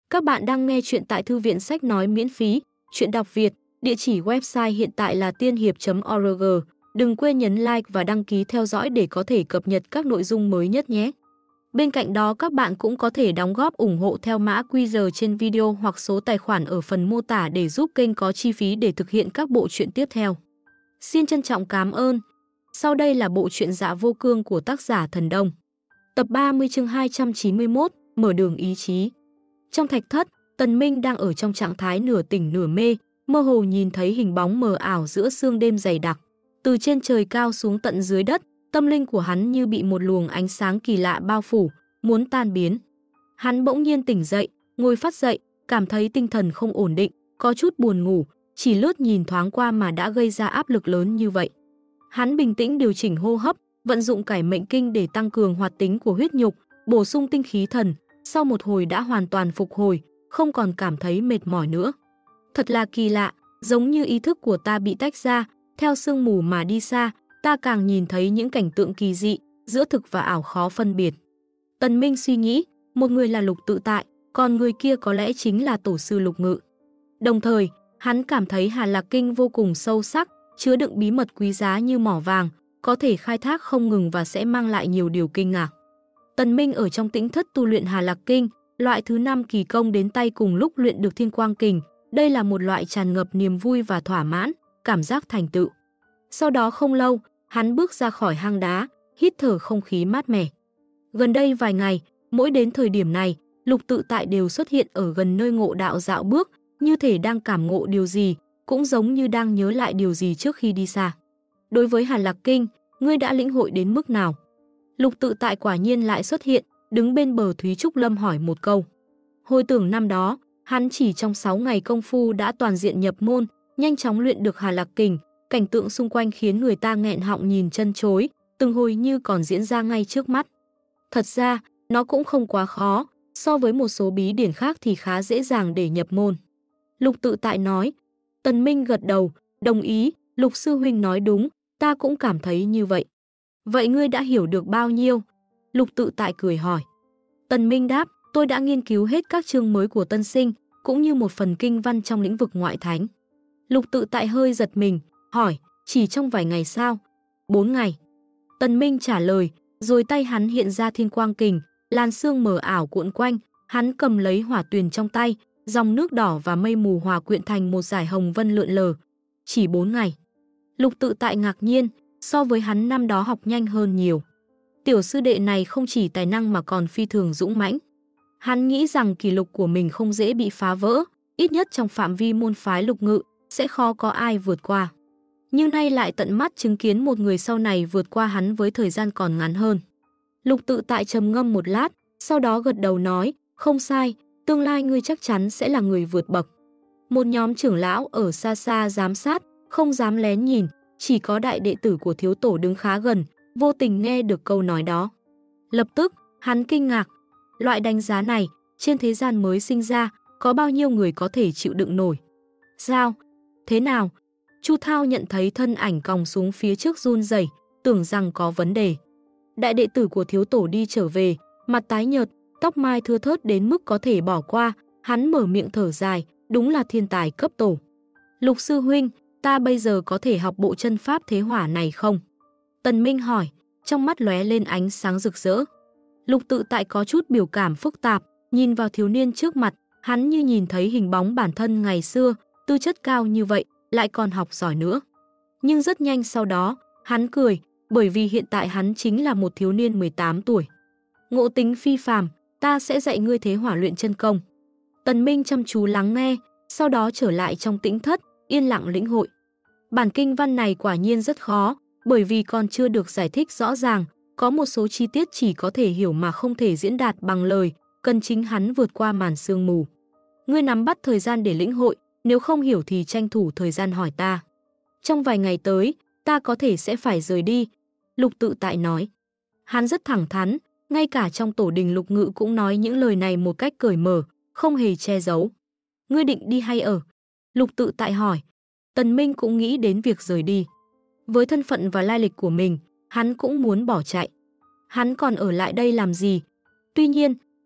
Các bạn đang nghe chuyện tại thư viện sách nói miễn phí, chuyện đọc Việt, địa chỉ website hiện tại là tiên hiệp.org. Đừng quên nhấn like và đăng ký theo dõi để có thể cập nhật các nội dung mới nhất nhé. Bên cạnh đó các bạn cũng có thể đóng góp ủng hộ theo mã QR trên video hoặc số tài khoản ở phần mô tả để giúp kênh có chi phí để thực hiện các bộ truyện tiếp theo. Xin trân trọng cảm ơn. Sau đây là bộ truyện Dạ Vô Cương của tác giả Thần Đông. Tập 30 chương 291, mở đường ý chí. Trong thạch thất, Tần Minh đang ở trong trạng thái nửa tỉnh nửa mê, mơ hồ nhìn thấy hình bóng mờ ảo giữa sương đêm dày đặc. Từ trên trời cao xuống tận dưới đất, tâm linh của hắn như bị một luồng ánh sáng kỳ lạ bao phủ, muốn tan biến. Hắn bỗng nhiên tỉnh dậy, ngồi phắt dậy, cảm thấy tinh thần không ổn định, có chút buồn ngủ, chỉ lướt nhìn thoáng qua mà đã gây ra áp lực lớn như vậy. Hắn bình tĩnh điều chỉnh hô hấp, vận dụng cải mệnh kinh để tăng cường hoạt tính của huyết nhục, bổ sung tinh khí thần, sau một hồi đã hoàn toàn phục hồi, không còn cảm thấy mệt mỏi nữa. Thật là kỳ lạ, giống như ý thức của ta bị tách ra, theo sương mù mà đi xa, ta càng nhìn thấy những cảnh tượng kỳ dị, giữa thực và ảo khó phân biệt. Tần Minh suy nghĩ, một người là Lục Tự Tại, còn người kia có lẽ chính là tổ sư Lục Ngự. Đồng thời, hắn cảm thấy Hà Lạc Kinh vô cùng sâu sắc, chứa đựng bí mật quý giá như mỏ vàng, có thể khai thác không ngừng và sẽ mang lại nhiều điều kinh ngạc. Tần Minh ở trong tĩnh thất tu luyện Hà Lạc Kinh, loại thứ 5 kỳ công đến tay cùng lúc luyện được Thiên Quang Kình, đây là một loại tràn ngập niềm vui và thỏa mãn, cảm giác thành tựu. Sau đó không lâu, hắn bước ra khỏi hang đá, hít thở không khí mát mẻ. Gần đây vài ngày, mỗi đến thời điểm này, Lục Tự Tại đều xuất hiện ở gần nơi ngộ đạo dạo bước, như thể đang cảm ngộ điều gì, cũng giống như đang nhớ lại điều gì trước khi đi xa. Đối với Hà Lạc Kinh, ngươi đã lĩnh hội đến mức nào? Lục Tự Tại quả nhiên lại xuất hiện, đứng bên bờ Thúy Trúc Lâm hỏi một câu. Hồi tưởng năm đó, hắn chỉ trong 6 ngày công phu đã toàn diện nhập môn, nhanh chóng luyện được Hà Lạc Kình, cảnh tượng xung quanh khiến người ta nghẹn họng nhìn chân chối, từng hồi như còn diễn ra ngay trước mắt. Thật ra, nó cũng không quá khó, so với một số bí điển khác thì khá dễ dàng để nhập môn. Lục Tự Tại nói. Tần Minh gật đầu, đồng ý, Lục sư huynh nói đúng, ta cũng cảm thấy như vậy. Vậy ngươi đã hiểu được bao nhiêu? Lục Tự Tại cười hỏi. Tần Minh đáp, tôi đã nghiên cứu hết các chương mới của Tân Sinh, cũng như một phần kinh văn trong lĩnh vực ngoại thánh. Lục Tự Tại hơi giật mình, hỏi, chỉ trong vài ngày sao? 4 ngày. Tần Minh trả lời, rồi tay hắn hiện ra Thiên Quang Kình, làn sương mờ ảo cuộn quanh, hắn cầm lấy hỏa tuyền trong tay, dòng nước đỏ và mây mù hòa quyện thành một dải hồng vân lượn lờ. Chỉ 4 ngày. Lục Tự Tại ngạc nhiên, so với hắn năm đó học nhanh hơn nhiều. Tiểu sư đệ này không chỉ tài năng mà còn phi thường dũng mãnh. Hắn nghĩ rằng kỷ lục của mình không dễ bị phá vỡ, ít nhất trong phạm vi môn phái Lục Ngự, sẽ khó có ai vượt qua. Nhưng nay lại tận mắt chứng kiến một người sau này vượt qua hắn với thời gian còn ngắn hơn. Lục Tự Tại trầm ngâm một lát, sau đó gật đầu nói, không sai, tương lai ngươi chắc chắn sẽ là người vượt bậc. Một nhóm trưởng lão ở xa xa giám sát, không dám lén nhìn, chỉ có đại đệ tử của thiếu tổ đứng khá gần, vô tình nghe được câu nói đó. Lập tức, hắn kinh ngạc, loại đánh giá này, trên thế gian mới sinh ra, có bao nhiêu người có thể chịu đựng nổi. Sao? Thế nào? Chu Thao nhận thấy thân ảnh còng xuống phía trước run rẩy, tưởng rằng có vấn đề. Đại đệ tử của thiếu tổ đi trở về, mặt tái nhợt, tóc mai thưa thớt đến mức có thể bỏ qua, hắn mở miệng thở dài, đúng là thiên tài cấp tổ. Lục sư huynh, ta bây giờ có thể học bộ chân pháp thế hỏa này không? Tần Minh hỏi, trong mắt lóe lên ánh sáng rực rỡ. Lục Tự Tại có chút biểu cảm phức tạp, nhìn vào thiếu niên trước mặt, hắn như nhìn thấy hình bóng bản thân ngày xưa, tư chất cao như vậy, lại còn học giỏi nữa. Nhưng rất nhanh sau đó, hắn cười, bởi vì hiện tại hắn chính là một thiếu niên 18 tuổi. Ngộ tính phi phàm, ta sẽ dạy ngươi thế hỏa luyện chân công. Tần Minh chăm chú lắng nghe, sau đó trở lại trong tĩnh thất, yên lặng lĩnh hội. Bản kinh văn này quả nhiên rất khó, bởi vì còn chưa được giải thích rõ ràng, có một số chi tiết chỉ có thể hiểu mà không thể diễn đạt bằng lời, cần chính hắn vượt qua màn sương mù. Ngươi nắm bắt thời gian để lĩnh hội, nếu không hiểu thì tranh thủ thời gian hỏi ta. Trong vài ngày tới, ta có thể sẽ phải rời đi, Lục Tự Tại nói. Hắn rất thẳng thắn, ngay cả trong tổ đình Lục Ngự cũng nói những lời này một cách cởi mở, không hề che giấu. Ngươi định đi hay ở? Lục Tự Tại hỏi. Tần Minh cũng nghĩ đến việc rời đi. Với thân phận và lai lịch của mình, hắn cũng muốn bỏ chạy. Hắn còn ở lại đây làm gì? Tuy nhiên,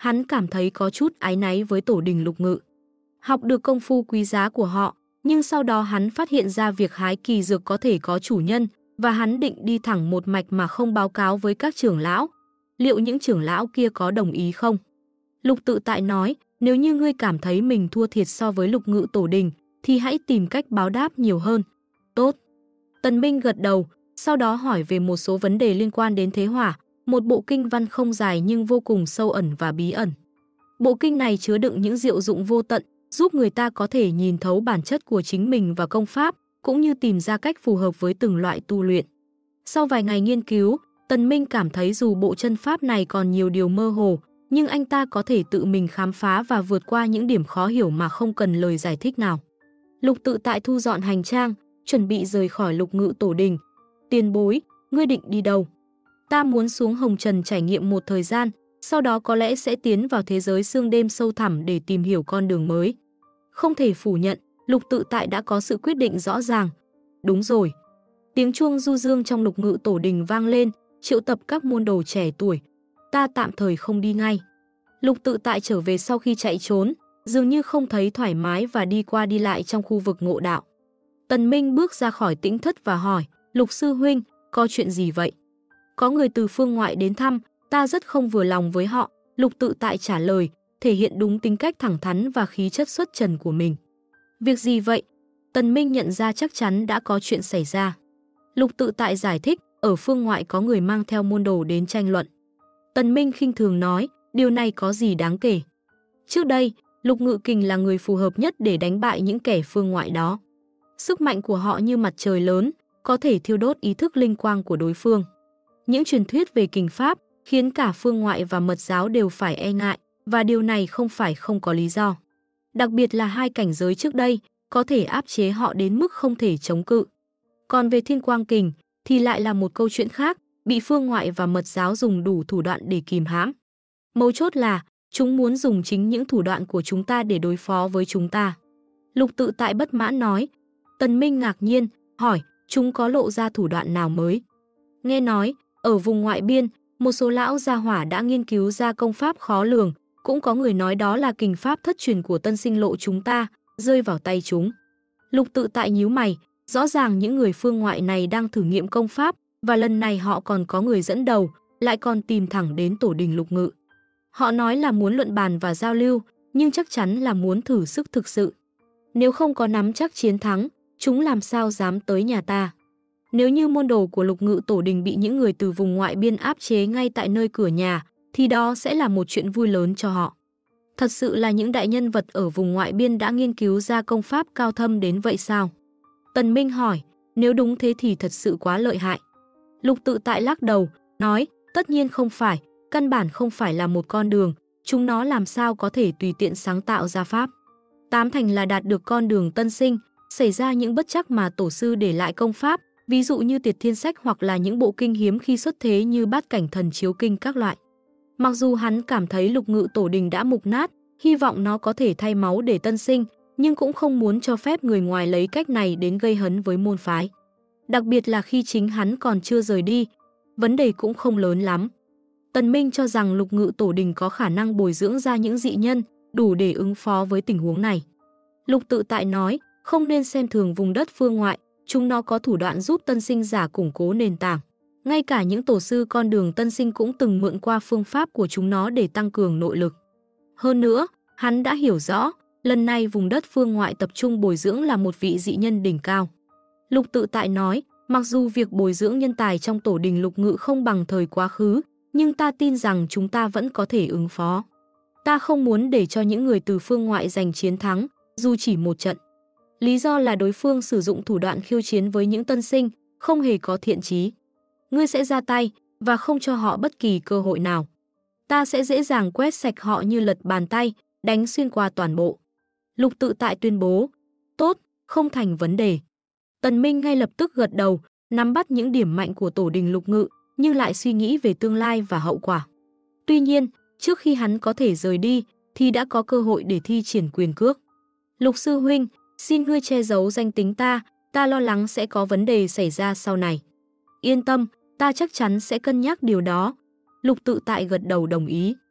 hắn cảm thấy có chút áy náy với Tổ Đình Lục Ngự. Học được công phu quý giá của họ, nhưng sau đó hắn phát hiện ra việc hái kỳ dược có thể có chủ nhân, và hắn định đi thẳng một mạch mà không báo cáo với các trưởng lão. Liệu những trưởng lão kia có đồng ý không? Lục Tự Tại nói, nếu như ngươi cảm thấy mình thua thiệt so với Lục Ngự Tổ Đình, thì hãy tìm cách báo đáp nhiều hơn. Tốt. Tần Minh gật đầu, sau đó hỏi về một số vấn đề liên quan đến thế hỏa, một bộ kinh văn không dài nhưng vô cùng sâu ẩn và bí ẩn. Bộ kinh này chứa đựng những diệu dụng vô tận, giúp người ta có thể nhìn thấu bản chất của chính mình và công pháp, cũng như tìm ra cách phù hợp với từng loại tu luyện. Sau vài ngày nghiên cứu, Tần Minh cảm thấy dù bộ chân pháp này còn nhiều điều mơ hồ, nhưng anh ta có thể tự mình khám phá và vượt qua những điểm khó hiểu mà không cần lời giải thích nào. Lục Tự Tại thu dọn hành trang, chuẩn bị rời khỏi Lục Ngự Tổ Đình. Tiền bối, ngươi định đi đâu? Ta muốn xuống Hồng Trần trải nghiệm một thời gian, sau đó có lẽ sẽ tiến vào thế giới sương đêm sâu thẳm để tìm hiểu con đường mới. Không thể phủ nhận, Lục Tự Tại đã có sự quyết định rõ ràng. Đúng rồi. Tiếng chuông du dương trong Lục Ngự Tổ Đình vang lên, triệu tập các môn đồ trẻ tuổi. Ta tạm thời không đi ngay. Lục Tự Tại trở về sau khi chạy trốn, dường như không thấy thoải mái và đi qua đi lại trong khu vực ngộ đạo. Tần Minh bước ra khỏi tĩnh thất và hỏi, Lục sư huynh, có chuyện gì vậy? Có người từ phương ngoại đến thăm, ta rất không vừa lòng với họ. Lục Tự Tại trả lời, thể hiện đúng tính cách thẳng thắn và khí chất xuất trần của mình. Việc gì vậy? Tần Minh nhận ra chắc chắn đã có chuyện xảy ra. Lục Tự Tại giải thích, ở phương ngoại có người mang theo môn đồ đến tranh luận. Tần Minh khinh thường nói, điều này có gì đáng kể. Trước đây, Lục Ngự Kình là người phù hợp nhất để đánh bại những kẻ phương ngoại đó. Sức mạnh của họ như mặt trời lớn, có thể thiêu đốt ý thức linh quang của đối phương. Những truyền thuyết về kình pháp khiến cả phương ngoại và mật giáo đều phải e ngại, và điều này không phải không có lý do. Đặc biệt là hai cảnh giới trước đây, có thể áp chế họ đến mức không thể chống cự. Còn về Thiên Quang Kình, thì lại là một câu chuyện khác, bị phương ngoại và mật giáo dùng đủ thủ đoạn để kìm hãm. Mấu chốt là, chúng muốn dùng chính những thủ đoạn của chúng ta để đối phó với chúng ta. Lục Tự Tại bất mãn nói. Tần Minh ngạc nhiên, hỏi, chúng có lộ ra thủ đoạn nào mới? Nghe nói, ở vùng ngoại biên, một số lão gia hỏa đã nghiên cứu ra công pháp khó lường, cũng có người nói đó là kình pháp thất truyền của Tân Sinh Lộ chúng ta, rơi vào tay chúng. Lục Tự Tại nhíu mày, rõ ràng những người phương ngoại này đang thử nghiệm công pháp, và lần này họ còn có người dẫn đầu, lại còn tìm thẳng đến Tổ Đình Lục Ngự. Họ nói là muốn luận bàn và giao lưu, nhưng chắc chắn là muốn thử sức thực sự. Nếu không có nắm chắc chiến thắng, chúng làm sao dám tới nhà ta? Nếu như môn đồ của Lục Ngự Tổ Đình bị những người từ vùng ngoại biên áp chế ngay tại nơi cửa nhà, thì đó sẽ là một chuyện vui lớn cho họ. Thật sự là những đại nhân vật ở vùng ngoại biên đã nghiên cứu ra công pháp cao thâm đến vậy sao? Tần Minh hỏi, nếu đúng thế thì thật sự quá lợi hại. Lục Tự Tại lắc đầu, nói, tất nhiên không phải, căn bản không phải là một con đường, chúng nó làm sao có thể tùy tiện sáng tạo ra pháp. Tám thành là đạt được con đường tân sinh, xảy ra những bất trắc mà tổ sư để lại công pháp, ví dụ như Tiệt Thiên Sách hoặc là những bộ kinh hiếm khi xuất thế như Bát Cảnh Thần Chiếu Kinh các loại. Mặc dù hắn cảm thấy Lục Ngự Tổ Đình đã mục nát, hy vọng nó có thể thay máu để tân sinh, nhưng cũng không muốn cho phép người ngoài lấy cách này đến gây hấn với môn phái. Đặc biệt là khi chính hắn còn chưa rời đi, vấn đề cũng không lớn lắm. Tần Minh cho rằng Lục Ngự Tổ Đình có khả năng bồi dưỡng ra những dị nhân, đủ để ứng phó với tình huống này. Lục Tự Tại nói, không nên xem thường vùng đất phương ngoại, chúng nó có thủ đoạn giúp tân sinh giả củng cố nền tảng. Ngay cả những tổ sư con đường tân sinh cũng từng mượn qua phương pháp của chúng nó để tăng cường nội lực. Hơn nữa, hắn đã hiểu rõ, lần này vùng đất phương ngoại tập trung bồi dưỡng là một vị dị nhân đỉnh cao. Lục Tự Tại nói, mặc dù việc bồi dưỡng nhân tài trong Tổ Đình Lục Ngự không bằng thời quá khứ, nhưng ta tin rằng chúng ta vẫn có thể ứng phó. Ta không muốn để cho những người từ phương ngoại giành chiến thắng, dù chỉ một trận. Lý do là đối phương sử dụng thủ đoạn khiêu chiến với những tân sinh, không hề có thiện chí. Ngươi sẽ ra tay, và không cho họ bất kỳ cơ hội nào. Ta sẽ dễ dàng quét sạch họ như lật bàn tay, đánh xuyên qua toàn bộ. Lục Tự Tại tuyên bố, tốt, không thành vấn đề. Tần Minh ngay lập tức gật đầu, nắm bắt những điểm mạnh của Tổ Đình Lục Ngự, nhưng lại suy nghĩ về tương lai và hậu quả. Tuy nhiên, trước khi hắn có thể rời đi, thì đã có cơ hội để thi triển quyền cước. Lục sư huynh, xin ngươi che giấu danh tính ta lo lắng sẽ có vấn đề xảy ra sau này. Yên tâm, ta chắc chắn sẽ cân nhắc điều đó. Lục Tự Tại gật đầu đồng ý.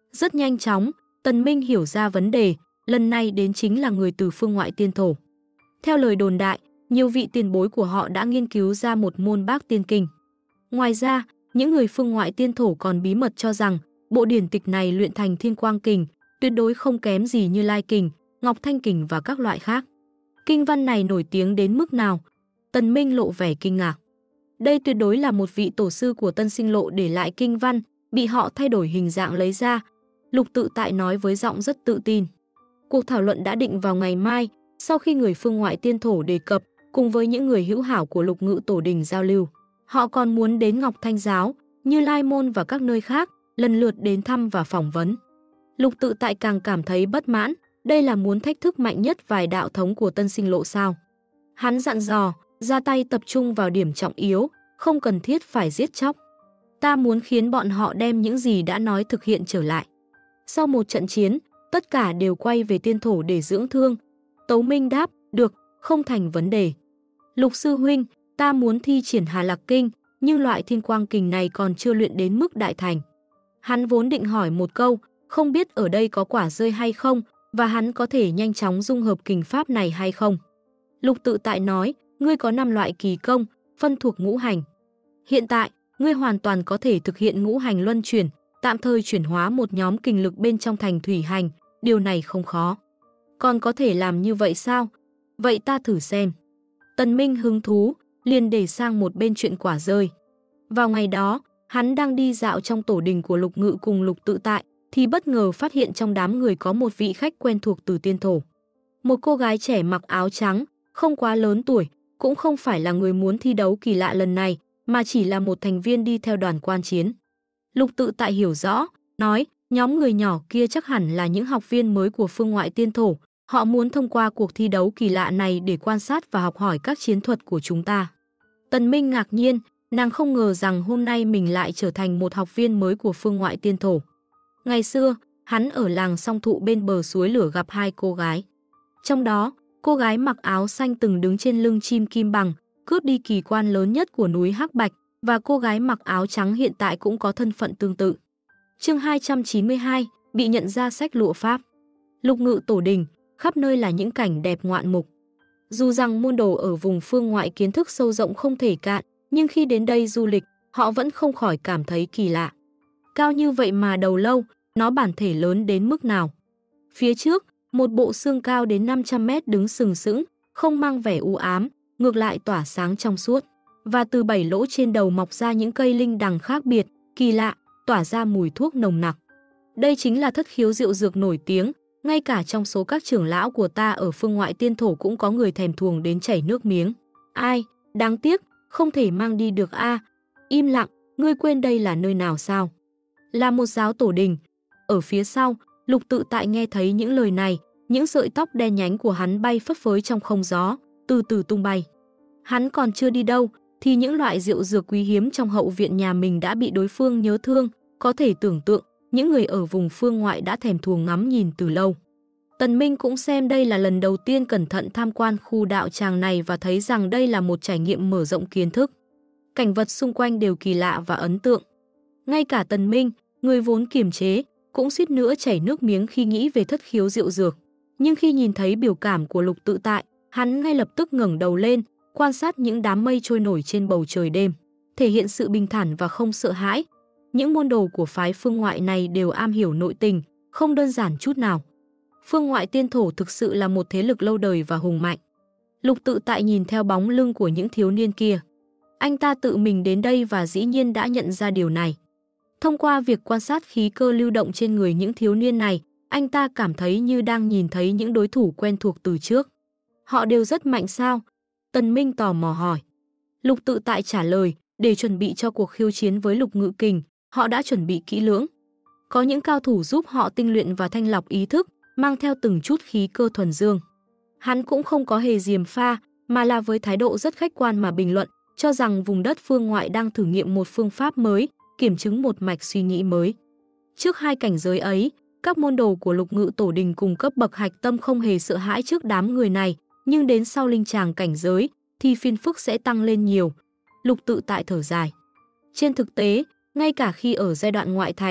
Rất nhanh chóng, Tần Minh hiểu ra vấn đề, lần này đến chính là người từ phương ngoại tiên thổ. Theo lời đồn đại, nhiều vị tiền bối của họ đã nghiên cứu ra một môn Bác Tiên Kinh. Ngoài ra, những người phương ngoại tiên thổ còn bí mật cho rằng bộ điển tịch này luyện thành Thiên Quang Kình, tuyệt đối không kém gì Như Lai Kình, Ngọc Thanh Kình và các loại khác. Kinh văn này nổi tiếng đến mức nào? Tần Minh lộ vẻ kinh ngạc. Đây tuyệt đối là một vị tổ sư của Tân Sinh Lộ để lại kinh văn, bị họ thay đổi hình dạng lấy ra. Lục Tự Tại nói với giọng rất tự tin. Cuộc thảo luận đã định vào ngày mai, sau khi người phương ngoại tiên thổ đề cập, cùng với những người hữu hảo của Lục Ngự Tổ Đình giao lưu. Họ còn muốn đến Ngọc Thanh Giáo, Như Lai Môn và các nơi khác, lần lượt đến thăm và phỏng vấn. Lục Tự Tại càng cảm thấy bất mãn, đây là muốn thách thức mạnh nhất vài đạo thống của Tân Sinh Lộ sao. Hắn dặn dò, ra tay tập trung vào điểm trọng yếu, không cần thiết phải giết chóc. Ta muốn khiến bọn họ đem những gì đã nói thực hiện trở lại. Sau một trận chiến, tất cả đều quay về tiên thổ để dưỡng thương. Tấu Minh đáp, được, không thành vấn đề. Lục sư huynh, ta muốn thi triển Hà Lạc Kinh, nhưng loại Thiên Quang Kình này còn chưa luyện đến mức đại thành. Hắn vốn định hỏi một câu, không biết ở đây có quả rơi hay không, và hắn có thể nhanh chóng dung hợp kình pháp này hay không. Lục Tự Tại nói, ngươi có 5 loại kỳ công, phân thuộc ngũ hành. Hiện tại, ngươi hoàn toàn có thể thực hiện ngũ hành luân chuyển, tạm thời chuyển hóa một nhóm kình lực bên trong thành thủy hành, điều này không khó. Còn có thể làm như vậy sao? Vậy ta thử xem. Tần Minh hứng thú, liền để sang một bên chuyện quả rơi. Vào ngày đó, hắn đang đi dạo trong tổ đình của Lục Ngự cùng Lục Tự Tại, thì bất ngờ phát hiện trong đám người có một vị khách quen thuộc từ tiên thổ. Một cô gái trẻ mặc áo trắng, không quá lớn tuổi, cũng không phải là người muốn thi đấu kỳ lạ lần này, mà chỉ là một thành viên đi theo đoàn quan chiến. Lục Tự Tại hiểu rõ, nói, nhóm người nhỏ kia chắc hẳn là những học viên mới của phương ngoại tiên thổ, họ muốn thông qua cuộc thi đấu kỳ lạ này để quan sát và học hỏi các chiến thuật của chúng ta. Tần Minh ngạc nhiên, nàng không ngờ rằng hôm nay mình lại trở thành một học viên mới của phương ngoại tiên thổ. Ngày xưa, hắn ở làng Song Thụ bên bờ suối lửa gặp 2 cô gái. Trong đó, cô gái mặc áo xanh từng đứng trên lưng chim kim bằng, cướp đi kỳ quan lớn nhất của núi Hắc Bạch, và cô gái mặc áo trắng hiện tại cũng có thân phận tương tự. Chương 292, bị nhận ra sách lụa pháp. Lục Ngự Tổ Đình, khắp nơi là những cảnh đẹp ngoạn mục. Dù rằng môn đồ ở vùng phương ngoại kiến thức sâu rộng không thể cạn, nhưng khi đến đây du lịch, họ vẫn không khỏi cảm thấy kỳ lạ. Cao như vậy mà đầu lâu, nó bản thể lớn đến mức nào. Phía trước, một bộ xương cao đến 500 mét đứng sừng sững, không mang vẻ u ám, ngược lại tỏa sáng trong suốt. Và từ 7 lỗ trên đầu mọc ra những cây linh đằng khác biệt, kỳ lạ, tỏa ra mùi thuốc nồng nặc. Đây chính là thất khiếu rượu dược nổi tiếng, ngay cả trong số các trưởng lão của ta ở phương ngoại tiên thổ cũng có người thèm thuồng đến chảy nước miếng. Ai, đáng tiếc, không thể mang đi được a. Im lặng, ngươi quên đây là nơi nào sao? Là một giáo tổ đình. Ở phía sau, Lục Tự Tại nghe thấy những lời này, những sợi tóc đen nhánh của hắn bay phấp phới trong không gió, từ từ tung bay. Hắn còn chưa đi đâu, thì những loại rượu dược quý hiếm trong hậu viện nhà mình đã bị đối phương nhớ thương, có thể tưởng tượng, những người ở vùng phương ngoại đã thèm thuồng ngắm nhìn từ lâu. Tần Minh cũng xem đây là lần đầu tiên cẩn thận tham quan khu đạo tràng này và thấy rằng đây là một trải nghiệm mở rộng kiến thức. Cảnh vật xung quanh đều kỳ lạ và ấn tượng. Ngay cả Tần Minh, người vốn kiềm chế, cũng suýt nữa chảy nước miếng khi nghĩ về thất khiếu rượu dược. Nhưng khi nhìn thấy biểu cảm của Lục Tự Tại, hắn ngay lập tức ngẩng đầu lên, quan sát những đám mây trôi nổi trên bầu trời đêm, thể hiện sự bình thản và không sợ hãi. Những môn đồ của phái phương ngoại này đều am hiểu nội tình, không đơn giản chút nào. Phương ngoại tiên thổ thực sự là một thế lực lâu đời và hùng mạnh. Lục Tự Tại nhìn theo bóng lưng của những thiếu niên kia. Anh ta tự mình đến đây và dĩ nhiên đã nhận ra điều này. Thông qua việc quan sát khí cơ lưu động trên người những thiếu niên này, anh ta cảm thấy như đang nhìn thấy những đối thủ quen thuộc từ trước. Họ đều rất mạnh sao? Tần Minh tò mò hỏi. Lục Tự Tại trả lời, để chuẩn bị cho cuộc khiêu chiến với Lục Ngự Kình, họ đã chuẩn bị kỹ lưỡng. Có những cao thủ giúp họ tinh luyện và thanh lọc ý thức, mang theo từng chút khí cơ thuần dương. Hắn cũng không có hề gièm pha, mà là với thái độ rất khách quan mà bình luận, cho rằng vùng đất phương ngoại đang thử nghiệm một phương pháp mới, kiểm chứng một mạch suy nghĩ mới. Trước 2 cảnh giới ấy, các môn đồ của Lục Ngự Tổ Đình cùng cấp bậc hạch tâm không hề sợ hãi trước đám người này, nhưng đến sau linh tràng cảnh giới thì phiền phức sẽ tăng lên nhiều. Lục Tự Tại thở dài. Trên thực tế, ngay cả khi ở giai đoạn ngoại thánh,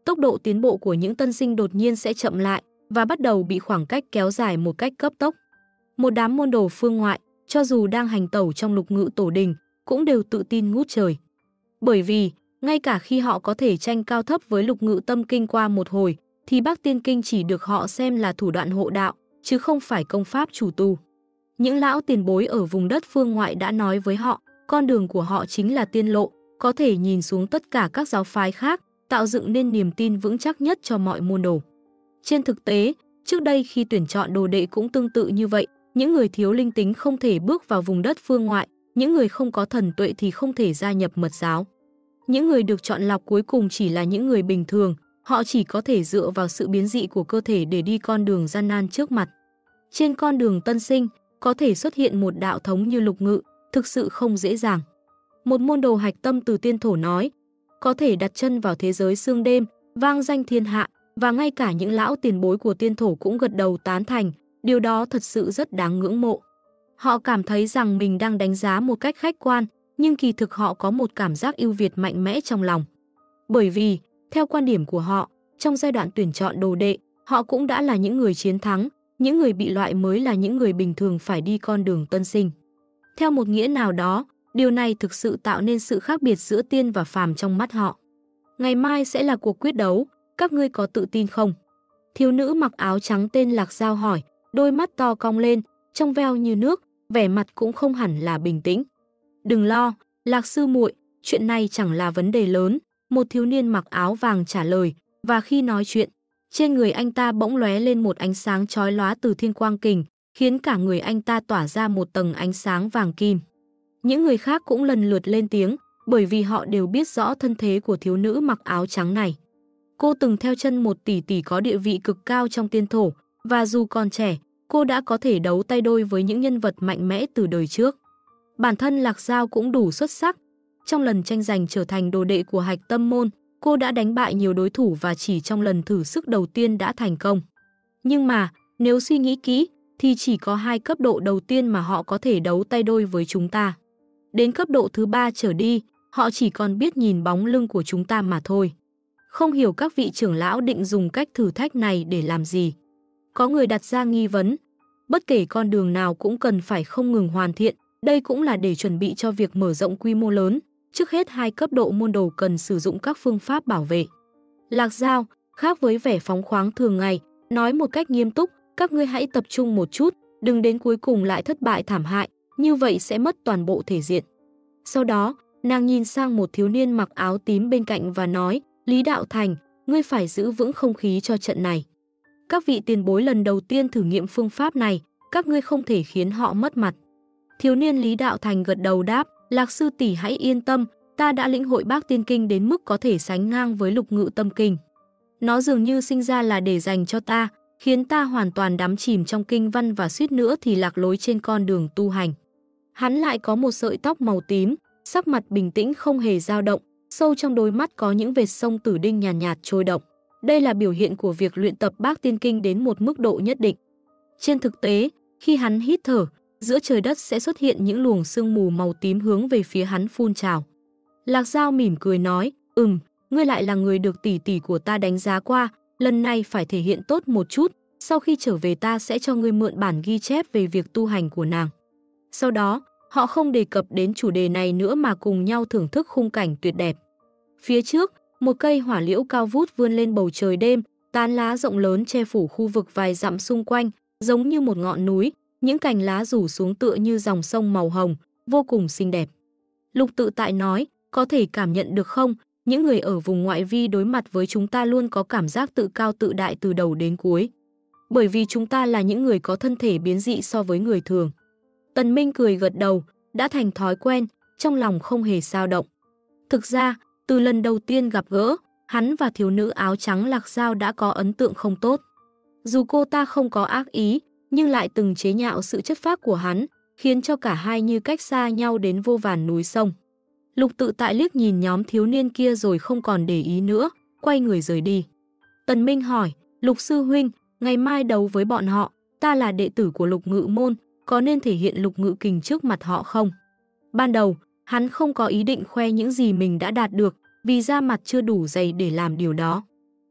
tốc độ tiến bộ của những tân sinh đột nhiên sẽ chậm lại và bắt đầu bị khoảng cách kéo dài một cách cấp tốc. Một đám môn đồ phương ngoại, cho dù đang hành tẩu trong lục ngự tổ đình, cũng đều tự tin ngút trời. Bởi vì, ngay cả khi họ có thể tranh cao thấp với lục ngự tâm kinh qua một hồi, thì Bát Tiên Kinh chỉ được họ xem là thủ đoạn hộ đạo, chứ không phải công pháp chủ tu. Những lão tiền bối ở vùng đất phương ngoại đã nói với họ, con đường của họ chính là tiên lộ, có thể nhìn xuống tất cả các giáo phái khác, tạo dựng nên niềm tin vững chắc nhất cho mọi môn đồ. Trên thực tế, trước đây khi tuyển chọn đồ đệ cũng tương tự như vậy, những người thiếu linh tính không thể bước vào vùng đất phương ngoại, những người không có thần tuệ thì không thể gia nhập mật giáo. Những người được chọn lọc cuối cùng chỉ là những người bình thường, họ chỉ có thể dựa vào sự biến dị của cơ thể để đi con đường gian nan trước mặt. Trên con đường tân sinh, có thể xuất hiện một đạo thống như lục ngự, thực sự không dễ dàng. Một môn đồ hạch tâm từ tiên thổ nói, có thể đặt chân vào thế giới sương đêm, vang danh thiên hạ, và ngay cả những lão tiền bối của tiên thổ cũng gật đầu tán thành, điều đó thật sự rất đáng ngưỡng mộ. Họ cảm thấy rằng mình đang đánh giá một cách khách quan, nhưng kỳ thực họ có một cảm giác ưu việt mạnh mẽ trong lòng. Bởi vì, theo quan điểm của họ, trong giai đoạn tuyển chọn đồ đệ, họ cũng đã là những người chiến thắng, những người bị loại mới là những người bình thường phải đi con đường tân sinh. Theo một nghĩa nào đó, điều này thực sự tạo nên sự khác biệt giữa tiên và phàm trong mắt họ. Ngày mai sẽ là cuộc quyết đấu, các ngươi có tự tin không? Thiếu nữ mặc áo trắng tên Lạc Dao hỏi, đôi mắt to cong lên, trong veo như nước, vẻ mặt cũng không hẳn là bình tĩnh. Đừng lo, Lạc sư muội, chuyện này chẳng là vấn đề lớn, một thiếu niên mặc áo vàng trả lời, và khi nói chuyện, trên người anh ta bỗng lóe lên một ánh sáng chói lóa từ thiên quang kình, khiến cả người anh ta tỏa ra một tầng ánh sáng vàng kim. Những người khác cũng lần lượt lên tiếng, bởi vì họ đều biết rõ thân thế của thiếu nữ mặc áo trắng này. Cô từng theo chân một tỷ tỷ có địa vị cực cao trong tiên thổ, và dù còn trẻ, cô đã có thể đấu tay đôi với những nhân vật mạnh mẽ từ đời trước. Bản thân Lạc Dao cũng đủ xuất sắc. Trong lần tranh giành trở thành đồ đệ của Hạch Tâm môn, cô đã đánh bại nhiều đối thủ và chỉ trong lần thử sức đầu tiên đã thành công. Nhưng mà, nếu suy nghĩ kỹ, thì chỉ có 2 cấp độ đầu tiên mà họ có thể đấu tay đôi với chúng ta. Đến cấp độ thứ 3 trở đi, họ chỉ còn biết nhìn bóng lưng của chúng ta mà thôi. Không hiểu các vị trưởng lão định dùng cách thử thách này để làm gì. Có người đặt ra nghi vấn, bất kể con đường nào cũng cần phải không ngừng hoàn thiện, đây cũng là để chuẩn bị cho việc mở rộng quy mô lớn. Trước hết 2 cấp độ môn đồ cần sử dụng các phương pháp bảo vệ. Lạc Dao, khác với vẻ phóng khoáng thường ngày, nói một cách nghiêm túc, các ngươi hãy tập trung một chút, đừng đến cuối cùng lại thất bại thảm hại, như vậy sẽ mất toàn bộ thể diện. Sau đó, nàng nhìn sang một thiếu niên mặc áo tím bên cạnh và nói, Lý Đạo Thành, ngươi phải giữ vững không khí cho trận này. Các vị tiền bối lần đầu tiên thử nghiệm phương pháp này, các ngươi không thể khiến họ mất mặt. Thiếu niên Lý Đạo Thành gật đầu đáp, Lạc sư tỷ hãy yên tâm, ta đã lĩnh hội Bát Tiên Kinh đến mức có thể sánh ngang với Lục Ngự Tâm Kinh. Nó dường như sinh ra là để dành cho ta, khiến ta hoàn toàn đắm chìm trong kinh văn và suýt nữa thì lạc lối trên con đường tu hành. Hắn lại có một sợi tóc màu tím, sắc mặt bình tĩnh không hề dao động, sâu trong đôi mắt có những vệt sông tử đinh nhàn nhạt trôi động. Đây là biểu hiện của việc luyện tập Bát Tiên Kinh đến một mức độ nhất định. Trên thực tế, khi hắn hít thở, giữa trời đất sẽ xuất hiện những luồng sương mù màu tím hướng về phía hắn phun trào. Lạc Dao mỉm cười nói, ngươi lại là người được tỷ tỷ của ta đánh giá qua, lần này phải thể hiện tốt một chút, sau khi trở về ta sẽ cho ngươi mượn bản ghi chép về việc tu hành của nàng. Sau đó, họ không đề cập đến chủ đề này nữa mà cùng nhau thưởng thức khung cảnh tuyệt đẹp. Phía trước, một cây hỏa liễu cao vút vươn lên bầu trời đêm, tán lá rộng lớn che phủ khu vực vài dặm xung quanh, giống như một ngọn núi, những cành lá rủ xuống tựa như dòng sông màu hồng, vô cùng xinh đẹp. Lục Tự Tại nói, có thể cảm nhận được không, những người ở vùng ngoại vi đối mặt với chúng ta luôn có cảm giác tự cao tự đại từ đầu đến cuối. Bởi vì chúng ta là những người có thân thể biến dị so với người thường. Tần Minh cười gật đầu, đã thành thói quen, trong lòng không hề dao động. Thực ra, từ lần đầu tiên gặp gỡ, hắn và thiếu nữ áo trắng Lạc Dao đã có ấn tượng không tốt. Dù cô ta không có ác ý, nhưng lại từng chế nhạo sự chất phác của hắn, khiến cho cả hai như cách xa nhau đến vô vàn núi sông. Lục Tự Tại liếc nhìn nhóm thiếu niên kia rồi không còn để ý nữa, quay người rời đi. Tần Minh hỏi, Lục sư huynh, ngày mai đấu với bọn họ, ta là đệ tử của Lục Ngự môn, có nên thể hiện Lục Ngự kình trước mặt họ không? Ban đầu, hắn không có ý định khoe những gì mình đã đạt được, vì da mặt chưa đủ dày để làm điều đó.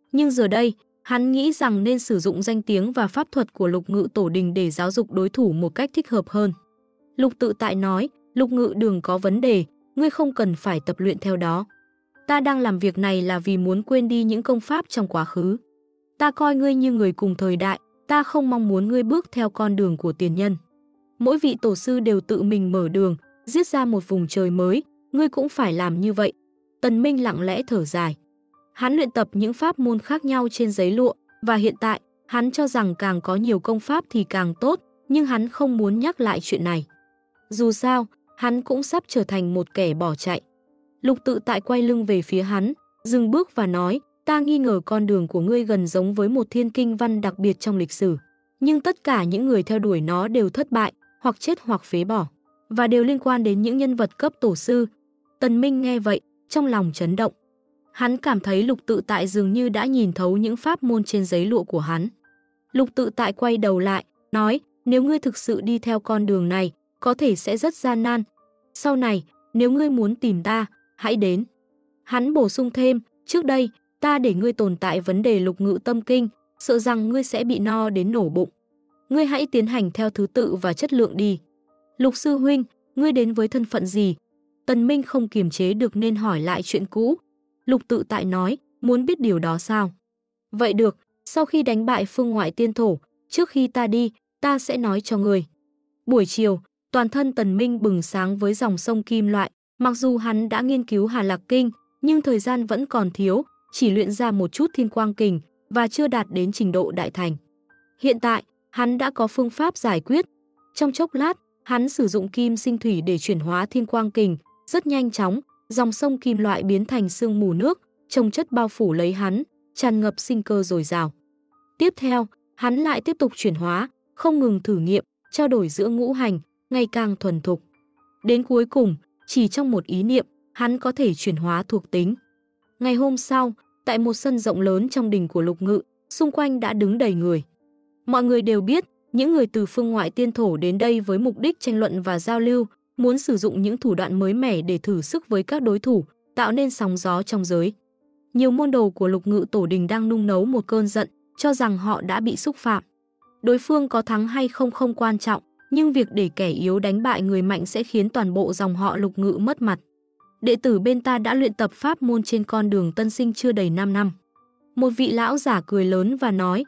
Nhưng giờ đây, hắn nghĩ rằng nên sử dụng danh tiếng và pháp thuật của Lục Ngự Tổ Đình để giáo dục đối thủ một cách thích hợp hơn. Lục Tự Tại nói, Lục Ngự Đường có vấn đề, ngươi không cần phải tập luyện theo đó. Ta đang làm việc này là vì muốn quên đi những công pháp trong quá khứ. Ta coi ngươi như người cùng thời đại, ta không mong muốn ngươi bước theo con đường của tiền nhân. Mỗi vị tổ sư đều tự mình mở đường, giết ra một vùng trời mới, ngươi cũng phải làm như vậy. Tần Minh lặng lẽ thở dài. Hắn luyện tập những pháp môn khác nhau trên giấy lụa, và hiện tại, hắn cho rằng càng có nhiều công pháp thì càng tốt, nhưng hắn không muốn nhắc lại chuyện này. Dù sao, hắn cũng sắp trở thành một kẻ bỏ chạy. Lục Tự Tại quay lưng về phía hắn, dừng bước và nói, ta nghi ngờ con đường của ngươi gần giống với một thiên kinh văn đặc biệt trong lịch sử. Nhưng tất cả những người theo đuổi nó đều thất bại, hoặc chết hoặc phế bỏ, và đều liên quan đến những nhân vật cấp tổ sư. Tần Minh nghe vậy, trong lòng chấn động. Hắn cảm thấy Lục Tự Tại dường như đã nhìn thấu những pháp môn trên giấy lụa của hắn. Lục Tự Tại quay đầu lại, nói, nếu ngươi thực sự đi theo con đường này, có thể sẽ rất gian nan. Sau này, nếu ngươi muốn tìm ta, hãy đến. Hắn bổ sung thêm, trước đây, ta để ngươi tồn tại vấn đề lục ngự tâm kinh, sợ rằng ngươi sẽ bị no đến nổ bụng. Ngươi hãy tiến hành theo thứ tự và chất lượng đi. Lục sư huynh, ngươi đến với thân phận gì? Tần Minh không kiềm chế được nên hỏi lại chuyện cũ. Lục Tự Tại nói, muốn biết điều đó sao? Vậy được, sau khi đánh bại phương ngoại tiên thổ, trước khi ta đi, ta sẽ nói cho ngươi. Buổi chiều, toàn thân Tần Minh bừng sáng với dòng sông kim loại. Mặc dù hắn đã nghiên cứu Hà Lạc Kinh, nhưng thời gian vẫn còn thiếu, chỉ luyện ra một chút Thiên Quang Kình và chưa đạt đến trình độ đại thành. Hiện tại, hắn đã có phương pháp giải quyết. Trong chốc lát, hắn sử dụng kim sinh thủy để chuyển hóa Thiên Quang Kình, rất nhanh chóng, dòng sông kim loại biến thành sương mù nước, trông chất bao phủ lấy hắn, tràn ngập sinh cơ dồi dào. Tiếp theo, hắn lại tiếp tục chuyển hóa, không ngừng thử nghiệm, trao đổi giữa ngũ hành, ngày càng thuần thục. Đến cuối cùng, chỉ trong một ý niệm, hắn có thể chuyển hóa thuộc tính. Ngày hôm sau, tại một sân rộng lớn trong đình của Lục Ngự, xung quanh đã đứng đầy người. Mọi người đều biết, những người từ phương ngoại tiên thổ đến đây với mục đích tranh luận và giao lưu, muốn sử dụng những thủ đoạn mới mẻ để thử sức với các đối thủ, tạo nên sóng gió trong giới. Nhiều môn đồ của Lục Ngự Tổ Đình đang nung nấu một cơn giận, cho rằng họ đã bị xúc phạm. Đối phương có thắng hay không không quan trọng, nhưng việc để kẻ yếu đánh bại người mạnh sẽ khiến toàn bộ dòng họ Lục Ngự mất mặt. Đệ tử bên ta đã luyện tập pháp môn trên con đường tân sinh chưa đầy 5 năm. Một vị lão giả cười lớn và nói,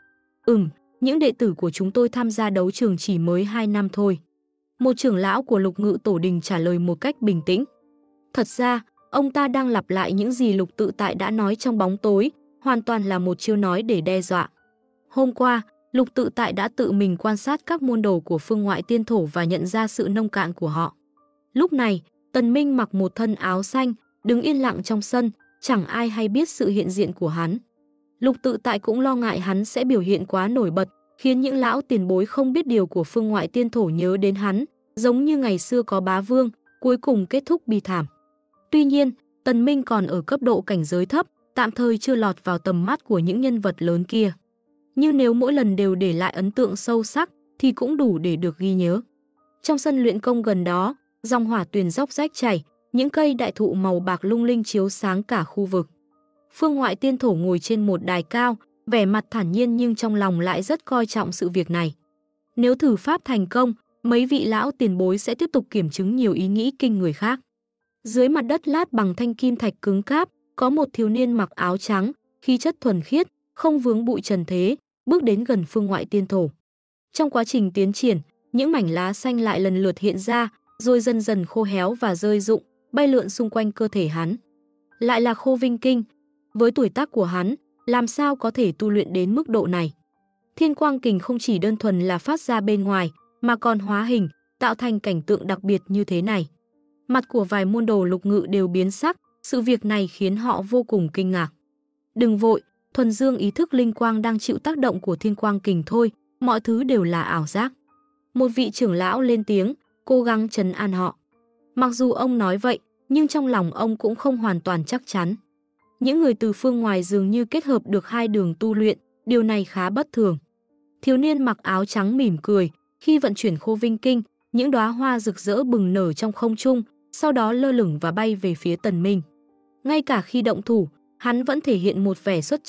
những đệ tử của chúng tôi tham gia đấu trường chỉ mới 2 năm thôi. Một trưởng lão của Lục Ngự Tổ Đình trả lời một cách bình tĩnh. Thật ra, ông ta đang lặp lại những gì Lục Tự Tại đã nói trong bóng tối, hoàn toàn là một chiêu nói để đe dọa. Hôm qua, Lục Tự Tại đã tự mình quan sát các môn đồ của phương ngoại tiên thổ và nhận ra sự nông cạn của họ. Lúc này, Tần Minh mặc một thân áo xanh, đứng yên lặng trong sân, chẳng ai hay biết sự hiện diện của hắn. Lục Tự Tại cũng lo ngại hắn sẽ biểu hiện quá nổi bật, khiến những lão tiền bối không biết điều của phương ngoại tiên thổ nhớ đến hắn, giống như ngày xưa có Bá Vương, cuối cùng kết thúc bi thảm. Tuy nhiên, Tần Minh còn ở cấp độ cảnh giới thấp, tạm thời chưa lọt vào tầm mắt của những nhân vật lớn kia. Nhưng nếu mỗi lần đều để lại ấn tượng sâu sắc, thì cũng đủ để được ghi nhớ. Trong sân luyện công gần đó, dòng hỏa tuyền róc rách chảy, những cây đại thụ màu bạc lung linh chiếu sáng cả khu vực. Phương ngoại tiên thổ ngồi trên một đài cao, vẻ mặt thản nhiên nhưng trong lòng lại rất coi trọng sự việc này. Nếu thử pháp thành công, mấy vị lão tiền bối sẽ tiếp tục kiểm chứng nhiều ý nghĩ kinh người khác. Dưới mặt đất lát bằng thanh kim thạch cứng cáp, có một thiếu niên mặc áo trắng, khí chất thuần khiết, không vướng bụi trần thế, bước đến gần phương ngoại tiên thổ. Trong quá trình tiến triển, những mảnh lá xanh lại lần lượt hiện ra, rồi dần dần khô héo và rơi rụng, bay lượn xung quanh cơ thể hắn. Lại là Khô Vinh Kinh. Với tuổi tác của hắn, làm sao có thể tu luyện đến mức độ này? Thiên Quang Kình không chỉ đơn thuần là phát ra bên ngoài, mà còn hóa hình, tạo thành cảnh tượng đặc biệt như thế này. Mặt của vài môn đồ Lục Ngự đều biến sắc, sự việc này khiến họ vô cùng kinh ngạc. Đừng vội, thuần dương ý thức linh quang đang chịu tác động của Thiên Quang Kình thôi, mọi thứ đều là ảo giác. Một vị trưởng lão lên tiếng, cố gắng trấn an họ. Mặc dù ông nói vậy, nhưng trong lòng ông cũng không hoàn toàn chắc chắn. Những người từ phương ngoài dường như kết hợp được hai đường tu luyện, điều này khá bất thường. Thiếu niên mặc áo trắng mỉm cười, khi vận chuyển Khô Vinh Kinh, những đóa hoa rực rỡ bừng nở trong không trung, sau đó lơ lửng và bay về phía Tần Minh. Ngay cả khi động thủ, hắn vẫn thể hiện một vẻ xuất trần,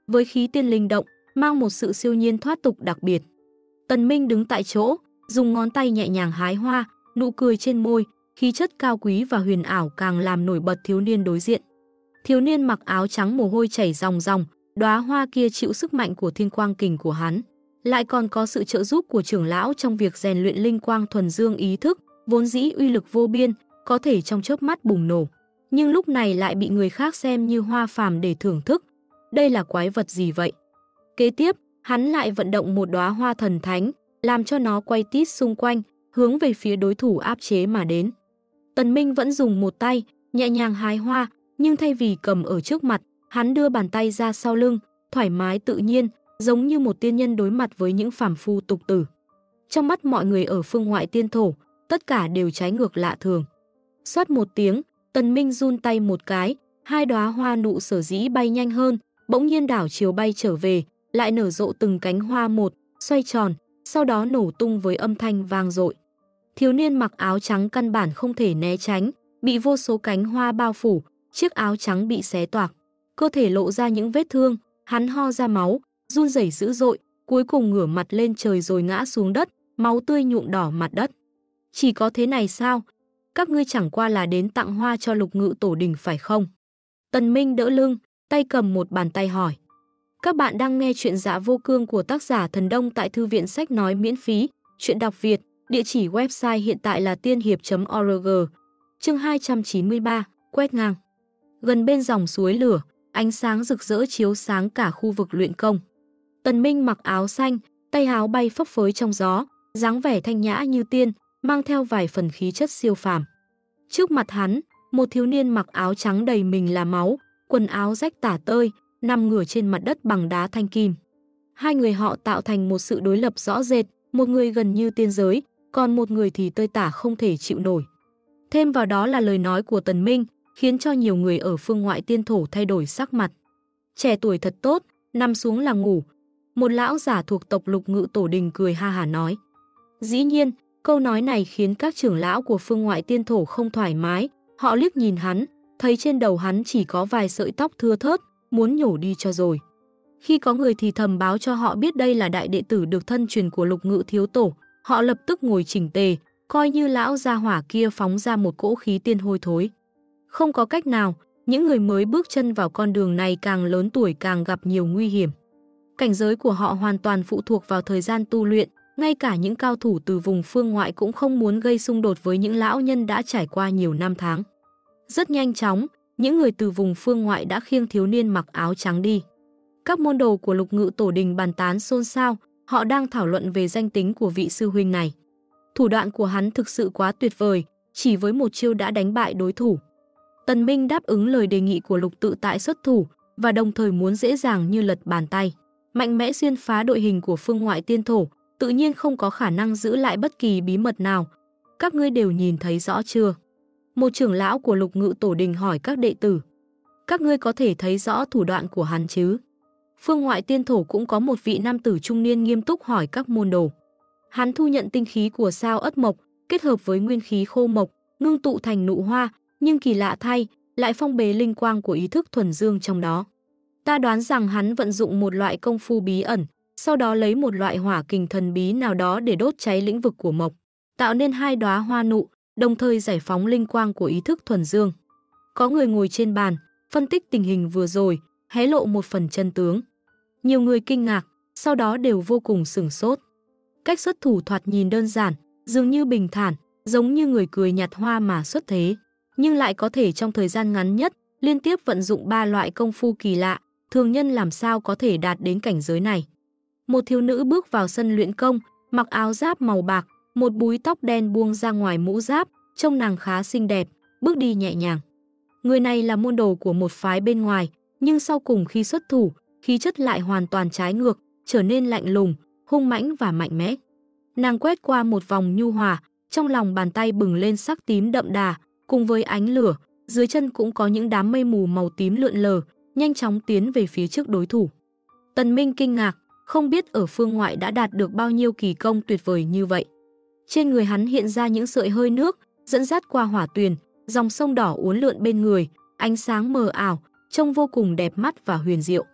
với khí tiên linh động, mang một sự siêu nhiên thoát tục đặc biệt. Tần Minh đứng tại chỗ, dùng ngón tay nhẹ nhàng hái hoa, nụ cười trên môi, khí chất cao quý và huyền ảo càng làm nổi bật thiếu niên đối diện. Thiếu niên mặc áo trắng mồ hôi chảy ròng ròng, đóa hoa kia chịu sức mạnh của thiên quang kình của hắn, lại còn có sự trợ giúp của trưởng lão trong việc rèn luyện linh quang thuần dương ý thức, vốn dĩ uy lực vô biên, có thể trong chớp mắt bùng nổ, nhưng lúc này lại bị người khác xem như hoa phàm để thưởng thức. Đây là quái vật gì vậy? Kế tiếp, hắn lại vận động một đóa hoa thần thánh, làm cho nó quay tít xung quanh, hướng về phía đối thủ áp chế mà đến. Tần Minh vẫn dùng một tay, nhẹ nhàng hái hoa, nhưng thay vì cầm ở trước mặt, hắn đưa bàn tay ra sau lưng, thoải mái tự nhiên, giống như một tiên nhân đối mặt với những phàm phu tục tử. Trong mắt mọi người ở phương ngoại tiên thổ, tất cả đều trái ngược lạ thường. Xoát một tiếng, Tần Minh run tay một cái, hai đóa hoa nụ sở dĩ bay nhanh hơn, bỗng nhiên đảo chiều bay trở về, lại nở rộ từng cánh hoa một, xoay tròn, sau đó nổ tung với âm thanh vang dội. Thiếu niên mặc áo trắng căn bản không thể né tránh, bị vô số cánh hoa bao phủ, chiếc áo trắng bị xé toạc, cơ thể lộ ra những vết thương, hắn ho ra máu, run rẩy dữ dội, cuối cùng ngửa mặt lên trời rồi ngã xuống đất, máu tươi nhuộm đỏ mặt đất. Chỉ có thế này sao? Các ngươi chẳng qua là đến tặng hoa cho Lục Ngự Tổ Đình phải không? Tần Minh đỡ lưng, tay cầm một bàn tay hỏi. Các bạn đang nghe chuyện Dạ Vô Cương của tác giả Thần Đông tại thư viện sách nói miễn phí, chuyện đọc Việt, địa chỉ website hiện tại là tiên hiệp.org. Chương 293, quét ngang. Gần bên dòng suối lửa, ánh sáng rực rỡ chiếu sáng cả khu vực luyện công. Tần Minh mặc áo xanh, tay áo bay phấp phới trong gió, dáng vẻ thanh nhã như tiên, mang theo vài phần khí chất siêu phàm. Trước mặt hắn, một thiếu niên mặc áo trắng đầy mình là máu, quần áo rách tả tơi, nằm ngửa trên mặt đất bằng đá thanh kim. Hai người họ tạo thành một sự đối lập rõ rệt, một người gần như tiên giới, còn một người thì tơi tả không thể chịu nổi. Thêm vào đó là lời nói của Tần Minh, khiến cho nhiều người ở phương ngoại tiên thổ thay đổi sắc mặt. Trẻ tuổi thật tốt, nằm xuống là ngủ. Một lão giả thuộc tộc Lục Ngự Tổ Đình cười ha hả nói. Dĩ nhiên, câu nói này khiến các trưởng lão của phương ngoại tiên thổ không thoải mái. Họ liếc nhìn hắn, thấy trên đầu hắn chỉ có vài sợi tóc thưa thớt, muốn nhổ đi cho rồi. Khi có người thì thầm báo cho họ biết đây là đại đệ tử được thân truyền của Lục Ngự Thiếu Tổ, họ lập tức ngồi chỉnh tề, coi như lão gia hỏa kia phóng ra một cỗ khí tiên hôi thối. Không có cách nào, những người mới bước chân vào con đường này càng lớn tuổi càng gặp nhiều nguy hiểm. Cảnh giới của họ hoàn toàn phụ thuộc vào thời gian tu luyện, ngay cả những cao thủ từ vùng phương ngoại cũng không muốn gây xung đột với những lão nhân đã trải qua nhiều năm tháng. Rất nhanh chóng, những người từ vùng phương ngoại đã khiêng thiếu niên mặc áo trắng đi. Các môn đồ của Lục Ngự Tổ Đình bàn tán xôn xao, họ đang thảo luận về danh tính của vị sư huynh này. Thủ đoạn của hắn thực sự quá tuyệt vời, chỉ với một chiêu đã đánh bại đối thủ. Tần Minh đáp ứng lời đề nghị của Lục Tự Tại xuất thủ và đồng thời muốn dễ dàng như lật bàn tay, mạnh mẽ xuyên phá đội hình của phương ngoại tiên thổ, tự nhiên không có khả năng giữ lại bất kỳ bí mật nào. Các ngươi đều nhìn thấy rõ chưa? Một trưởng lão của Lục Ngự Tổ Đình hỏi các đệ tử. Các ngươi có thể thấy rõ thủ đoạn của hắn chứ? Phương ngoại tiên thổ cũng có một vị nam tử trung niên nghiêm túc hỏi các môn đồ. Hắn thu nhận tinh khí của sao Ất Mộc, kết hợp với nguyên khí khô mộc, ngưng tụ thành nụ hoa, nhưng kỳ lạ thay, lại phong bế linh quang của ý thức thuần dương trong đó. Ta đoán rằng hắn vận dụng một loại công phu bí ẩn, sau đó lấy một loại hỏa kình thần bí nào đó để đốt cháy lĩnh vực của mộc, tạo nên hai đóa hoa nụ, đồng thời giải phóng linh quang của ý thức thuần dương. Có người ngồi trên bàn, phân tích tình hình vừa rồi, hé lộ một phần chân tướng. Nhiều người kinh ngạc, sau đó đều vô cùng sửng sốt. Cách xuất thủ thoạt nhìn đơn giản, dường như bình thản, giống như người cười nhặt hoa mà xuất thế, nhưng lại có thể trong thời gian ngắn nhất liên tiếp vận dụng ba loại công phu kỳ lạ, thường nhân làm sao có thể đạt đến cảnh giới này. Một thiếu nữ bước vào sân luyện công, mặc áo giáp màu bạc, một búi tóc đen buông ra ngoài mũ giáp, trông nàng khá xinh đẹp, bước đi nhẹ nhàng. Người này là môn đồ của một phái bên ngoài, nhưng sau cùng khi xuất thủ, khí chất lại hoàn toàn trái ngược, trở nên lạnh lùng, hung mãnh và mạnh mẽ. Nàng quét qua một vòng nhu hòa, trong lòng bàn tay bừng lên sắc tím đậm đà, cùng với ánh lửa, dưới chân cũng có những đám mây mù màu tím lượn lờ, nhanh chóng tiến về phía trước đối thủ. Tần Minh kinh ngạc, không biết ở phương ngoại đã đạt được bao nhiêu kỳ công tuyệt vời như vậy. Trên người hắn hiện ra những sợi hơi nước, dẫn dắt qua hỏa tuyền, dòng sông đỏ uốn lượn bên người, ánh sáng mờ ảo, trông vô cùng đẹp mắt và huyền diệu.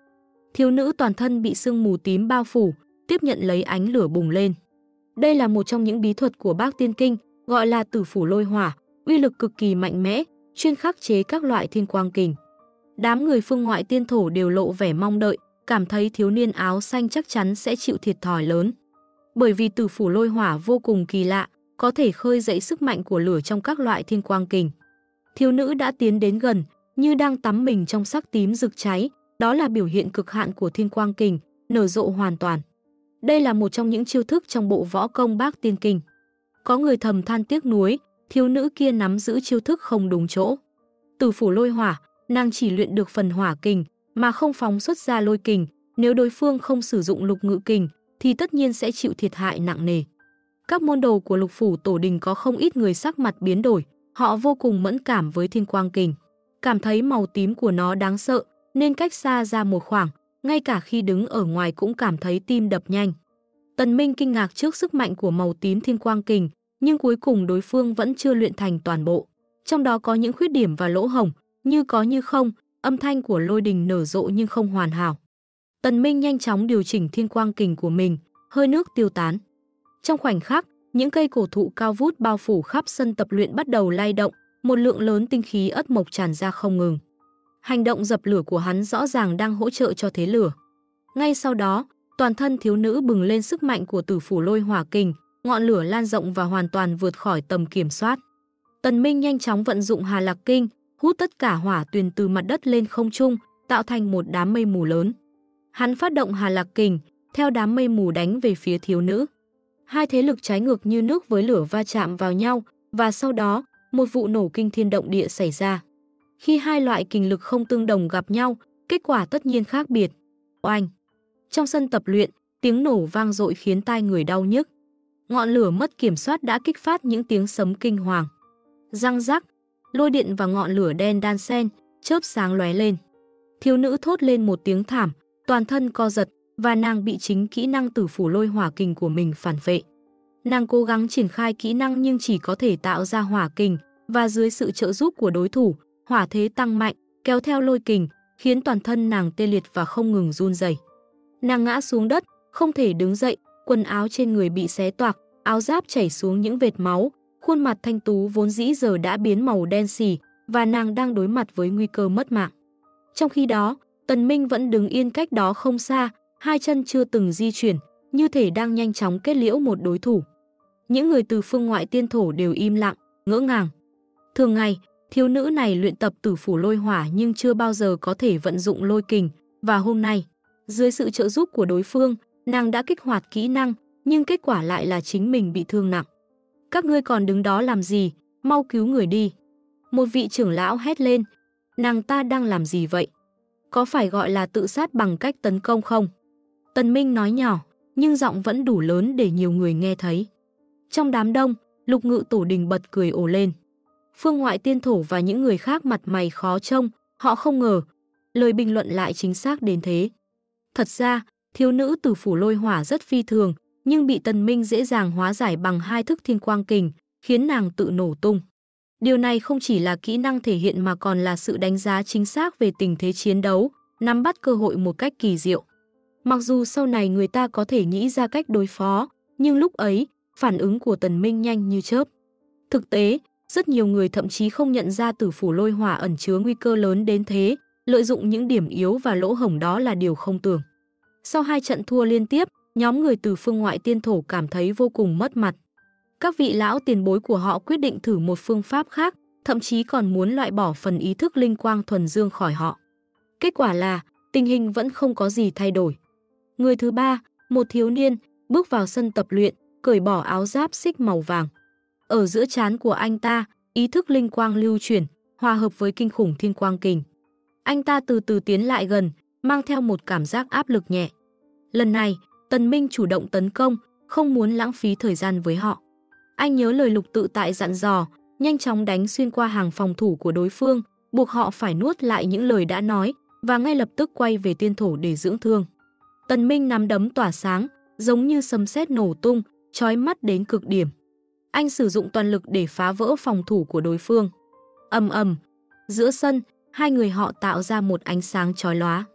Thiếu nữ toàn thân bị sương mù tím bao phủ, tiếp nhận lấy ánh lửa bùng lên. Đây là một trong những bí thuật của Bác Tiên Kinh, gọi là Tử Phủ Lôi Hỏa, uy lực cực kỳ mạnh mẽ, chuyên khắc chế các loại thiên quang kình. Đám người phương ngoại tiên thổ đều lộ vẻ mong đợi, cảm thấy thiếu niên áo xanh chắc chắn sẽ chịu thiệt thòi lớn. Bởi vì Tử Phủ Lôi Hỏa vô cùng kỳ lạ, có thể khơi dậy sức mạnh của lửa trong các loại thiên quang kình. Thiếu nữ đã tiến đến gần, như đang tắm mình trong sắc tím rực cháy, đó là biểu hiện cực hạn của thiên quang kình, nở rộ hoàn toàn. Đây là một trong những chiêu thức trong bộ võ công Bác Tiên Kinh. Có người thầm than tiếc nuối, thiếu nữ kia nắm giữ chiêu thức không đúng chỗ. Tử Phủ Lôi Hỏa, nàng chỉ luyện được phần hỏa kình, mà không phóng xuất ra lôi kình, nếu đối phương không sử dụng lục ngự kình, thì tất nhiên sẽ chịu thiệt hại nặng nề. Các môn đồ của Lục Phủ Tổ Đình có không ít người sắc mặt biến đổi, họ vô cùng mẫn cảm với thiên quang kình. Cảm thấy màu tím của nó đáng sợ, nên cách xa ra một khoảng, ngay cả khi đứng ở ngoài cũng cảm thấy tim đập nhanh. Tần Minh kinh ngạc trước sức mạnh của màu tím thiên quang kình, nhưng cuối cùng đối phương vẫn chưa luyện thành toàn bộ. Trong đó có những khuyết điểm và lỗ hổng, như có như không, âm thanh của lôi đình nở rộ nhưng không hoàn hảo. Tần Minh nhanh chóng điều chỉnh thiên quang kình của mình, hơi nước tiêu tán. Trong khoảnh khắc, những cây cổ thụ cao vút bao phủ khắp sân tập luyện bắt đầu lay động, một lượng lớn tinh khí ất mộc tràn ra không ngừng. Hành động dập lửa của hắn rõ ràng đang hỗ trợ cho thế lửa. Ngay sau đó, toàn thân thiếu nữ bừng lên sức mạnh của Tử Phủ Lôi Hỏa kình, ngọn lửa lan rộng và hoàn toàn vượt khỏi tầm kiểm soát. Tần Minh nhanh chóng vận dụng Hà Lạc Kinh, hút tất cả hỏa tuyền từ mặt đất lên không trung, tạo thành một đám mây mù lớn. Hắn phát động Hà Lạc Kình, theo đám mây mù đánh về phía thiếu nữ. Hai thế lực trái ngược như nước với lửa va chạm vào nhau, và sau đó, một vụ nổ kinh thiên động địa xảy ra. Khi hai loại kình lực không tương đồng gặp nhau, kết quả tất nhiên khác biệt. Oanh! Trong sân tập luyện, tiếng nổ vang dội khiến tai người đau nhức. Ngọn lửa mất kiểm soát đã kích phát những tiếng sấm kinh hoàng. Răng rắc, lôi điện và ngọn lửa đen đan xen, chớp sáng lóe lên. Thiếu nữ thốt lên một tiếng thảm, toàn thân co giật, và nàng bị chính kỹ năng Tử Phủ Lôi Hỏa kình của mình phản vệ. Nàng cố gắng triển khai kỹ năng nhưng chỉ có thể tạo ra hỏa kình, và dưới sự trợ giúp của đối thủ, hỏa thế tăng mạnh, kéo theo lôi kình, khiến toàn thân nàng tê liệt và không ngừng run rẩy. Nàng ngã xuống đất, không thể đứng dậy, quần áo trên người bị xé toạc, áo giáp chảy xuống những vệt máu, khuôn mặt thanh tú vốn dĩ giờ đã biến màu đen xì, và nàng đang đối mặt với nguy cơ mất mạng. Trong khi đó, Tần Minh vẫn đứng yên cách đó không xa, hai chân chưa từng di chuyển, như thể đang nhanh chóng kết liễu một đối thủ. Những người từ phương ngoại tiên thổ đều im lặng, ngỡ ngàng. Thường ngày, thiếu nữ này luyện tập Tử Phủ Lôi Hỏa nhưng chưa bao giờ có thể vận dụng lôi kình, và hôm nay, dưới sự trợ giúp của đối phương, nàng đã kích hoạt kỹ năng, nhưng kết quả lại là chính mình bị thương nặng. Các ngươi còn đứng đó làm gì, mau cứu người đi. Một vị trưởng lão hét lên, nàng ta đang làm gì vậy? Có phải gọi là tự sát bằng cách tấn công không? Tần Minh nói nhỏ, nhưng giọng vẫn đủ lớn để nhiều người nghe thấy. Trong đám đông, Lục Ngự Tổ Đình bật cười ồ lên. Phương ngoại tiên thổ và những người khác mặt mày khó trông, họ không ngờ, lời bình luận lại chính xác đến thế. Thật ra, thiếu nữ Tử Phủ Lôi Hỏa rất phi thường, nhưng bị Tần Minh dễ dàng hóa giải bằng hai thức thiên quang kình, khiến nàng tự nổ tung. Điều này không chỉ là kỹ năng thể hiện mà còn là sự đánh giá chính xác về tình thế chiến đấu, nắm bắt cơ hội một cách kỳ diệu. Mặc dù sau này người ta có thể nghĩ ra cách đối phó, nhưng lúc ấy, phản ứng của Tần Minh nhanh như chớp. Thực tế, rất nhiều người thậm chí không nhận ra Tử Phủ Lôi Hỏa ẩn chứa nguy cơ lớn đến thế, lợi dụng những điểm yếu và lỗ hổng đó là điều không tưởng. Sau hai trận thua liên tiếp, nhóm người từ phương ngoại tiên thổ cảm thấy vô cùng mất mặt. Các vị lão tiền bối của họ quyết định thử một phương pháp khác, thậm chí còn muốn loại bỏ phần ý thức linh quang thuần dương khỏi họ. Kết quả là, tình hình vẫn không có gì thay đổi. Người thứ ba, một thiếu niên, bước vào sân tập luyện, cởi bỏ áo giáp xích màu vàng. Ở giữa trán của anh ta, ý thức linh quang lưu chuyển, hòa hợp với kinh khủng thiên quang kình. Anh ta từ từ tiến lại gần, mang theo một cảm giác áp lực nhẹ. Lần này, Tần Minh chủ động tấn công, không muốn lãng phí thời gian với họ. Anh nhớ lời Lục Tự Tại dặn dò, nhanh chóng đánh xuyên qua hàng phòng thủ của đối phương, buộc họ phải nuốt lại những lời đã nói, và ngay lập tức quay về tiên thổ để dưỡng thương. Tần Minh nắm đấm tỏa sáng, giống như sấm sét nổ tung, chói mắt đến cực điểm. Anh sử dụng toàn lực để phá vỡ phòng thủ của đối phương. Ầm ầm, giữa sân, hai người họ tạo ra một ánh sáng chói lóa.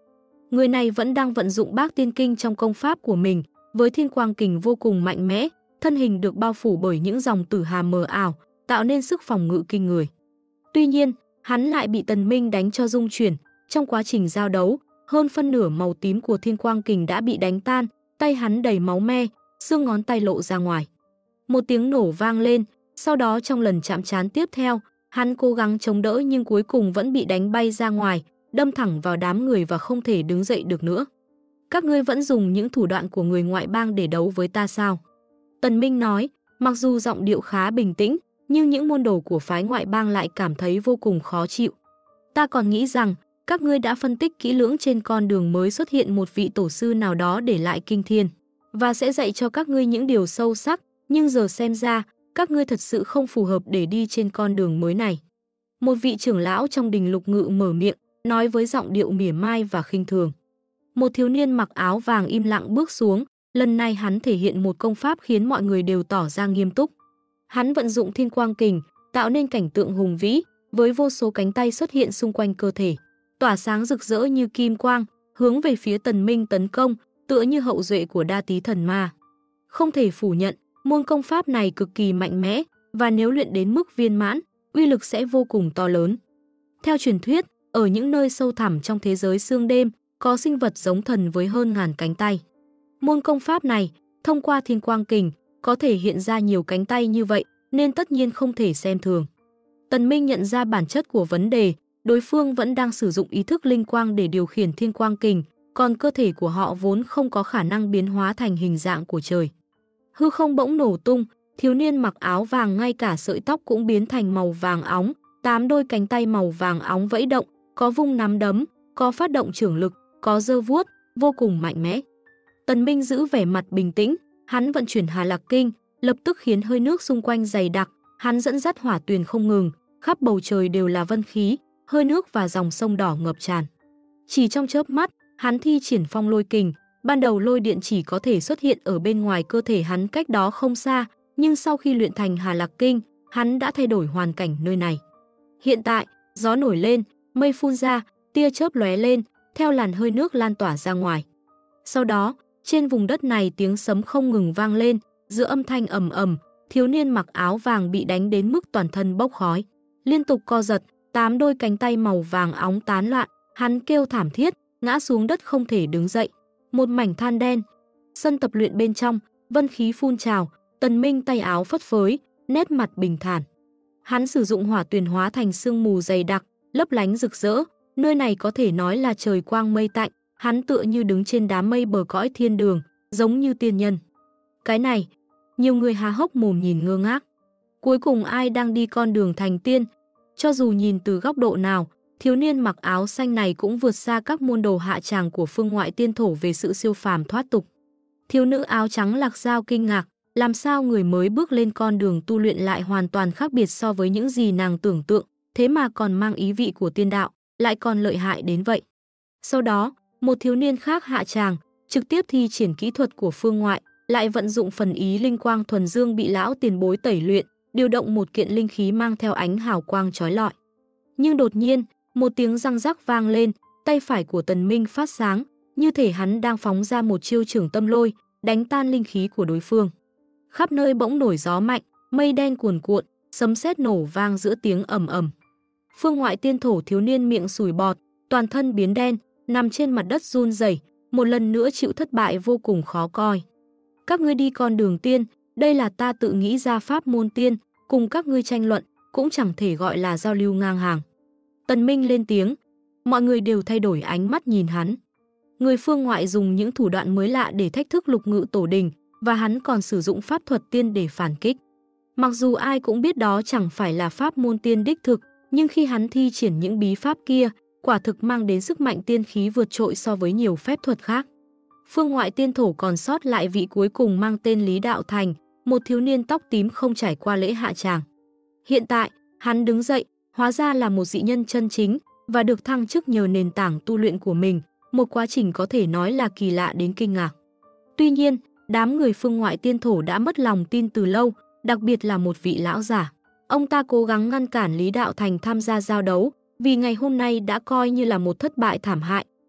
Người này vẫn đang vận dụng Bác Tiên Kinh trong công pháp của mình, với Thiên Quang Kình vô cùng mạnh mẽ, thân hình được bao phủ bởi những dòng tử hà mờ ảo, tạo nên sức phòng ngự kinh người. Tuy nhiên, hắn lại bị Tần Minh đánh cho rung chuyển, trong quá trình giao đấu, hơn phân nửa màu tím của Thiên Quang Kình đã bị đánh tan, tay hắn đầy máu me, xương ngón tay lộ ra ngoài. Một tiếng nổ vang lên, sau đó trong lần chạm trán tiếp theo, hắn cố gắng chống đỡ nhưng cuối cùng vẫn bị đánh bay ra ngoài, đâm thẳng vào đám người và không thể đứng dậy được nữa. Các ngươi vẫn dùng những thủ đoạn của người ngoại bang để đấu với ta sao? Tần Minh nói, mặc dù giọng điệu khá bình tĩnh, nhưng những môn đồ của phái ngoại bang lại cảm thấy vô cùng khó chịu. Ta còn nghĩ rằng, các ngươi đã phân tích kỹ lưỡng trên con đường mới xuất hiện một vị tổ sư nào đó để lại kinh thiên, và sẽ dạy cho các ngươi những điều sâu sắc, nhưng giờ xem ra, các ngươi thật sự không phù hợp để đi trên con đường mới này. Một vị trưởng lão trong đình Lục Ngự mở miệng, nói với giọng điệu mỉa mai và khinh thường. Một thiếu niên mặc áo vàng im lặng bước xuống, lần này hắn thể hiện một công pháp khiến mọi người đều tỏ ra nghiêm túc. Hắn vận dụng Thiên Quang Kình, tạo nên cảnh tượng hùng vĩ, với vô số cánh tay xuất hiện xung quanh cơ thể, tỏa sáng rực rỡ như kim quang, hướng về phía Tần Minh tấn công, tựa như hậu duệ của Đa Tý Thần Ma. Không thể phủ nhận, môn công pháp này cực kỳ mạnh mẽ, và nếu luyện đến mức viên mãn, uy lực sẽ vô cùng to lớn. Theo truyền thuyết, ở những nơi sâu thẳm trong thế giới sương đêm, có sinh vật giống thần với hơn ngàn cánh tay. Môn công pháp này, thông qua Thiên Quang Kình, có thể hiện ra nhiều cánh tay như vậy, nên tất nhiên không thể xem thường. Tần Minh nhận ra bản chất của vấn đề, đối phương vẫn đang sử dụng ý thức linh quang để điều khiển Thiên Quang Kình, còn cơ thể của họ vốn không có khả năng biến hóa thành hình dạng của trời. Hư không bỗng nổ tung, thiếu niên mặc áo vàng ngay cả sợi tóc cũng biến thành màu vàng óng, 8 đôi cánh tay màu vàng óng vẫy động, có vung nắm đấm, có phát động chưởng lực, có giơ vuốt, vô cùng mạnh mẽ. Tần Minh giữ vẻ mặt bình tĩnh, hắn vận chuyển Hà Lạc Kinh, lập tức khiến hơi nước xung quanh dày đặc, hắn dẫn dắt hỏa tuyền không ngừng, khắp bầu trời đều là vân khí, hơi nước và dòng sông đỏ ngập tràn. Chỉ trong chớp mắt, hắn thi triển Phong Lôi Kình, ban đầu lôi điện chỉ có thể xuất hiện ở bên ngoài cơ thể hắn cách đó không xa, nhưng sau khi luyện thành Hà Lạc Kinh, hắn đã thay đổi hoàn cảnh nơi này. Hiện tại, gió nổi lên, mây phun ra, tia chớp lóe lên, theo làn hơi nước lan tỏa ra ngoài. Sau đó, trên vùng đất này tiếng sấm không ngừng vang lên, giữa âm thanh ầm ầm, thiếu niên mặc áo vàng bị đánh đến mức toàn thân bốc khói, liên tục co giật, 8 đôi cánh tay màu vàng óng tán loạn, hắn kêu thảm thiết, ngã xuống đất không thể đứng dậy. Một mảnh than đen, sân tập luyện bên trong, vân khí phun trào, Tần Minh tay áo phất phới, nét mặt bình thản. Hắn sử dụng hỏa tuyền hóa thành sương mù dày đặc, lấp lánh rực rỡ, nơi này có thể nói là trời quang mây tạnh, hắn tựa như đứng trên đám mây bờ cõi thiên đường, giống như tiên nhân. Cái này, nhiều người há hốc mồm nhìn ngơ ngác. Cuối cùng ai đang đi con đường thành tiên? Cho dù nhìn từ góc độ nào, thiếu niên mặc áo xanh này cũng vượt xa các môn đồ hạ tràng của phương ngoại tiên thổ về sự siêu phàm thoát tục. Thiếu nữ áo trắng Lạc Dao kinh ngạc, làm sao người mới bước lên con đường tu luyện lại hoàn toàn khác biệt so với những gì nàng tưởng tượng, thế mà còn mang ý vị của tiên đạo, lại còn lợi hại đến vậy. Sau đó, một thiếu niên khác hạ tràng, trực tiếp thi triển kỹ thuật của phương ngoại, lại vận dụng phần ý linh quang thuần dương bị lão tiền bối tẩy luyện, điều động một kiện linh khí mang theo ánh hào quang chói lọi. Nhưng đột nhiên, một tiếng răng rắc vang lên, tay phải của Tần Minh phát sáng, như thể hắn đang phóng ra một chiêu trưởng tâm lôi, đánh tan linh khí của đối phương. Khắp nơi bỗng nổi gió mạnh, mây đen cuồn cuộn, sấm sét nổ vang giữa tiếng ầm ầm. Phương ngoại tiên thổ thiếu niên miệng sùi bọt, toàn thân biến đen, nằm trên mặt đất run rẩy, một lần nữa chịu thất bại vô cùng khó coi. Các ngươi đi con đường tiên, đây là ta tự nghĩ ra pháp môn tiên, cùng các ngươi tranh luận, cũng chẳng thể gọi là giao lưu ngang hàng. Tần Minh lên tiếng, mọi người đều thay đổi ánh mắt nhìn hắn. Người phương ngoại dùng những thủ đoạn mới lạ để thách thức Lục Ngự tổ đình, và hắn còn sử dụng pháp thuật tiên để phản kích. Mặc dù ai cũng biết đó chẳng phải là pháp môn tiên đích thực, nhưng khi hắn thi triển những bí pháp kia, quả thực mang đến sức mạnh tiên khí vượt trội so với nhiều phép thuật khác. Phương ngoại tiên thổ còn sót lại vị cuối cùng mang tên Lý Đạo Thành, một thiếu niên tóc tím không trải qua lễ hạ tràng. Hiện tại, hắn đứng dậy, hóa ra là một dị nhân chân chính và được thăng chức nhờ nền tảng tu luyện của mình, một quá trình có thể nói là kỳ lạ đến kinh ngạc. Tuy nhiên, đám người phương ngoại tiên thổ đã mất lòng tin từ lâu, đặc biệt là một vị lão giả. Ông ta cố gắng ngăn cản Lý Đạo Thành tham gia giao đấu, vì ngày hôm nay đã coi như là một thất bại thảm hại,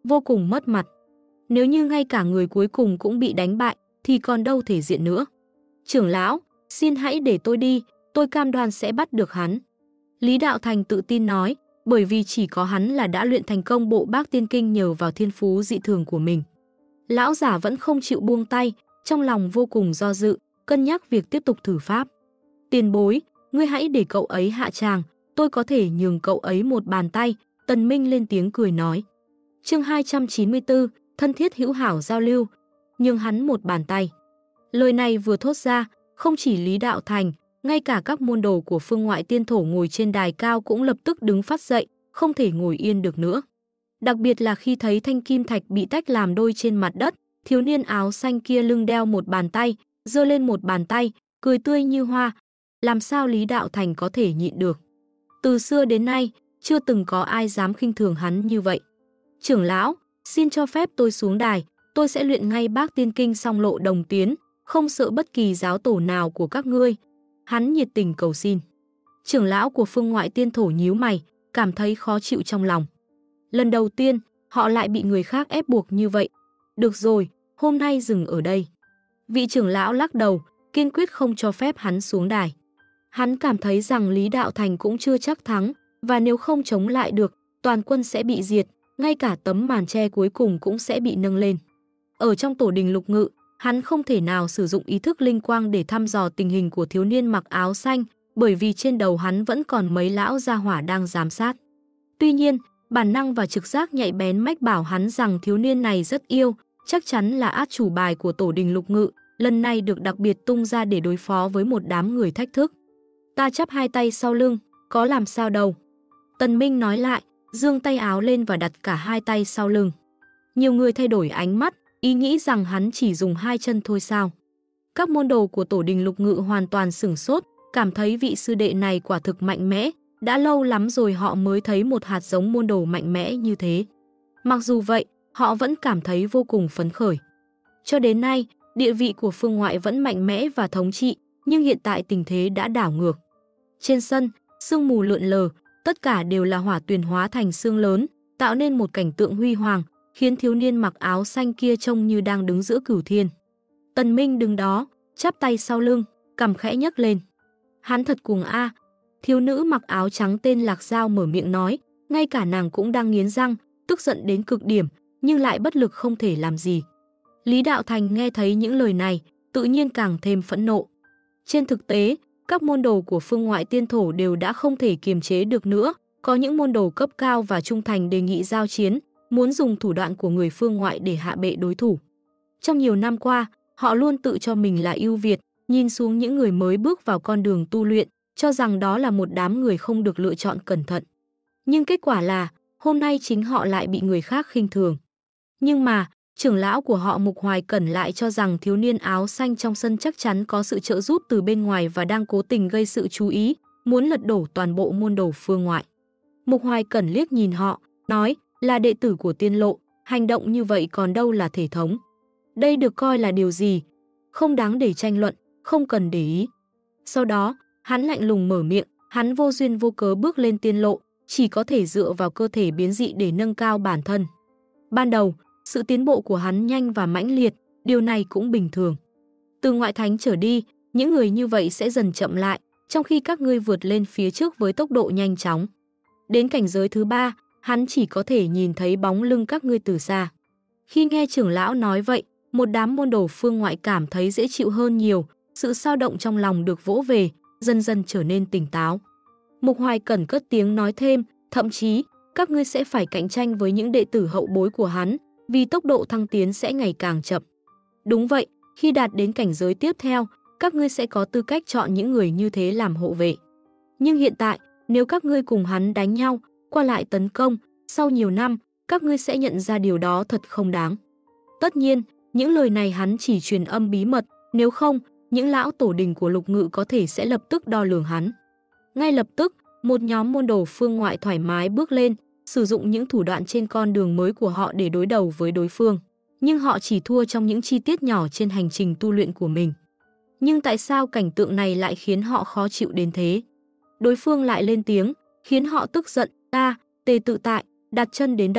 vô cùng mất mặt. Nếu như ngay cả người cuối cùng cũng bị đánh bại, thì còn đâu thể diện nữa. Trưởng lão, xin hãy để tôi đi, tôi cam đoan sẽ bắt được hắn. Lý Đạo Thành tự tin nói, bởi vì chỉ có hắn là đã luyện thành công bộ Bác Tiên Kinh nhờ vào thiên phú dị thường của mình. Lão giả vẫn không chịu buông tay, trong lòng vô cùng do dự, cân nhắc việc tiếp tục thử pháp. Tiền bối, ngươi hãy để cậu ấy hạ tràng, tôi có thể nhường cậu ấy một bàn tay, Tần Minh lên tiếng cười nói. Chương 294, thân thiết hữu hảo giao lưu, nhường hắn một bàn tay. Lời này vừa thốt ra, không chỉ Lý Đạo Thành, ngay cả các môn đồ của Phương Ngoại Tiên Thổ ngồi trên đài cao cũng lập tức đứng phát dậy, không thể ngồi yên được nữa. Đặc biệt là khi thấy thanh kim thạch bị tách làm đôi trên mặt đất, thiếu niên áo xanh kia lưng đeo một bàn tay, giơ lên một bàn tay, cười tươi như hoa. Làm sao Lý Đạo Thành có thể nhịn được? Từ xưa đến nay, chưa từng có ai dám khinh thường hắn như vậy. Trưởng lão, xin cho phép tôi xuống đài, tôi sẽ luyện ngay Bác Tiên Kinh Song Lộ Đồng Tiến, không sợ bất kỳ giáo tổ nào của các ngươi. Hắn nhiệt tình cầu xin. Trưởng lão của Phương Ngoại Tiên Thổ nhíu mày, cảm thấy khó chịu trong lòng. Lần đầu tiên, họ lại bị người khác ép buộc như vậy. Được rồi, hôm nay dừng ở đây. Vị trưởng lão lắc đầu, kiên quyết không cho phép hắn xuống đài. Hắn cảm thấy rằng Lý Đạo Thành cũng chưa chắc thắng, và nếu không chống lại được, toàn quân sẽ bị diệt, ngay cả tấm màn che cuối cùng cũng sẽ bị nâng lên. Ở trong tổ đình Lục Ngự, hắn không thể nào sử dụng ý thức linh quang để thăm dò tình hình của thiếu niên mặc áo xanh, bởi vì trên đầu hắn vẫn còn mấy lão gia hỏa đang giám sát. Tuy nhiên, bản năng và trực giác nhạy bén mách bảo hắn rằng thiếu niên này rất yêu, chắc chắn là át chủ bài của tổ đình Lục Ngự, lần này được đặc biệt tung ra để đối phó với một đám người thách thức. Ta chắp hai tay sau lưng, có làm sao đâu. Tần Minh nói lại, giương tay áo lên và đặt cả hai tay sau lưng. Nhiều người thay đổi ánh mắt, ý nghĩ rằng hắn chỉ dùng hai chân thôi sao. Các môn đồ của tổ đình Lục Ngự hoàn toàn sửng sốt, cảm thấy vị sư đệ này quả thực mạnh mẽ, đã lâu lắm rồi họ mới thấy một hạt giống môn đồ mạnh mẽ như thế. Mặc dù vậy, họ vẫn cảm thấy vô cùng phấn khởi. Cho đến nay, địa vị của Phương Ngoại vẫn mạnh mẽ và thống trị, nhưng hiện tại tình thế đã đảo ngược. Trên sân, sương mù lượn lờ, tất cả đều là hỏa tuyền hóa thành sương lớn, tạo nên một cảnh tượng huy hoàng, khiến thiếu niên mặc áo xanh kia trông như đang đứng giữa cửu thiên. Tần Minh đứng đó, chắp tay sau lưng, cằm khẽ nhấc lên. Hắn thật cuồng a. Thiếu nữ mặc áo trắng tên Lạc Giao mở miệng nói, ngay cả nàng cũng đang nghiến răng, tức giận đến cực điểm, nhưng lại bất lực không thể làm gì. Lý Đạo Thành nghe thấy những lời này, tự nhiên càng thêm phẫn nộ. Trên thực tế, các môn đồ của Phương Ngoại Tiên Thổ đều đã không thể kiềm chế được nữa, có những môn đồ cấp cao và trung thành đề nghị giao chiến, muốn dùng thủ đoạn của người Phương Ngoại để hạ bệ đối thủ. Trong nhiều năm qua, họ luôn tự cho mình là ưu việt, nhìn xuống những người mới bước vào con đường tu luyện, cho rằng đó là một đám người không được lựa chọn cẩn thận. Nhưng kết quả là, hôm nay chính họ lại bị người khác khinh thường. Nhưng mà, trưởng lão của họ Mục Hoài Cẩn lại cho rằng thiếu niên áo xanh trong sân chắc chắn có sự trợ giúp từ bên ngoài và đang cố tình gây sự chú ý, muốn lật đổ toàn bộ môn đồ Phương Ngoại. Mục Hoài Cẩn liếc nhìn họ, nói, là đệ tử của Tiên Lộ, hành động như vậy còn đâu là thể thống. Đây được coi là điều gì? Không đáng để tranh luận, không cần để ý. Sau đó, hắn lạnh lùng mở miệng, hắn vô duyên vô cớ bước lên Tiên Lộ, chỉ có thể dựa vào cơ thể biến dị để nâng cao bản thân. Ban đầu, sự tiến bộ của hắn nhanh và mãnh liệt, điều này cũng bình thường. Từ ngoại thánh trở đi, những người như vậy sẽ dần chậm lại, trong khi các ngươi vượt lên phía trước với tốc độ nhanh chóng. Đến cảnh giới thứ 3, hắn chỉ có thể nhìn thấy bóng lưng các ngươi từ xa. Khi nghe trưởng lão nói vậy, một đám môn đồ Phương Ngoại cảm thấy dễ chịu hơn nhiều, sự xao động trong lòng được vỗ về, dần dần trở nên tỉnh táo. Mục Hoài Cẩn cất tiếng nói thêm, thậm chí, các ngươi sẽ phải cạnh tranh với những đệ tử hậu bối của hắn, vì tốc độ thăng tiến sẽ ngày càng chậm. Đúng vậy, khi đạt đến cảnh giới tiếp theo, các ngươi sẽ có tư cách chọn những người như thế làm hộ vệ. Nhưng hiện tại, nếu các ngươi cùng hắn đánh nhau, qua lại tấn công, sau nhiều năm, các ngươi sẽ nhận ra điều đó thật không đáng. Tất nhiên, những lời này hắn chỉ truyền âm bí mật, nếu không, những lão tổ đình của Lục Ngự có thể sẽ lập tức đo lường hắn. Ngay lập tức, một nhóm môn đồ Phương Ngoại thoải mái bước lên, sử dụng những thủ đoạn trên con đường mới của họ để đối đầu với đối phương. Nhưng họ chỉ thua trong những chi tiết nhỏ trên hành trình tu luyện của mình. Nhưng tại sao cảnh tượng này lại khiến họ khó chịu đến thế? Đối phương lại lên tiếng, khiến họ tức giận, ta, Tề Tự Tại, đặt chân đến đây,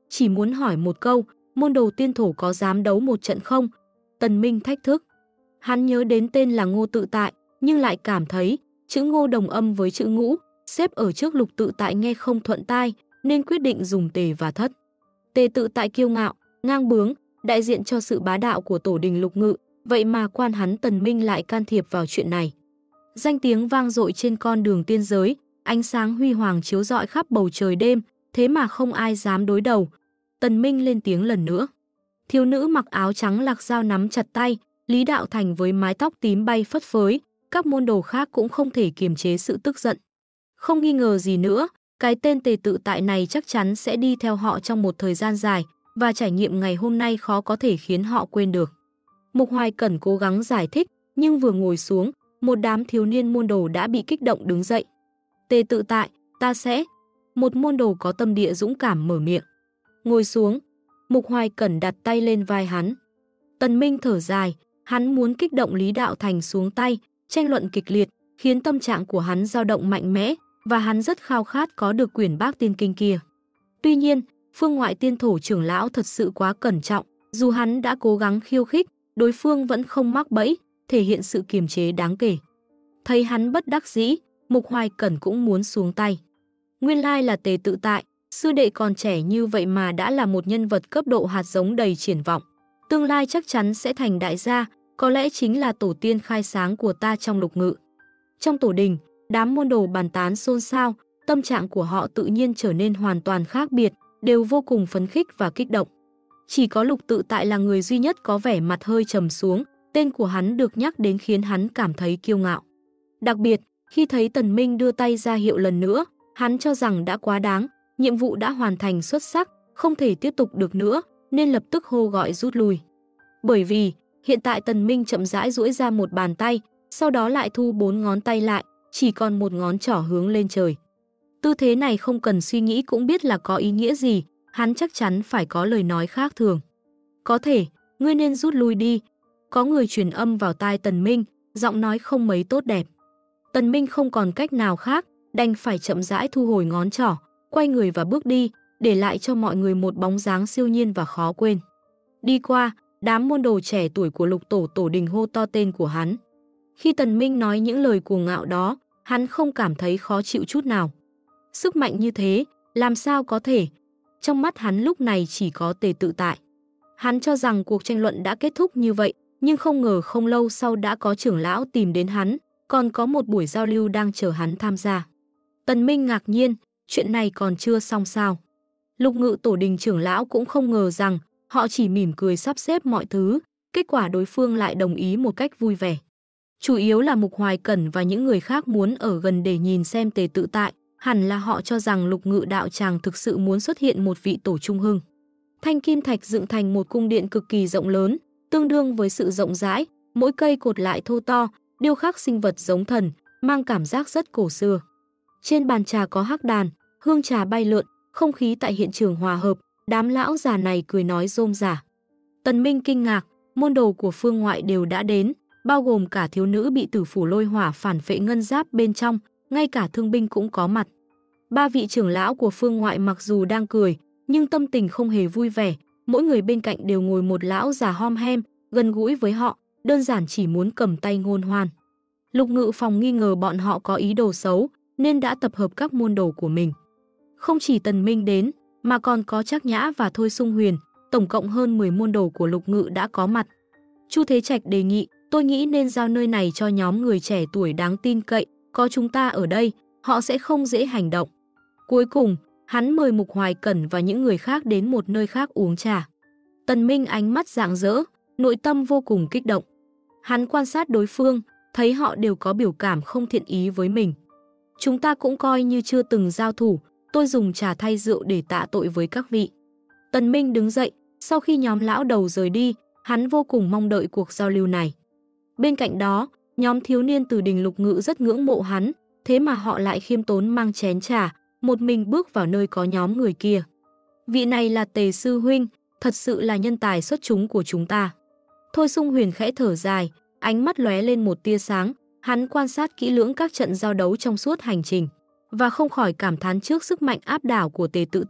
Chỉ muốn hỏi một câu, môn đồ tiên thổ có dám đấu một trận không? Tần Minh thách thức. Hắn nhớ đến tên là Ngô Tự Tại, nhưng lại cảm thấy chữ Ngô đồng âm với chữ Ngũ, xếp ở trước Lục Tự Tại nghe không thuận tai, nên quyết định dùng Tề và Thất. Tề Tự Tại kiêu ngạo, ngang bướng, đại diện cho sự bá đạo của tổ đình Lục Ngự, vậy mà quan hắn Tần Minh lại can thiệp vào chuyện này. Danh tiếng vang dội trên con đường tiên giới, ánh sáng huy hoàng chiếu rọi khắp bầu trời đêm, thế mà không ai dám đối đầu. Tần Minh lên tiếng lần nữa. Thiếu nữ mặc áo trắng lạc dao nắm chặt tay, Lý Đạo Thành với mái tóc tím bay phất phới, các môn đồ khác cũng không thể kiềm chế sự tức giận. Không nghi ngờ gì nữa, cái tên Tề Tự Tại này chắc chắn sẽ đi theo họ trong một thời gian dài, và trải nghiệm ngày hôm nay khó có thể khiến họ quên được. Mục Hoài Cẩn cố gắng giải thích, nhưng vừa ngồi xuống, một đám thiếu niên môn đồ đã bị kích động đứng dậy. Tề Tự Tại, ta sẽ... Một môn đồ có tâm địa dũng cảm mở miệng. Ngồi xuống, Mục Hoài Cẩn đặt tay lên vai hắn. Tần Minh thở dài, hắn muốn kích động Lý Đạo Thành xuống tay, tranh luận kịch liệt, khiến tâm trạng của hắn dao động mạnh mẽ, và hắn rất khao khát có được quyển Bác Tiên Kinh kia. Tuy nhiên, phương ngoại tiên thổ trưởng lão thật sự quá cẩn trọng, dù hắn đã cố gắng khiêu khích, đối phương vẫn không mắc bẫy, thể hiện sự kiềm chế đáng kể. Thấy hắn bất đắc dĩ, Mục Hoài Cẩn cũng muốn xuống tay. Nguyên lai là Tề Tự Tại, sư đệ còn trẻ như vậy mà đã là một nhân vật cấp độ hạt giống đầy triển vọng. Tương lai chắc chắn sẽ thành đại gia, có lẽ chính là tổ tiên khai sáng của ta trong Lục Ngự. Trong tổ đình, đám môn đồ bàn tán xôn xao, tâm trạng của họ tự nhiên trở nên hoàn toàn khác biệt, đều vô cùng phấn khích và kích động. Chỉ có Lục Tự Tại là người duy nhất có vẻ mặt hơi trầm xuống, tên của hắn được nhắc đến khiến hắn cảm thấy kiêu ngạo. Đặc biệt, khi thấy Tần Minh đưa tay ra hiệu lần nữa, hắn cho rằng đã quá đáng, nhiệm vụ đã hoàn thành xuất sắc, không thể tiếp tục được nữa, nên lập tức hô gọi rút lui. Bởi vì, hiện tại Tần Minh chậm rãi duỗi ra một bàn tay, sau đó lại thu 4 ngón tay lại, chỉ còn một ngón trỏ hướng lên trời. Tư thế này không cần suy nghĩ cũng biết là có ý nghĩa gì, hắn chắc chắn phải có lời nói khác thường. Có thể, ngươi nên rút lui đi. Có người truyền âm vào tai Tần Minh, giọng nói không mấy tốt đẹp. Tần Minh không còn cách nào khác, đành phải chậm rãi thu hồi ngón trỏ, quay người và bước đi, để lại cho mọi người một bóng dáng siêu nhiên và khó quên. Đi qua, đám môn đồ trẻ tuổi của Lục tổ đình hô to tên của hắn. Khi Tần Minh nói những lời cuồng ngạo đó, hắn không cảm thấy khó chịu chút nào. Sức mạnh như thế, làm sao có thể? Trong mắt hắn lúc này chỉ có Tề Tự Tại. Hắn cho rằng cuộc tranh luận đã kết thúc như vậy, nhưng không ngờ không lâu sau đã có trưởng lão tìm đến hắn, còn có một buổi giao lưu đang chờ hắn tham gia. Tần Minh ngạc nhiên, chuyện này còn chưa xong sao? Lục Ngự tổ đình trưởng lão cũng không ngờ rằng họ chỉ mỉm cười sắp xếp mọi thứ, kết quả đối phương lại đồng ý một cách vui vẻ. Chủ yếu là Mục Hoài Cẩn và những người khác muốn ở gần để nhìn xem Tề Tự Tại, hẳn là họ cho rằng Lục Ngự đạo tràng thực sự muốn xuất hiện một vị tổ trung hưng. Thanh kim thạch dựng thành một cung điện cực kỳ rộng lớn, tương đương với sự rộng rãi, mỗi cây cột lại thô to, điêu khắc sinh vật giống thần, mang cảm giác rất cổ xưa. Trên bàn trà có hắc đàn, hương trà bay lượn, không khí tại hiện trường hòa hợp, đám lão già này cười nói rôm rả. Tần Minh kinh ngạc, môn đồ của phương ngoại đều đã đến, bao gồm cả thiếu nữ bị tử phủ lôi hỏa phản phệ ngân giáp bên trong, ngay cả thương binh cũng có mặt. 3 vị trưởng lão của phương ngoại mặc dù đang cười, nhưng tâm tình không hề vui vẻ, mỗi người bên cạnh đều ngồi một lão già hom hem, gần gũi với họ, đơn giản chỉ muốn cầm tay ngôn hoan. Lục Ngự phòng nghi ngờ bọn họ có ý đồ xấu, nên đã tập hợp các môn đồ của mình. Không chỉ Tần Minh đến, mà còn có Trác Nhã và Thôi Sung Huyền, tổng cộng hơn 10 môn đồ của Lục Ngự đã có mặt. Chu Thế Trạch đề nghị, tôi nghĩ nên giao nơi này cho nhóm người trẻ tuổi đáng tin cậy, có chúng ta ở đây, họ sẽ không dễ hành động. Cuối cùng, hắn mời Mục Hoài Cẩn và những người khác đến một nơi khác uống trà. Tần Minh ánh mắt rạng rỡ, nội tâm vô cùng kích động. Hắn quan sát đối phương, thấy họ đều có biểu cảm không thiện ý với mình. Chúng ta cũng coi như chưa từng giao thủ, tôi dùng trà thay rượu để tạ tội với các vị. Tần Minh đứng dậy, sau khi nhóm lão đầu rời đi, hắn vô cùng mong đợi cuộc giao lưu này. Bên cạnh đó, nhóm thiếu niên từ đình Lục Ngự rất ngưỡng mộ hắn, thế mà họ lại khiêm tốn mang chén trà, một mình bước vào nơi có nhóm người kia. Vị này là Tề sư huynh, thật sự là nhân tài xuất chúng của chúng ta. Thôi Sung Huyền khẽ thở dài, ánh mắt lóe lên một tia sáng, hắn quan sát kỹ lưỡng các trận giao đấu trong suốt hành trình, và không khỏi cảm thán trước sức mạnh áp đảo của Tề Tự Tại,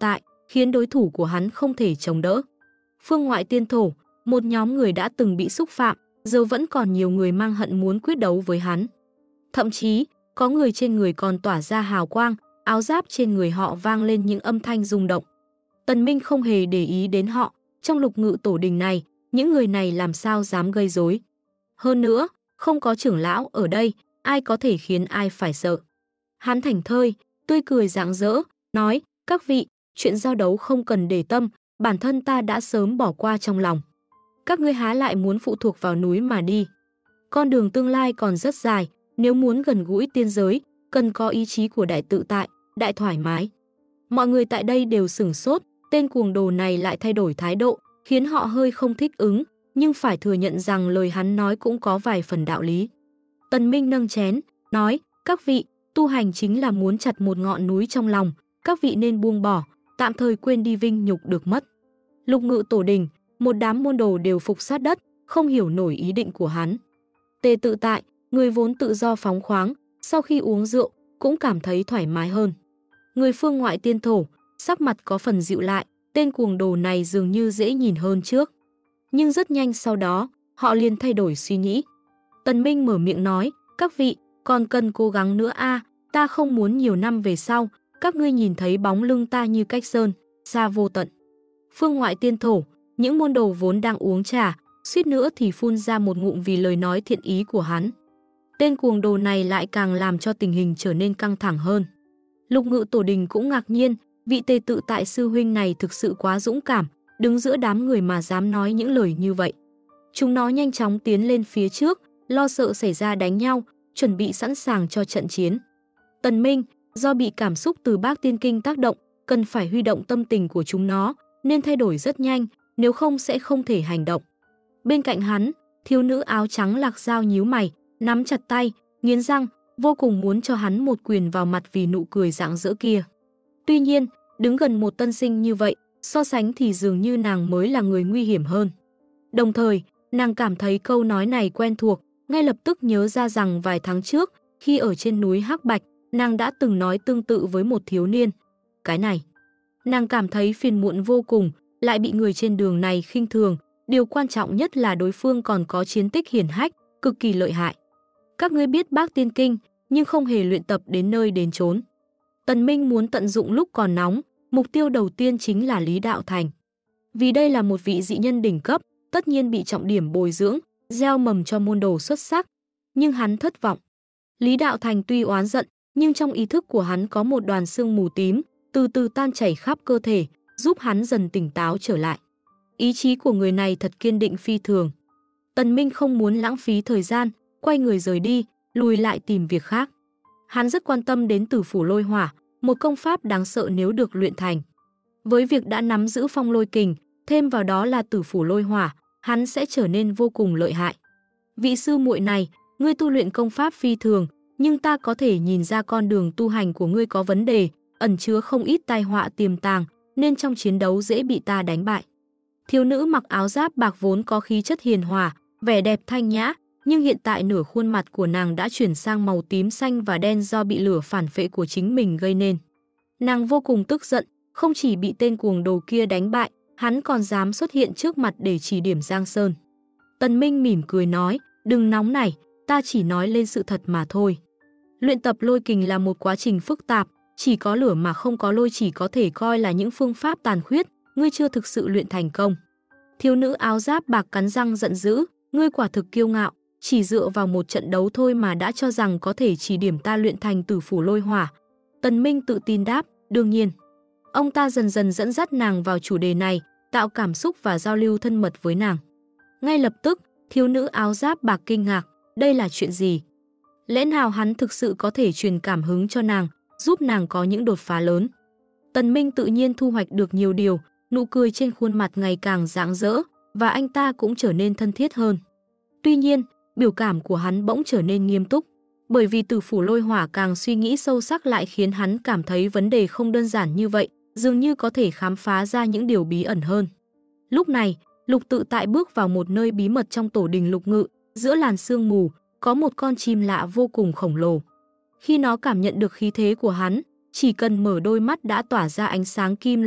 khiến đối thủ của hắn không thể chống đỡ. Phương ngoại tiên thổ, một nhóm người đã từng bị xúc phạm, giờ vẫn còn nhiều người mang hận muốn quyết đấu với hắn. Thậm chí, có người trên người còn tỏa ra hào quang, áo giáp trên người họ vang lên những âm thanh rung động. Tần Minh không hề để ý đến họ, trong Lục Ngự Tổ đình này, những người này làm sao dám gây rối. Hơn nữa, không có trưởng lão ở đây, ai có thể khiến ai phải sợ. Hắn thảnh thơi, tươi cười rạng rỡ, nói, các vị, chuyện giao đấu không cần để tâm, bản thân ta đã sớm bỏ qua trong lòng. Các ngươi há lại muốn phụ thuộc vào núi mà đi. Con đường tương lai còn rất dài, nếu muốn gần gũi tiên giới, cần có ý chí của đại tự tại, đại thoải mái. Mọi người tại đây đều sửng sốt, tên cuồng đồ này lại thay đổi thái độ, khiến họ hơi không thích ứng, nhưng phải thừa nhận rằng lời hắn nói cũng có vài phần đạo lý. Tần Minh nâng chén, nói, các vị, tu hành chính là muốn chặt một ngọn núi trong lòng, các vị nên buông bỏ, tạm thời quên đi vinh nhục được mất. Lục Ngự Tổ đình, một đám môn đồ đều phục sát đất, không hiểu nổi ý định của hắn. Tề Tự Tại, người vốn tự do phóng khoáng, sau khi uống rượu, cũng cảm thấy thoải mái hơn. Người phương ngoại tiên thổ, sắc mặt có phần dịu lại, tên cuồng đồ này dường như dễ nhìn hơn trước. Nhưng rất nhanh sau đó, họ liền thay đổi suy nghĩ. Tần Minh mở miệng nói, các vị, còn cần cố gắng nữa ta không muốn nhiều năm về sau, các ngươi nhìn thấy bóng lưng ta như cách sơn, xa vô tận. Phương ngoại tiên thổ, những môn đồ vốn đang uống trà, suýt nữa thì phun ra một ngụm vì lời nói thiện ý của hắn. Tên cuồng đồ này lại càng làm cho tình hình trở nên căng thẳng hơn. Lục Ngự Tổ đình cũng ngạc nhiên, vị Tề Tự Tại sư huynh này thực sự quá dũng cảm, đứng giữa đám người mà dám nói những lời như vậy. Chúng nó nhanh chóng tiến lên phía trước, lo sợ xảy ra đánh nhau, chuẩn bị sẵn sàng cho trận chiến. Tần Minh, do bị cảm xúc từ Bác Tiên Kinh tác động, cần phải huy động tâm tình của chúng nó, nên thay đổi rất nhanh, nếu không sẽ không thể hành động. Bên cạnh hắn, thiếu nữ áo trắng Lạc Dao nhíu mày, nắm chặt tay, nghiến răng, vô cùng muốn cho hắn một quyền vào mặt vì nụ cười rạng rỡ kia. Tuy nhiên, đứng gần một tân sinh như vậy, so sánh thì dường như nàng mới là người nguy hiểm hơn. Đồng thời, nàng cảm thấy câu nói này quen thuộc, ngay lập tức nhớ ra rằng vài tháng trước, khi ở trên núi Hắc Bạch, nàng đã từng nói tương tự với một thiếu niên. Cái này, nàng cảm thấy phiền muộn vô cùng, lại bị người trên đường này khinh thường, điều quan trọng nhất là đối phương còn có chiến tích hiển hách, cực kỳ lợi hại. Các ngươi biết Bác Tiên Kinh, nhưng không hề luyện tập đến nơi đến chốn. Tần Minh muốn tận dụng lúc còn nóng, mục tiêu đầu tiên chính là Lý Đạo Thành. Vì đây là một vị dị nhân đỉnh cấp, tất nhiên bị trọng điểm bồi dưỡng, gieo mầm cho môn đồ xuất sắc. Nhưng hắn thất vọng. Lý Đạo Thành tuy oán giận, nhưng trong ý thức của hắn có một đoàn sương mù tím, từ từ tan chảy khắp cơ thể, giúp hắn dần tỉnh táo trở lại. Ý chí của người này thật kiên định phi thường. Tần Minh không muốn lãng phí thời gian, quay người rời đi, lùi lại tìm việc khác. Hắn rất quan tâm đến Tử Phủ Lôi Hỏa, một công pháp đáng sợ nếu được luyện thành. Với việc đã nắm giữ Phong Lôi Kình, thêm vào đó là Tử Phủ Lôi Hỏa, hắn sẽ trở nên vô cùng lợi hại. Vị sư muội này, ngươi tu luyện công pháp phi thường, nhưng ta có thể nhìn ra con đường tu hành của ngươi có vấn đề, ẩn chứa không ít tai họa tiềm tàng, nên trong chiến đấu dễ bị ta đánh bại. Thiếu nữ mặc áo giáp bạc vốn có khí chất hiền hòa, vẻ đẹp thanh nhã, nhưng hiện tại nửa khuôn mặt của nàng đã chuyển sang màu tím xanh và đen do bị lửa phản phệ của chính mình gây nên. Nàng vô cùng tức giận, không chỉ bị tên cuồng đồ kia đánh bại, hắn còn dám xuất hiện trước mặt để chỉ điểm Giang Sơn. Tần Minh mỉm cười nói, đừng nóng nảy, ta chỉ nói lên sự thật mà thôi. Luyện tập lôi kình là một quá trình phức tạp, chỉ có lửa mà không có lôi chỉ có thể coi là những phương pháp tàn khuyết, ngươi chưa thực sự luyện thành công. Thiếu nữ áo giáp bạc cắn răng giận dữ, ngươi quả thực kiêu ngạo, chỉ dựa vào một trận đấu thôi mà đã cho rằng có thể chỉ điểm ta luyện thành Tử Phủ Lôi Hỏa. Tần Minh tự tin đáp, đương nhiên. Ông ta dần dần dẫn dắt nàng vào chủ đề này, tạo cảm xúc và giao lưu thân mật với nàng. Ngay lập tức, thiếu nữ áo giáp bạc kinh ngạc, đây là chuyện gì? Lẽ nào hắn thực sự có thể truyền cảm hứng cho nàng, giúp nàng có những đột phá lớn? Tần Minh tự nhiên thu hoạch được nhiều điều, nụ cười trên khuôn mặt ngày càng rạng rỡ, và anh ta cũng trở nên thân thiết hơn. Tuy nhiên, biểu cảm của hắn bỗng trở nên nghiêm túc, bởi vì Tử Phủ Lôi Hỏa càng suy nghĩ sâu sắc lại khiến hắn cảm thấy vấn đề không đơn giản như vậy, dường như có thể khám phá ra những điều bí ẩn hơn. Lúc này, Lục Tự Tại bước vào một nơi bí mật trong tổ đình Lục Ngự, giữa làn sương mù, có một con chim lạ vô cùng khổng lồ. Khi nó cảm nhận được khí thế của hắn, chỉ cần mở đôi mắt đã tỏa ra ánh sáng kim loại,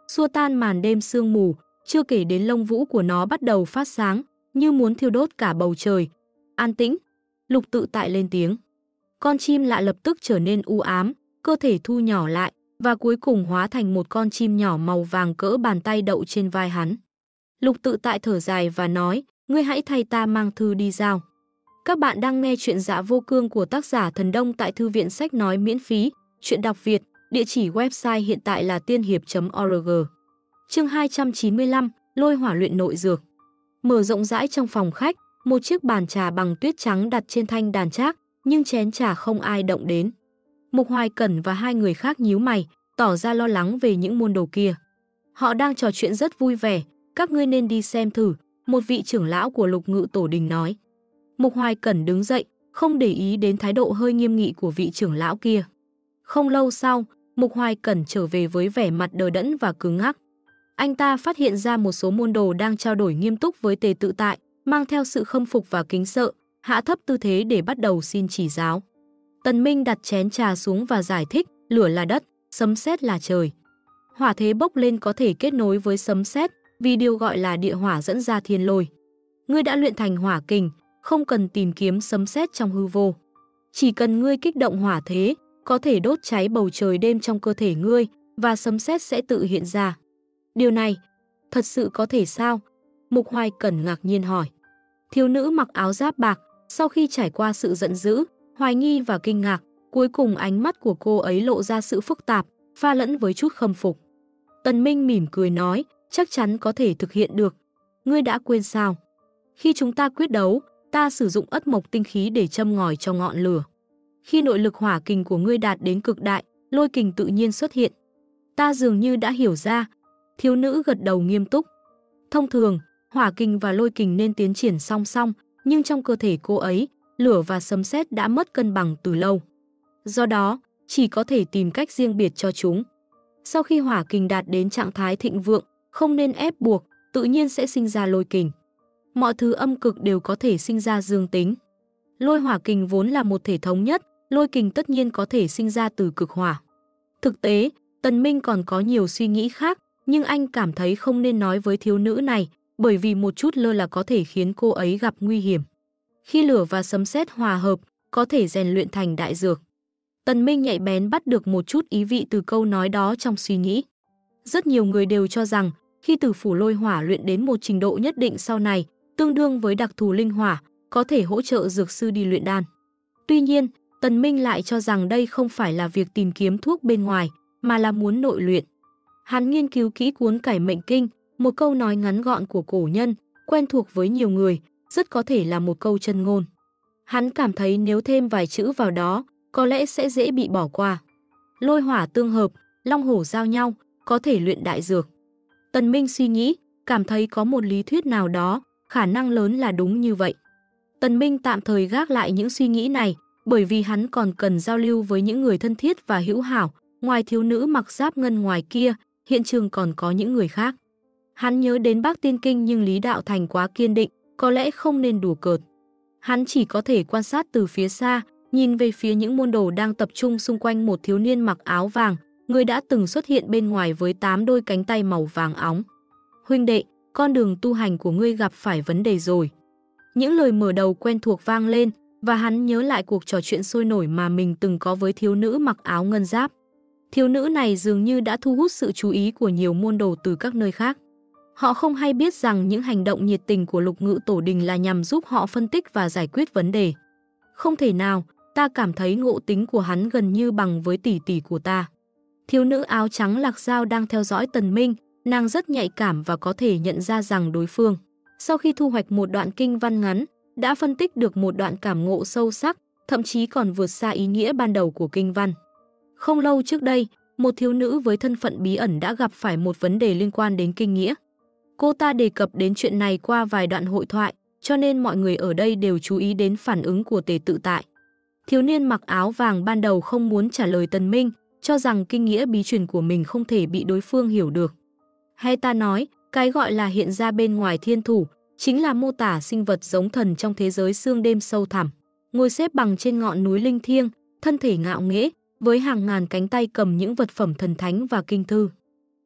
xua tan màn đêm sương mù, chưa kể đến lông vũ của nó bắt đầu phát sáng, như muốn thiêu đốt cả bầu trời. An tĩnh, Lục Tự Tại lên tiếng. Con chim lạ lập tức trở nên u ám, cơ thể thu nhỏ lại và cuối cùng hóa thành một con chim nhỏ màu vàng cỡ bàn tay đậu trên vai hắn. Lục Tự Tại thở dài và nói, ngươi hãy thay ta mang thư đi giao. Các bạn đang nghe chuyện Dạ Vô Cương của tác giả Thần Đông tại Thư viện Sách Nói miễn phí, chuyện đọc Việt, địa chỉ website hiện tại là tiên hiệp.org. Chương 295, Lôi hỏa luyện nội dược. Mở rộng rãi trong phòng khách, một chiếc bàn trà bằng tuyết trắng đặt trên thanh đàn trác, nhưng chén trà không ai động đến. Mục Hoài Cẩn và hai người khác nhíu mày, tỏ ra lo lắng về những môn đồ kia. Họ đang trò chuyện rất vui vẻ, các ngươi nên đi xem thử, một vị trưởng lão của Lục Ngự Tổ Đình nói. Mục Hoài Cẩn đứng dậy, không để ý đến thái độ hơi nghiêm nghị của vị trưởng lão kia. Không lâu sau, Mục Hoài Cẩn trở về với vẻ mặt đờ đẫn và cứng ngắc. Anh ta phát hiện ra một số môn đồ đang trao đổi nghiêm túc với Tề Tự Tại, mang theo sự khâm phục và kính sợ, hạ thấp tư thế để bắt đầu xin chỉ giáo. Tần Minh đặt chén trà xuống và giải thích, lửa là đất, sấm sét là trời. Hỏa thế bốc lên có thể kết nối với sấm sét, vì điều gọi là địa hỏa dẫn ra thiên lôi. Ngươi đã luyện thành hỏa kình, không cần tìm kiếm sấm sét trong hư vô. Chỉ cần ngươi kích động hỏa thế, có thể đốt cháy bầu trời đêm trong cơ thể ngươi và sấm sét sẽ tự hiện ra. Điều này, thật sự có thể sao? Mục Hoài Cẩn ngạc nhiên hỏi. Thiếu nữ mặc áo giáp bạc, sau khi trải qua sự giận dữ, hoài nghi và kinh ngạc, cuối cùng ánh mắt của cô ấy lộ ra sự phức tạp, pha lẫn với chút khâm phục. Tần Minh mỉm cười nói, chắc chắn có thể thực hiện được. Ngươi đã quên sao? Khi chúng ta quyết đấu, ta sử dụng ất mộc tinh khí để châm ngòi cho ngọn lửa. Khi nội lực hỏa kình của ngươi đạt đến cực đại, lôi kình tự nhiên xuất hiện. Ta dường như đã hiểu ra. Thiếu nữ gật đầu nghiêm túc. Thông thường, hỏa kình và lôi kình nên tiến triển song song, nhưng trong cơ thể cô ấy, lửa và sấm sét đã mất cân bằng từ lâu. Do đó, chỉ có thể tìm cách riêng biệt cho chúng. Sau khi hỏa kình đạt đến trạng thái thịnh vượng, không nên ép buộc, tự nhiên sẽ sinh ra lôi kình. Mọi thứ âm cực đều có thể sinh ra dương tính. Lôi hỏa kình vốn là một thể thống nhất, lôi kình tất nhiên có thể sinh ra từ cực hỏa. Thực tế, Tần Minh còn có nhiều suy nghĩ khác, nhưng anh cảm thấy không nên nói với thiếu nữ này, bởi vì một chút lơ là có thể khiến cô ấy gặp nguy hiểm. Khi lửa và sấm sét hòa hợp, có thể rèn luyện thành đại dược. Tần Minh nhạy bén bắt được một chút ý vị từ câu nói đó trong suy nghĩ. Rất nhiều người đều cho rằng, khi tử phủ lôi hỏa luyện đến một trình độ nhất định sau này, tương đương với đặc thù linh hỏa, có thể hỗ trợ dược sư đi luyện đan. Tuy nhiên, Tần Minh lại cho rằng đây không phải là việc tìm kiếm thuốc bên ngoài, mà là muốn nội luyện. Hắn nghiên cứu kỹ cuốn Cải Mệnh Kinh, một câu nói ngắn gọn của cổ nhân, quen thuộc với nhiều người, rất có thể là một câu chân ngôn. Hắn cảm thấy nếu thêm vài chữ vào đó, có lẽ sẽ dễ bị bỏ qua. Lôi hỏa tương hợp, long hổ giao nhau, có thể luyện đại dược. Tần Minh suy nghĩ, cảm thấy có một lý thuyết nào đó, khả năng lớn là đúng như vậy. Tần Minh tạm thời gác lại những suy nghĩ này, bởi vì hắn còn cần giao lưu với những người thân thiết và hữu hảo, ngoài thiếu nữ mặc giáp ngân ngoài kia, hiện trường còn có những người khác. Hắn nhớ đến Bác Tiên Kinh nhưng Lý Đạo Thành quá kiên định, có lẽ không nên đùa cợt. Hắn chỉ có thể quan sát từ phía xa, nhìn về phía những môn đồ đang tập trung xung quanh một thiếu niên mặc áo vàng, người đã từng xuất hiện bên ngoài với 8 đôi cánh tay màu vàng óng. Huynh đệ, con đường tu hành của ngươi gặp phải vấn đề rồi. Những lời mở đầu quen thuộc vang lên, và hắn nhớ lại cuộc trò chuyện sôi nổi mà mình từng có với thiếu nữ mặc áo ngân giáp. Thiếu nữ này dường như đã thu hút sự chú ý của nhiều môn đồ từ các nơi khác. Họ không hay biết rằng những hành động nhiệt tình của Lục Ngự Tổ Đình là nhằm giúp họ phân tích và giải quyết vấn đề. Không thể nào, ta cảm thấy ngộ tính của hắn gần như bằng với tỷ tỷ của ta. Thiếu nữ áo trắng Lạc Dao đang theo dõi Tần Minh, nàng rất nhạy cảm và có thể nhận ra rằng đối phương, sau khi thu hoạch một đoạn kinh văn ngắn, đã phân tích được một đoạn cảm ngộ sâu sắc, thậm chí còn vượt xa ý nghĩa ban đầu của kinh văn. Không lâu trước đây, một thiếu nữ với thân phận bí ẩn đã gặp phải một vấn đề liên quan đến kinh nghĩa. Cô ta đề cập đến chuyện này qua vài đoạn hội thoại, cho nên mọi người ở đây đều chú ý đến phản ứng của Tề Tự Tại. Thiếu niên mặc áo vàng ban đầu không muốn trả lời Tần Minh, cho rằng kinh nghĩa bí truyền của mình không thể bị đối phương hiểu được. Hay ta nói, cái gọi là hiện ra bên ngoài thiên thủ, chính là mô tả sinh vật giống thần trong thế giới sương đêm sâu thẳm, ngồi xếp bằng trên ngọn núi linh thiêng, thân thể ngạo nghễ, với hàng ngàn cánh tay cầm những vật phẩm thần thánh và kinh thư.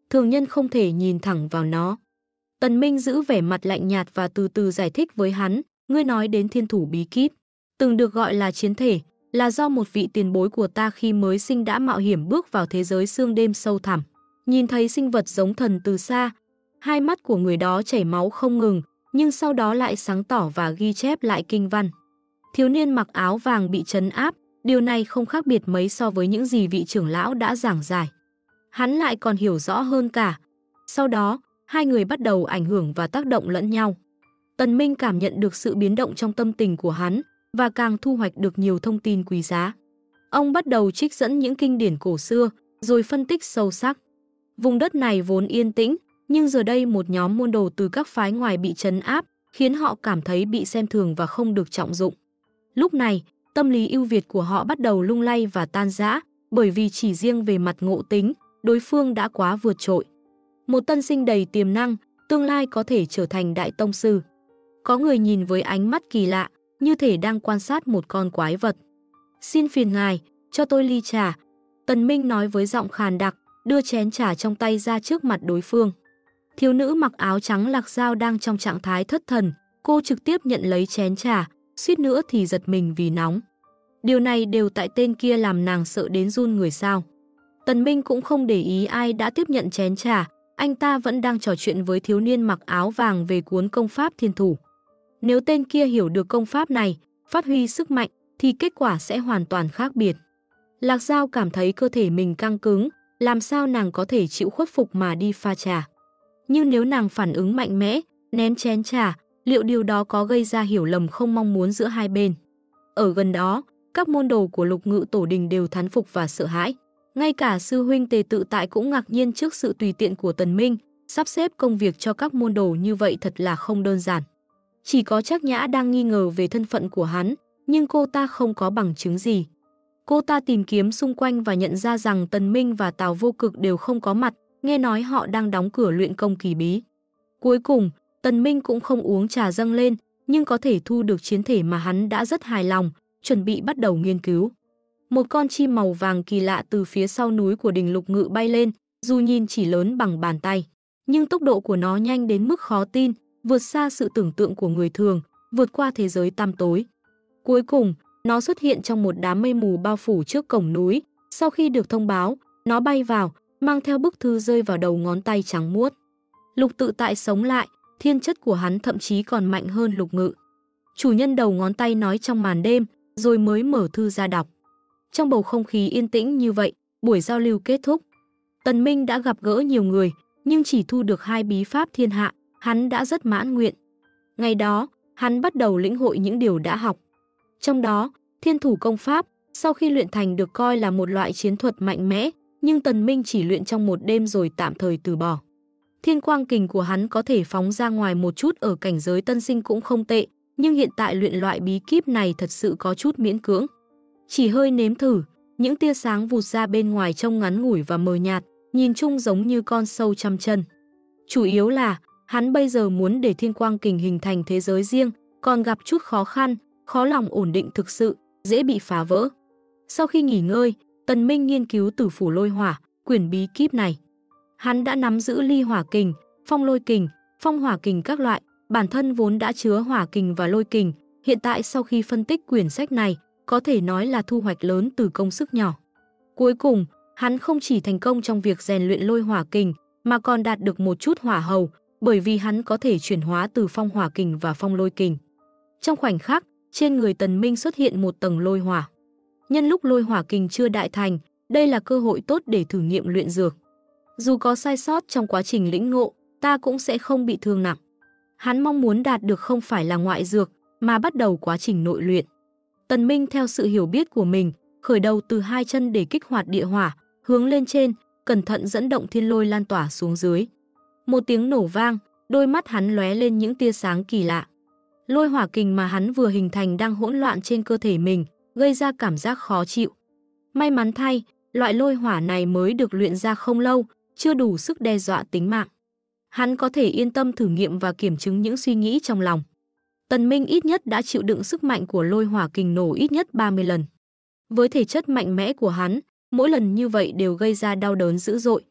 thường nhân không thể nhìn thẳng vào nó. Tần Minh giữ vẻ mặt lạnh nhạt và từ từ giải thích với hắn, ngươi nói đến thiên thủ bí kíp, từng được gọi là chiến thể, là do một vị tiền bối của ta khi mới sinh đã mạo hiểm bước vào thế giới sương đêm sâu thẳm. Nhìn thấy sinh vật giống thần từ xa, hai mắt của người đó chảy máu không ngừng, nhưng sau đó lại sáng tỏ và ghi chép lại kinh văn. Thiếu niên mặc áo vàng bị trấn áp, điều này không khác biệt mấy so với những gì vị trưởng lão đã giảng giải. Hắn lại còn hiểu rõ hơn cả. Sau đó, hai người bắt đầu ảnh hưởng và tác động lẫn nhau. Tần Minh cảm nhận được sự biến động trong tâm tình của hắn và càng thu hoạch được nhiều thông tin quý giá. Ông bắt đầu trích dẫn những kinh điển cổ xưa, rồi phân tích sâu sắc. Vùng đất này vốn yên tĩnh, nhưng giờ đây một nhóm môn đồ từ các phái ngoài bị trấn áp, khiến họ cảm thấy bị xem thường và không được trọng dụng. Lúc này, tâm lý ưu việt của họ bắt đầu lung lay và tan rã, bởi vì chỉ riêng về mặt ngộ tính, đối phương đã quá vượt trội. Một tân sinh đầy tiềm năng, tương lai có thể trở thành đại tông sư. Có người nhìn với ánh mắt kỳ lạ, như thể đang quan sát một con quái vật. Xin phiền ngài, cho tôi ly trà. Tần Minh nói với giọng khàn đặc, đưa chén trà trong tay ra trước mặt đối phương. Thiếu nữ mặc áo trắng Lạc Dao đang trong trạng thái thất thần, cô trực tiếp nhận lấy chén trà, suýt nữa thì giật mình vì nóng. Điều này đều tại tên kia làm nàng sợ đến run người sao. Tần Minh cũng không để ý ai đã tiếp nhận chén trà, anh ta vẫn đang trò chuyện với thiếu niên mặc áo vàng về cuốn công pháp thiên thủ. Nếu tên kia hiểu được công pháp này, phát huy sức mạnh, thì kết quả sẽ hoàn toàn khác biệt. Lạc Dao cảm thấy cơ thể mình căng cứng, làm sao nàng có thể chịu khuất phục mà đi pha trà. Nhưng nếu nàng phản ứng mạnh mẽ, ném chén trà, liệu điều đó có gây ra hiểu lầm không mong muốn giữa hai bên? Ở gần đó, các môn đồ của Lục Ngự Tổ Đình đều thán phục và sợ hãi. Ngay cả sư huynh Tề Tự Tại cũng ngạc nhiên trước sự tùy tiện của Tần Minh, sắp xếp công việc cho các môn đồ như vậy thật là không đơn giản. Chỉ có Trác Nhã đang nghi ngờ về thân phận của hắn, nhưng cô ta không có bằng chứng gì. Cô ta tìm kiếm xung quanh và nhận ra rằng Tần Minh và Tào Vô Cực đều không có mặt, nghe nói họ đang đóng cửa luyện công kỳ bí. Cuối cùng, Tần Minh cũng không uống trà dâng lên, nhưng có thể thu được chiến thể mà hắn đã rất hài lòng, chuẩn bị bắt đầu nghiên cứu. Một con chim màu vàng kỳ lạ từ phía sau núi của đình Lục Ngự bay lên, dù nhìn chỉ lớn bằng bàn tay, nhưng tốc độ của nó nhanh đến mức khó tin, vượt xa sự tưởng tượng của người thường, vượt qua thế giới tăm tối. Cuối cùng, nó xuất hiện trong một đám mây mù bao phủ trước cổng núi. Sau khi được thông báo, nó bay vào, mang theo bức thư rơi vào đầu ngón tay trắng muốt. Lục Tự Tại sống lại, thiên chất của hắn thậm chí còn mạnh hơn Lục Ngự. Chủ nhân đầu ngón tay nói trong màn đêm, rồi mới mở thư ra đọc. Trong bầu không khí yên tĩnh như vậy, buổi giao lưu kết thúc. Tần Minh đã gặp gỡ nhiều người, nhưng chỉ thu được 2 bí pháp thiên hạ, hắn đã rất mãn nguyện. Ngày đó, hắn bắt đầu lĩnh hội những điều đã học. Trong đó, thiên thủ công pháp, sau khi luyện thành được coi là một loại chiến thuật mạnh mẽ, nhưng Tần Minh chỉ luyện trong một đêm rồi tạm thời từ bỏ. Thiên quang kình của hắn có thể phóng ra ngoài một chút ở cảnh giới tân sinh cũng không tệ, nhưng hiện tại luyện loại bí kíp này thật sự có chút miễn cưỡng. Chỉ hơi nếm thử, những tia sáng vụt ra bên ngoài trông ngắn ngủi và mờ nhạt, nhìn chung giống như con sâu trăm chân. Chủ yếu là, hắn bây giờ muốn để thiên quang kình hình thành thế giới riêng, còn gặp chút khó khăn, khó lòng ổn định thực sự, dễ bị phá vỡ. Sau khi nghỉ ngơi, Tần Minh nghiên cứu Tử Phủ Lôi Hỏa, quyển bí kíp này. Hắn đã nắm giữ ly hỏa kình, phong lôi kình, phong hỏa kình các loại, bản thân vốn đã chứa hỏa kình và lôi kình, hiện tại sau khi phân tích quyển sách này, có thể nói là thu hoạch lớn từ công sức nhỏ. Cuối cùng, hắn không chỉ thành công trong việc rèn luyện lôi hỏa kình, mà còn đạt được một chút hỏa hầu, bởi vì hắn có thể chuyển hóa từ phong hỏa kình và phong lôi kình. Trong khoảnh khắc, trên người Tần Minh xuất hiện một tầng lôi hỏa. Nhân lúc lôi hỏa kình chưa đại thành, đây là cơ hội tốt để thử nghiệm luyện dược. Dù có sai sót trong quá trình lĩnh ngộ, ta cũng sẽ không bị thương nặng. Hắn mong muốn đạt được không phải là ngoại dược, mà bắt đầu quá trình nội luyện. Tần Minh theo sự hiểu biết của mình, khởi đầu từ 2 chân để kích hoạt địa hỏa, hướng lên trên, cẩn thận dẫn động thiên lôi lan tỏa xuống dưới. Một tiếng nổ vang, đôi mắt hắn lóe lên những tia sáng kỳ lạ. Lôi hỏa kình mà hắn vừa hình thành đang hỗn loạn trên cơ thể mình, gây ra cảm giác khó chịu. May mắn thay, loại lôi hỏa này mới được luyện ra không lâu, chưa đủ sức đe dọa tính mạng. Hắn có thể yên tâm thử nghiệm và kiểm chứng những suy nghĩ trong lòng. Tần Minh ít nhất đã chịu đựng sức mạnh của lôi hỏa kình nổ ít nhất 30 lần. Với thể chất mạnh mẽ của hắn, mỗi lần như vậy đều gây ra đau đớn dữ dội.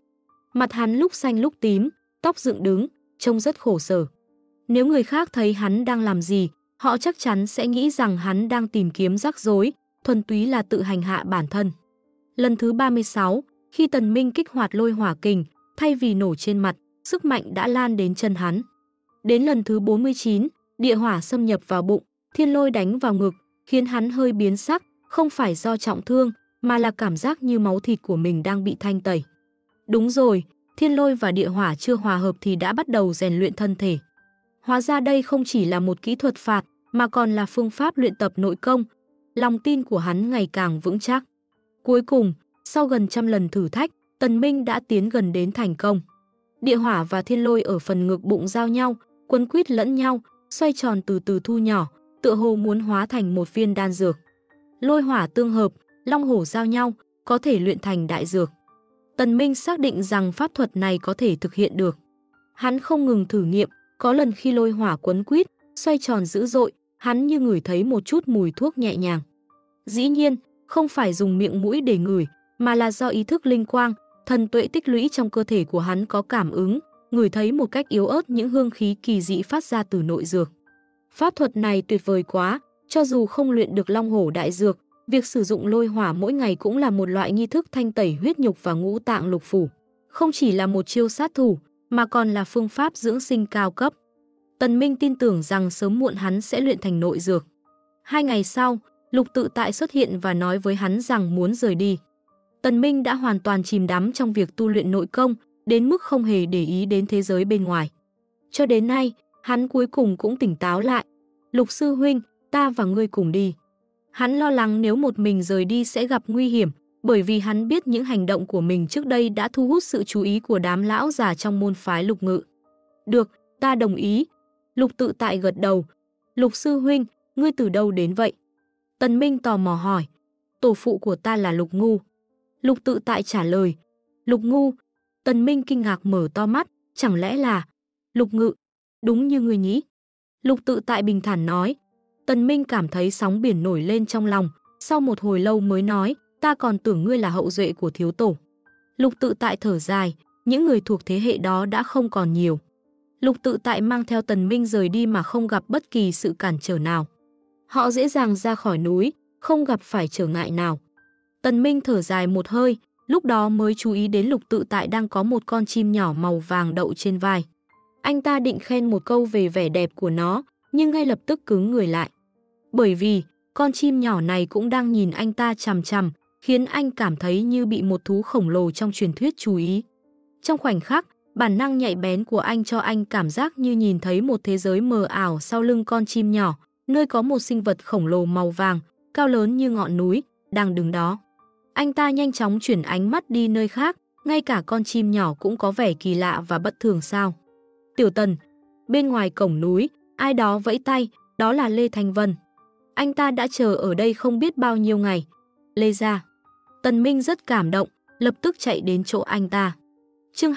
Mặt hắn lúc xanh lúc tím, tóc dựng đứng, trông rất khổ sở. Nếu người khác thấy hắn đang làm gì, họ chắc chắn sẽ nghĩ rằng hắn đang tìm kiếm rắc rối, thuần túy là tự hành hạ bản thân. Lần thứ 36, khi Tần Minh kích hoạt lôi hỏa kình, thay vì nổ trên mặt, sức mạnh đã lan đến chân hắn. Đến lần thứ 49, địa hỏa xâm nhập vào bụng, thiên lôi đánh vào ngực, khiến hắn hơi biến sắc, không phải do trọng thương, mà là cảm giác như máu thịt của mình đang bị thanh tẩy. Đúng rồi, thiên lôi và địa hỏa chưa hòa hợp thì đã bắt đầu rèn luyện thân thể. Hóa ra đây không chỉ là một kỹ thuật phạt, mà còn là phương pháp luyện tập nội công. Lòng tin của hắn ngày càng vững chắc. Cuối cùng, sau gần 100 lần thử thách, Tần Minh đã tiến gần đến thành công. Địa hỏa và thiên lôi ở phần ngực bụng giao nhau, quấn quýt lẫn nhau, xoay tròn từ từ thu nhỏ, tựa hồ muốn hóa thành một viên đan dược. Lôi hỏa tương hợp, long hổ giao nhau, có thể luyện thành đại dược. Tần Minh xác định rằng pháp thuật này có thể thực hiện được. Hắn không ngừng thử nghiệm, có lần khi lôi hỏa quấn quýt, xoay tròn dữ dội, hắn như ngửi thấy một chút mùi thuốc nhẹ nhàng. Dĩ nhiên, không phải dùng miệng mũi để ngửi, mà là do ý thức linh quang, thần tuệ tích lũy trong cơ thể của hắn có cảm ứng, ngửi thấy một cách yếu ớt những hương khí kỳ dị phát ra từ nội dược. Pháp thuật này tuyệt vời quá, cho dù không luyện được long hổ đại dược, việc sử dụng lôi hỏa mỗi ngày cũng là một loại nghi thức thanh tẩy huyết nhục và ngũ tạng lục phủ. Không chỉ là một chiêu sát thủ, mà còn là phương pháp dưỡng sinh cao cấp. Tần Minh tin tưởng rằng sớm muộn hắn sẽ luyện thành nội dược. 2 ngày sau, Lục Tự Tại xuất hiện và nói với hắn rằng muốn rời đi. Tần Minh đã hoàn toàn chìm đắm trong việc tu luyện nội công, đến mức không hề để ý đến thế giới bên ngoài. Cho đến nay, hắn cuối cùng cũng tỉnh táo lại. Lục sư huynh, ta và ngươi cùng đi. Hắn lo lắng nếu một mình rời đi sẽ gặp nguy hiểm, bởi vì hắn biết những hành động của mình trước đây đã thu hút sự chú ý của đám lão già trong môn phái Lục Ngự. Được, ta đồng ý. Lục Tự Tại gật đầu. Lục sư huynh, ngươi từ đâu đến vậy? Tần Minh tò mò hỏi. Tổ phụ của ta là Lục Ngu. Lục Tự Tại trả lời. Lục Ngu. Tần Minh kinh ngạc mở to mắt, chẳng lẽ là Lục Ngự? Đúng như ngươi nghĩ. Lục Tự Tại bình thản nói. Tần Minh cảm thấy sóng biển nổi lên trong lòng, sau một hồi lâu mới nói, ta còn tưởng ngươi là hậu duệ của thiếu tổ. Lục Tự Tại thở dài, những người thuộc thế hệ đó đã không còn nhiều. Lục Tự Tại mang theo Tần Minh rời đi mà không gặp bất kỳ sự cản trở nào. Họ dễ dàng ra khỏi núi, không gặp phải trở ngại nào. Tần Minh thở dài một hơi, lúc đó mới chú ý đến Lục Tự Tại đang có một con chim nhỏ màu vàng đậu trên vai. Anh ta định khen một câu về vẻ đẹp của nó, nhưng ngay lập tức cứng người lại. Bởi vì, con chim nhỏ này cũng đang nhìn anh ta chằm chằm, khiến anh cảm thấy như bị một thú khổng lồ trong truyền thuyết chú ý. Trong khoảnh khắc, bản năng nhạy bén của anh cho anh cảm giác như nhìn thấy một thế giới mờ ảo sau lưng con chim nhỏ, nơi có một sinh vật khổng lồ màu vàng, cao lớn như ngọn núi, đang đứng đó. Anh ta nhanh chóng chuyển ánh mắt đi nơi khác, ngay cả con chim nhỏ cũng có vẻ kỳ lạ và bất thường sao. Tiểu Tần, bên ngoài cổng núi, ai đó vẫy tay, đó là Lê Thanh Vân. Anh ta đã chờ ở đây không biết bao nhiêu ngày. Lê ra. Tần Minh rất cảm động, lập tức chạy đến chỗ anh ta. Chương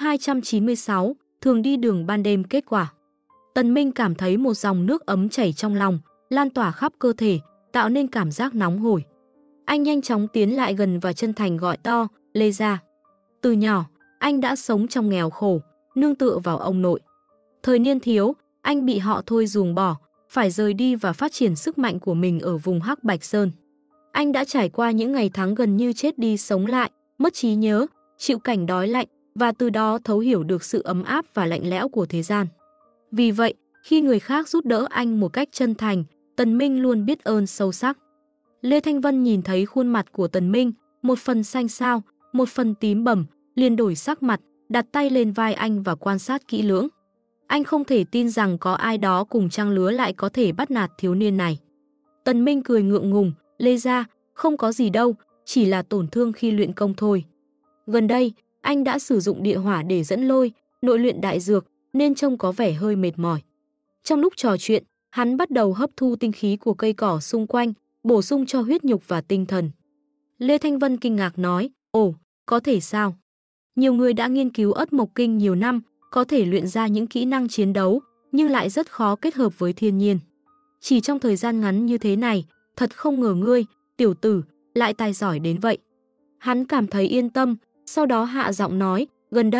296, thường đi đường ban đêm kết quả. Tần Minh cảm thấy một dòng nước ấm chảy trong lòng, lan tỏa khắp cơ thể, tạo nên cảm giác nóng hổi. Anh nhanh chóng tiến lại gần và chân thành gọi to, Lê ra. Từ nhỏ, anh đã sống trong nghèo khổ, nương tựa vào ông nội. Thời niên thiếu, anh bị họ thôi ruồng bỏ, phải rời đi và phát triển sức mạnh của mình ở vùng Hắc Bạch Sơn. Anh đã trải qua những ngày tháng gần như chết đi sống lại, mất trí nhớ, chịu cảnh đói lạnh và từ đó thấu hiểu được sự ấm áp và lạnh lẽo của thế gian. Vì vậy, khi người khác giúp đỡ anh một cách chân thành, Tần Minh luôn biết ơn sâu sắc. Lê Thanh Vân nhìn thấy khuôn mặt của Tần Minh, một phần xanh xao, một phần tím bầm, liền đổi sắc mặt, đặt tay lên vai anh và quan sát kỹ lưỡng. Anh không thể tin rằng có ai đó cùng trang lứa lại có thể bắt nạt thiếu niên này. Tần Minh cười ngượng ngùng, Lê ra, không có gì đâu, chỉ là tổn thương khi luyện công thôi. Gần đây, anh đã sử dụng địa hỏa để dẫn lôi, nội luyện đại dược, nên trông có vẻ hơi mệt mỏi. Trong lúc trò chuyện, hắn bắt đầu hấp thu tinh khí của cây cỏ xung quanh, bổ sung cho huyết nhục và tinh thần. Lê Thanh Vân kinh ngạc nói, ồ, có thể sao? Nhiều người đã nghiên cứu ất mộc kinh nhiều năm, có thể luyện ra những kỹ năng chiến đấu, nhưng lại rất khó kết hợp với thiên nhiên. Chỉ trong thời gian ngắn như thế này, thật không ngờ ngươi, tiểu tử, lại tài giỏi đến vậy. Hắn cảm thấy yên tâm, sau đó hạ giọng nói, gần đây,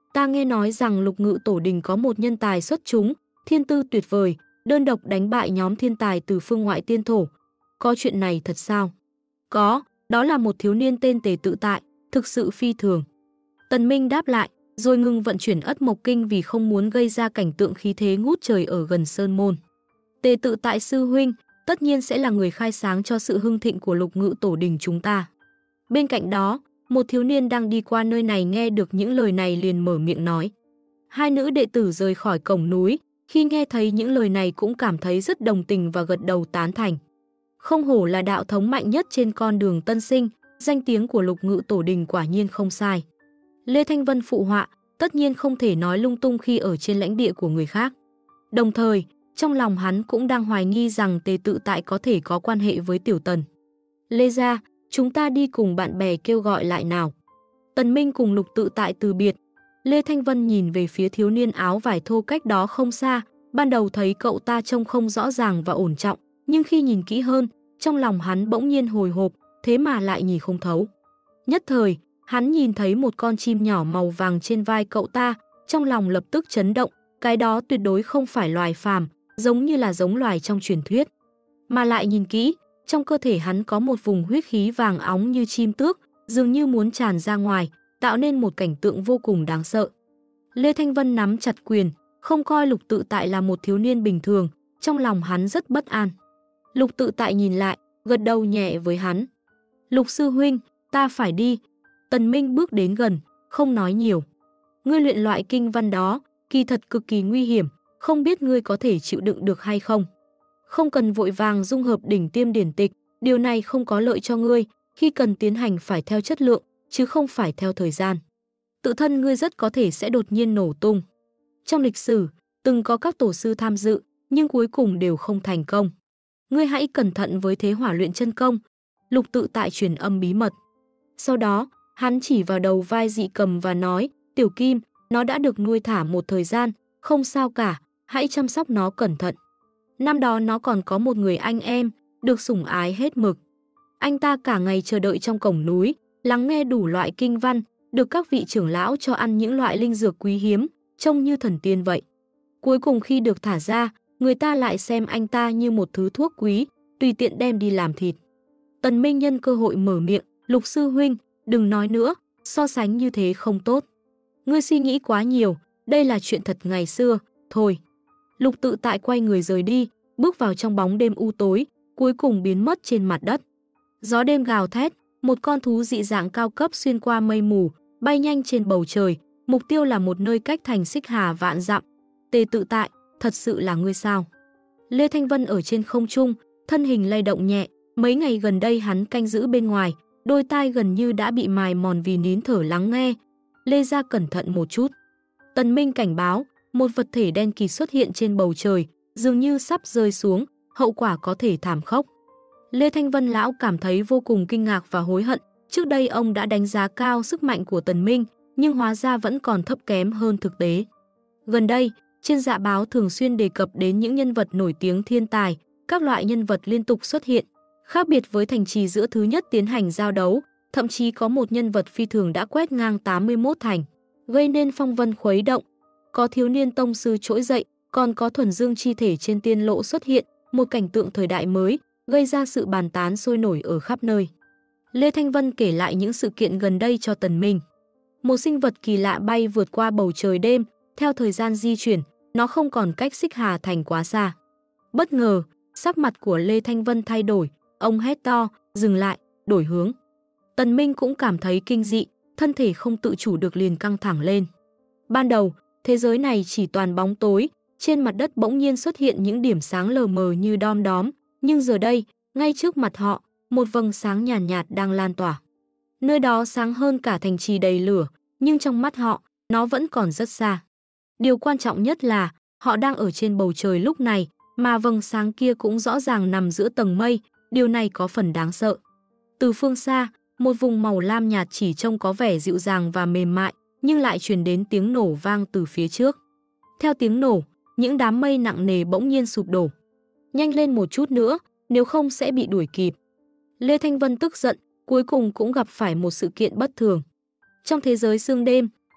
Ta nghe nói rằng Lục Ngự Tổ Đình có một nhân tài xuất chúng, thiên tư tuyệt vời, đơn độc đánh bại nhóm thiên tài từ phương ngoại tiên thổ. Có chuyện này thật sao? Có, đó là một thiếu niên tên Tề Tự Tại, thực sự phi thường. Tần Minh đáp lại, rồi ngừng vận chuyển Ất Mộc Kinh vì không muốn gây ra cảnh tượng khí thế ngút trời ở gần Sơn Môn. Tề Tự Tại sư huynh, tất nhiên sẽ là người khai sáng cho sự hưng thịnh của Lục Ngự Tổ Đình chúng ta. Bên cạnh đó, một thiếu niên đang đi qua nơi này nghe được những lời này liền mở miệng nói. Hai nữ đệ tử rời khỏi cổng núi, khi nghe thấy những lời này cũng cảm thấy rất đồng tình và gật đầu tán thành. Không hổ là đạo thống mạnh nhất trên con đường tân sinh, danh tiếng của Lục Ngự Tổ Đình quả nhiên không sai. Lê Thanh Vân phụ họa, tất nhiên không thể nói lung tung khi ở trên lãnh địa của người khác. Đồng thời, trong lòng hắn cũng đang hoài nghi rằng Tề Tự Tại có thể có quan hệ với Tiểu Tần. Lê gia, chúng ta đi cùng bạn bè kêu gọi lại nào. Tần Minh cùng Lục Tự Tại từ biệt. Lê Thanh Vân nhìn về phía thiếu niên áo vải thô cách đó không xa, ban đầu thấy cậu ta trông không rõ ràng và ổn trọng, nhưng khi nhìn kỹ hơn, trong lòng hắn bỗng nhiên hồi hộp, thế mà lại nhìn không thấu. Nhất thời, hắn nhìn thấy một con chim nhỏ màu vàng trên vai cậu ta, trong lòng lập tức chấn động, cái đó tuyệt đối không phải loài phàm, giống như là giống loài trong truyền thuyết. Mà lại nhìn kỹ, trong cơ thể hắn có một vùng huyết khí vàng óng như chim tước, dường như muốn tràn ra ngoài, tạo nên một cảnh tượng vô cùng đáng sợ. Lê Thanh Vân nắm chặt quyền, không coi Lục Tự Tại là một thiếu niên bình thường, trong lòng hắn rất bất an. Lục Tự Tại nhìn lại, gật đầu nhẹ với hắn. Lục sư huynh, ta phải đi. Tần Minh bước đến gần, không nói nhiều. Ngươi luyện loại kinh văn đó, kỳ thật cực kỳ nguy hiểm, không biết ngươi có thể chịu đựng được hay không. Không cần vội vàng dung hợp đỉnh tiêm điển tịch, điều này không có lợi cho ngươi, khi cần tiến hành phải theo chất lượng, chứ không phải theo thời gian. Tự thân ngươi rất có thể sẽ đột nhiên nổ tung. Trong lịch sử, từng có các tổ sư tham dự, nhưng cuối cùng đều không thành công. Ngươi hãy cẩn thận với thế hỏa luyện chân công. Lục Tự Tại truyền âm bí mật. Sau đó, hắn chỉ vào đầu vai dị cầm và nói, Tiểu Kim, nó đã được nuôi thả một thời gian, không sao cả, hãy chăm sóc nó cẩn thận. Năm đó nó còn có một người anh em, được sủng ái hết mực. Anh ta cả ngày chờ đợi trong cổng núi, lắng nghe đủ loại kinh văn, được các vị trưởng lão cho ăn những loại linh dược quý hiếm, trông như thần tiên vậy. Cuối cùng khi được thả ra, người ta lại xem anh ta như một thứ thuốc quý, tùy tiện đem đi làm thịt. Tần Minh nhân cơ hội mở miệng, Lục sư huynh, đừng nói nữa, so sánh như thế không tốt. Ngươi suy nghĩ quá nhiều, đây là chuyện thật ngày xưa, thôi. Lục Tự Tại quay người rời đi, bước vào trong bóng đêm u tối, cuối cùng biến mất trên mặt đất. Gió đêm gào thét, một con thú dị dạng cao cấp xuyên qua mây mù, bay nhanh trên bầu trời, mục tiêu là một nơi cách thành Xích Hà vạn dặm. Tề Tự Tại, thật sự là ngươi sao? Lê Thanh Vân ở trên không trung, thân hình lay động nhẹ, mấy ngày gần đây hắn canh giữ bên ngoài, đôi tai gần như đã bị mài mòn vì nín thở lắng nghe. Lê gia cẩn thận một chút. Tần Minh cảnh báo, một vật thể đen kịt xuất hiện trên bầu trời, dường như sắp rơi xuống, hậu quả có thể thảm khốc. Lê Thanh Vân lão cảm thấy vô cùng kinh ngạc và hối hận, trước đây ông đã đánh giá cao sức mạnh của Tần Minh, nhưng hóa ra vẫn còn thấp kém hơn thực tế. Gần đây, trên dạ báo thường xuyên đề cập đến những nhân vật nổi tiếng thiên tài, các loại nhân vật liên tục xuất hiện. Khác biệt với thành trì giữa thứ nhất tiến hành giao đấu, thậm chí có một nhân vật phi thường đã quét ngang 81 thành, gây nên phong vân khuấy động. Có thiếu niên tông sư trỗi dậy, còn có thuần dương chi thể trên tiên lộ xuất hiện, một cảnh tượng thời đại mới, gây ra sự bàn tán sôi nổi ở khắp nơi. Lê Thanh Vân kể lại những sự kiện gần đây cho Tần Minh. Một sinh vật kỳ lạ bay vượt qua bầu trời đêm, theo thời gian di chuyển, nó không còn cách Xích Hà thành quá xa. Bất ngờ, sắc mặt của Lê Thanh Vân thay đổi, ông hét to, dừng lại, đổi hướng. Tần Minh cũng cảm thấy kinh dị, thân thể không tự chủ được liền căng thẳng lên. Ban đầu, thế giới này chỉ toàn bóng tối, trên mặt đất bỗng nhiên xuất hiện những điểm sáng lờ mờ như đom đóm, nhưng giờ đây, ngay trước mặt họ, một vầng sáng nhàn nhạt đang lan tỏa. Nơi đó sáng hơn cả thành trì đầy lửa, nhưng trong mắt họ, nó vẫn còn rất xa. Điều quan trọng nhất là, họ đang ở trên bầu trời lúc này, mà vầng sáng kia cũng rõ ràng nằm giữa tầng mây, điều này có phần đáng sợ. Từ phương xa, một vùng màu lam nhạt chỉ trông có vẻ dịu dàng và mềm mại, nhưng lại truyền đến tiếng nổ vang từ phía trước. Theo tiếng nổ, những đám mây nặng nề bỗng nhiên sụp đổ. Nhanh lên một chút nữa, nếu không sẽ bị đuổi kịp. Lê Thanh Vân tức giận, cuối cùng cũng gặp phải một sự kiện bất thường. Trong thế giới sương đêm,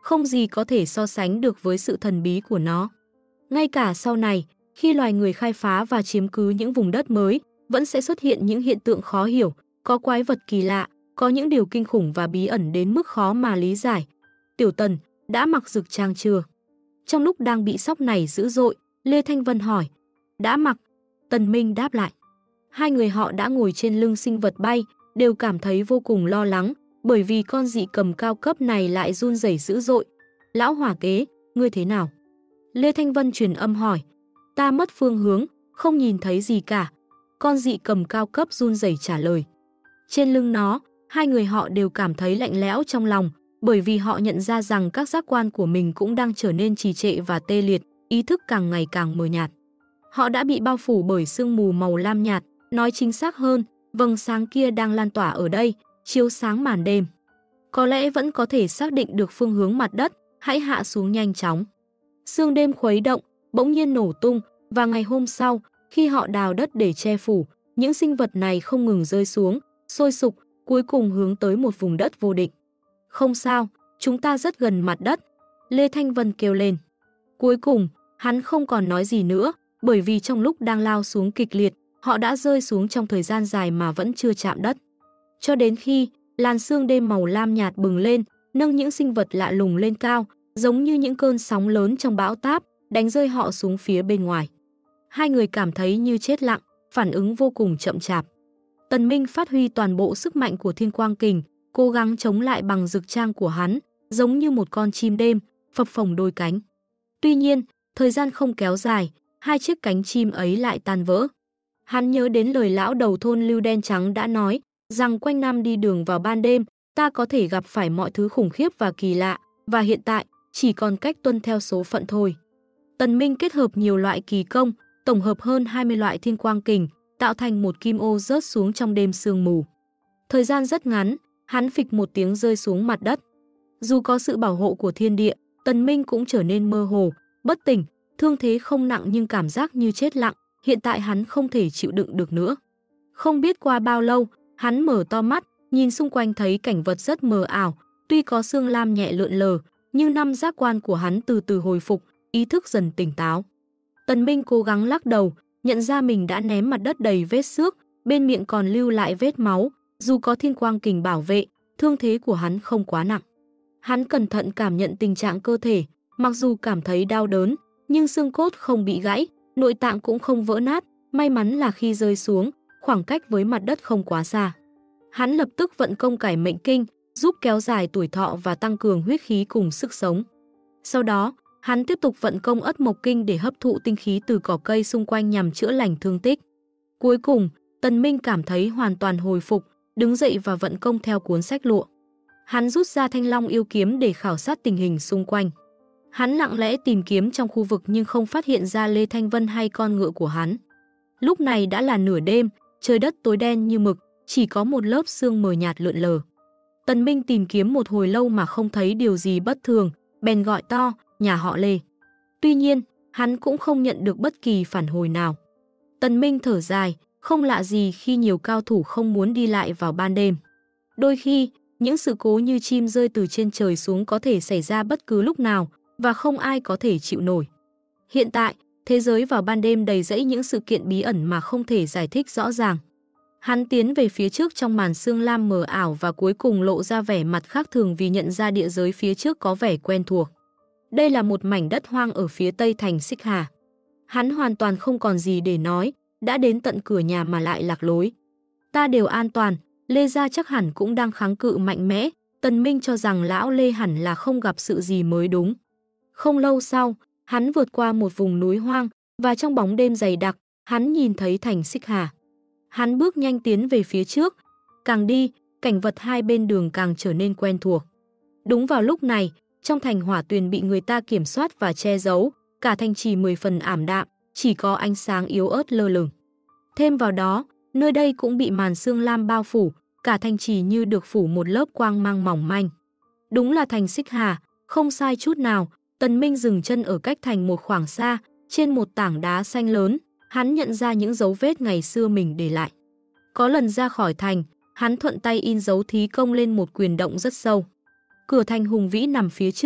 không gì có thể so sánh được với sự thần bí của nó. Ngay cả sau này, khi loài người khai phá và chiếm cứ những vùng đất mới, vẫn sẽ xuất hiện những hiện tượng khó hiểu, có quái vật kỳ lạ, có những điều kinh khủng và bí ẩn đến mức khó mà lý giải. Tiểu Tần, đã mặc dực trang chưa? Trong lúc đang bị sóc này dữ dội, Lê Thanh Vân hỏi. Đã mặc. Tần Minh đáp lại. Hai người họ đã ngồi trên lưng sinh vật bay, đều cảm thấy vô cùng lo lắng, bởi vì con dị cầm cao cấp này lại run rẩy dữ dội. Lão hỏa kế, ngươi thế nào? Lê Thanh Vân truyền âm hỏi. Ta mất phương hướng, không nhìn thấy gì cả. Con dị cầm cao cấp run rẩy trả lời. Trên lưng nó, hai người họ đều cảm thấy lạnh lẽo trong lòng, bởi vì họ nhận ra rằng các giác quan của mình cũng đang trở nên trì trệ và tê liệt, ý thức càng ngày càng mờ nhạt. Họ đã bị bao phủ bởi sương mù màu lam nhạt, nói chính xác hơn, vầng sáng kia đang lan tỏa ở đây, chiếu sáng màn đêm. Có lẽ vẫn có thể xác định được phương hướng mặt đất, hãy hạ xuống nhanh chóng. Sương đêm khuấy động, bỗng nhiên nổ tung, và ngày hôm sau, khi họ đào đất để che phủ, những sinh vật này không ngừng rơi xuống, sôi sục, cuối cùng hướng tới một vùng đất vô định. Không sao, chúng ta rất gần mặt đất, Lê Thanh Vân kêu lên. Cuối cùng, hắn không còn nói gì nữa, bởi vì trong lúc đang lao xuống kịch liệt, họ đã rơi xuống trong thời gian dài mà vẫn chưa chạm đất. Cho đến khi làn sương đêm màu lam nhạt bừng lên, nâng những sinh vật lạ lùng lên cao, giống như những cơn sóng lớn trong bão táp, đánh rơi họ xuống phía bên ngoài. Hai người cảm thấy như chết lặng, phản ứng vô cùng chậm chạp. Tần Minh phát huy toàn bộ sức mạnh của Thiên Quang Kình, cố gắng chống lại bằng dực trang của hắn, giống như một con chim đêm, phập phồng đôi cánh. Tuy nhiên, thời gian không kéo dài, hai chiếc cánh chim ấy lại tan vỡ. Hắn nhớ đến lời lão đầu thôn Lưu Đen Trắng đã nói, rằng quanh năm đi đường vào ban đêm, ta có thể gặp phải mọi thứ khủng khiếp và kỳ lạ, và hiện tại, chỉ còn cách tuân theo số phận thôi. Tần Minh kết hợp nhiều loại kỳ công, tổng hợp hơn 20 loại thiên quang kình, tạo thành một kim ô rớt xuống trong đêm sương mù. Thời gian rất ngắn, hắn phịch một tiếng rơi xuống mặt đất. Dù có sự bảo hộ của thiên địa, Tần Minh cũng trở nên mơ hồ, bất tỉnh, thương thế không nặng nhưng cảm giác như chết lặng, hiện tại hắn không thể chịu đựng được nữa. Không biết qua bao lâu, hắn mở to mắt, nhìn xung quanh thấy cảnh vật rất mờ ảo, tuy có sương lam nhẹ lượn lờ, nhưng năm giác quan của hắn từ từ hồi phục, ý thức dần tỉnh táo. Tần Minh cố gắng lắc đầu, nhận ra mình đã ném mặt đất đầy vết xước, bên miệng còn lưu lại vết máu, dù có thiên quang kình bảo vệ, thương thế của hắn không quá nặng. Hắn cẩn thận cảm nhận tình trạng cơ thể, mặc dù cảm thấy đau đớn, nhưng xương cốt không bị gãy, nội tạng cũng không vỡ nát, may mắn là khi rơi xuống, khoảng cách với mặt đất không quá xa. Hắn lập tức vận công cải mệnh kinh, giúp kéo dài tuổi thọ và tăng cường huyết khí cùng sức sống. Sau đó, hắn tiếp tục vận công ất mộc kinh để hấp thụ tinh khí từ cỏ cây xung quanh nhằm chữa lành thương tích. Cuối cùng, Tần Minh cảm thấy hoàn toàn hồi phục, đứng dậy và vận công theo cuốn sách lụa. Hắn rút ra Thanh Long yêu kiếm để khảo sát tình hình xung quanh. Hắn lặng lẽ tìm kiếm trong khu vực nhưng không phát hiện ra Lê Thanh Vân hay con ngựa của hắn. Lúc này đã là nửa đêm, trời đất tối đen như mực, chỉ có một lớp sương mờ nhạt lượn lờ. Tần Minh tìm kiếm một hồi lâu mà không thấy điều gì bất thường, bèn gọi to, nhà họ Lê. Tuy nhiên, hắn cũng không nhận được bất kỳ phản hồi nào. Tần Minh thở dài, không lạ gì khi nhiều cao thủ không muốn đi lại vào ban đêm. Đôi khi, những sự cố như chim rơi từ trên trời xuống có thể xảy ra bất cứ lúc nào, và không ai có thể chịu nổi. Hiện tại, thế giới vào ban đêm đầy rẫy những sự kiện bí ẩn mà không thể giải thích rõ ràng. Hắn tiến về phía trước trong màn sương lam mờ ảo và cuối cùng lộ ra vẻ mặt khác thường vì nhận ra địa giới phía trước có vẻ quen thuộc. Đây là một mảnh đất hoang ở phía tây thành Xích Hà. Hắn hoàn toàn không còn gì để nói, đã đến tận cửa nhà mà lại lạc lối. Ta đều an toàn, Lê gia chắc hẳn cũng đang kháng cự mạnh mẽ, Tần Minh cho rằng lão Lê hẳn là không gặp sự gì mới đúng. Không lâu sau, hắn vượt qua một vùng núi hoang, và trong bóng đêm dày đặc, hắn nhìn thấy thành Xích Hà. Hắn bước nhanh tiến về phía trước, càng đi, cảnh vật hai bên đường càng trở nên quen thuộc. Đúng vào lúc này, trong thành Hỏa Tuyền bị người ta kiểm soát và che giấu, cả thành trì 10 phần ảm đạm, chỉ có ánh sáng yếu ớt lơ lửng. Thêm vào đó, nơi đây cũng bị màn sương lam bao phủ, cả thành trì như được phủ một lớp quang mang mỏng manh. Đúng là thành Xích Hà, không sai chút nào. Tần Minh dừng chân ở cách thành một khoảng xa, trên một tảng đá xanh lớn, hắn nhận ra những dấu vết ngày xưa mình để lại. Có lần ra khỏi thành, hắn thuận tay in dấu thí công lên một quyền động rất sâu. Cửa thành hùng vĩ nằm phía trước,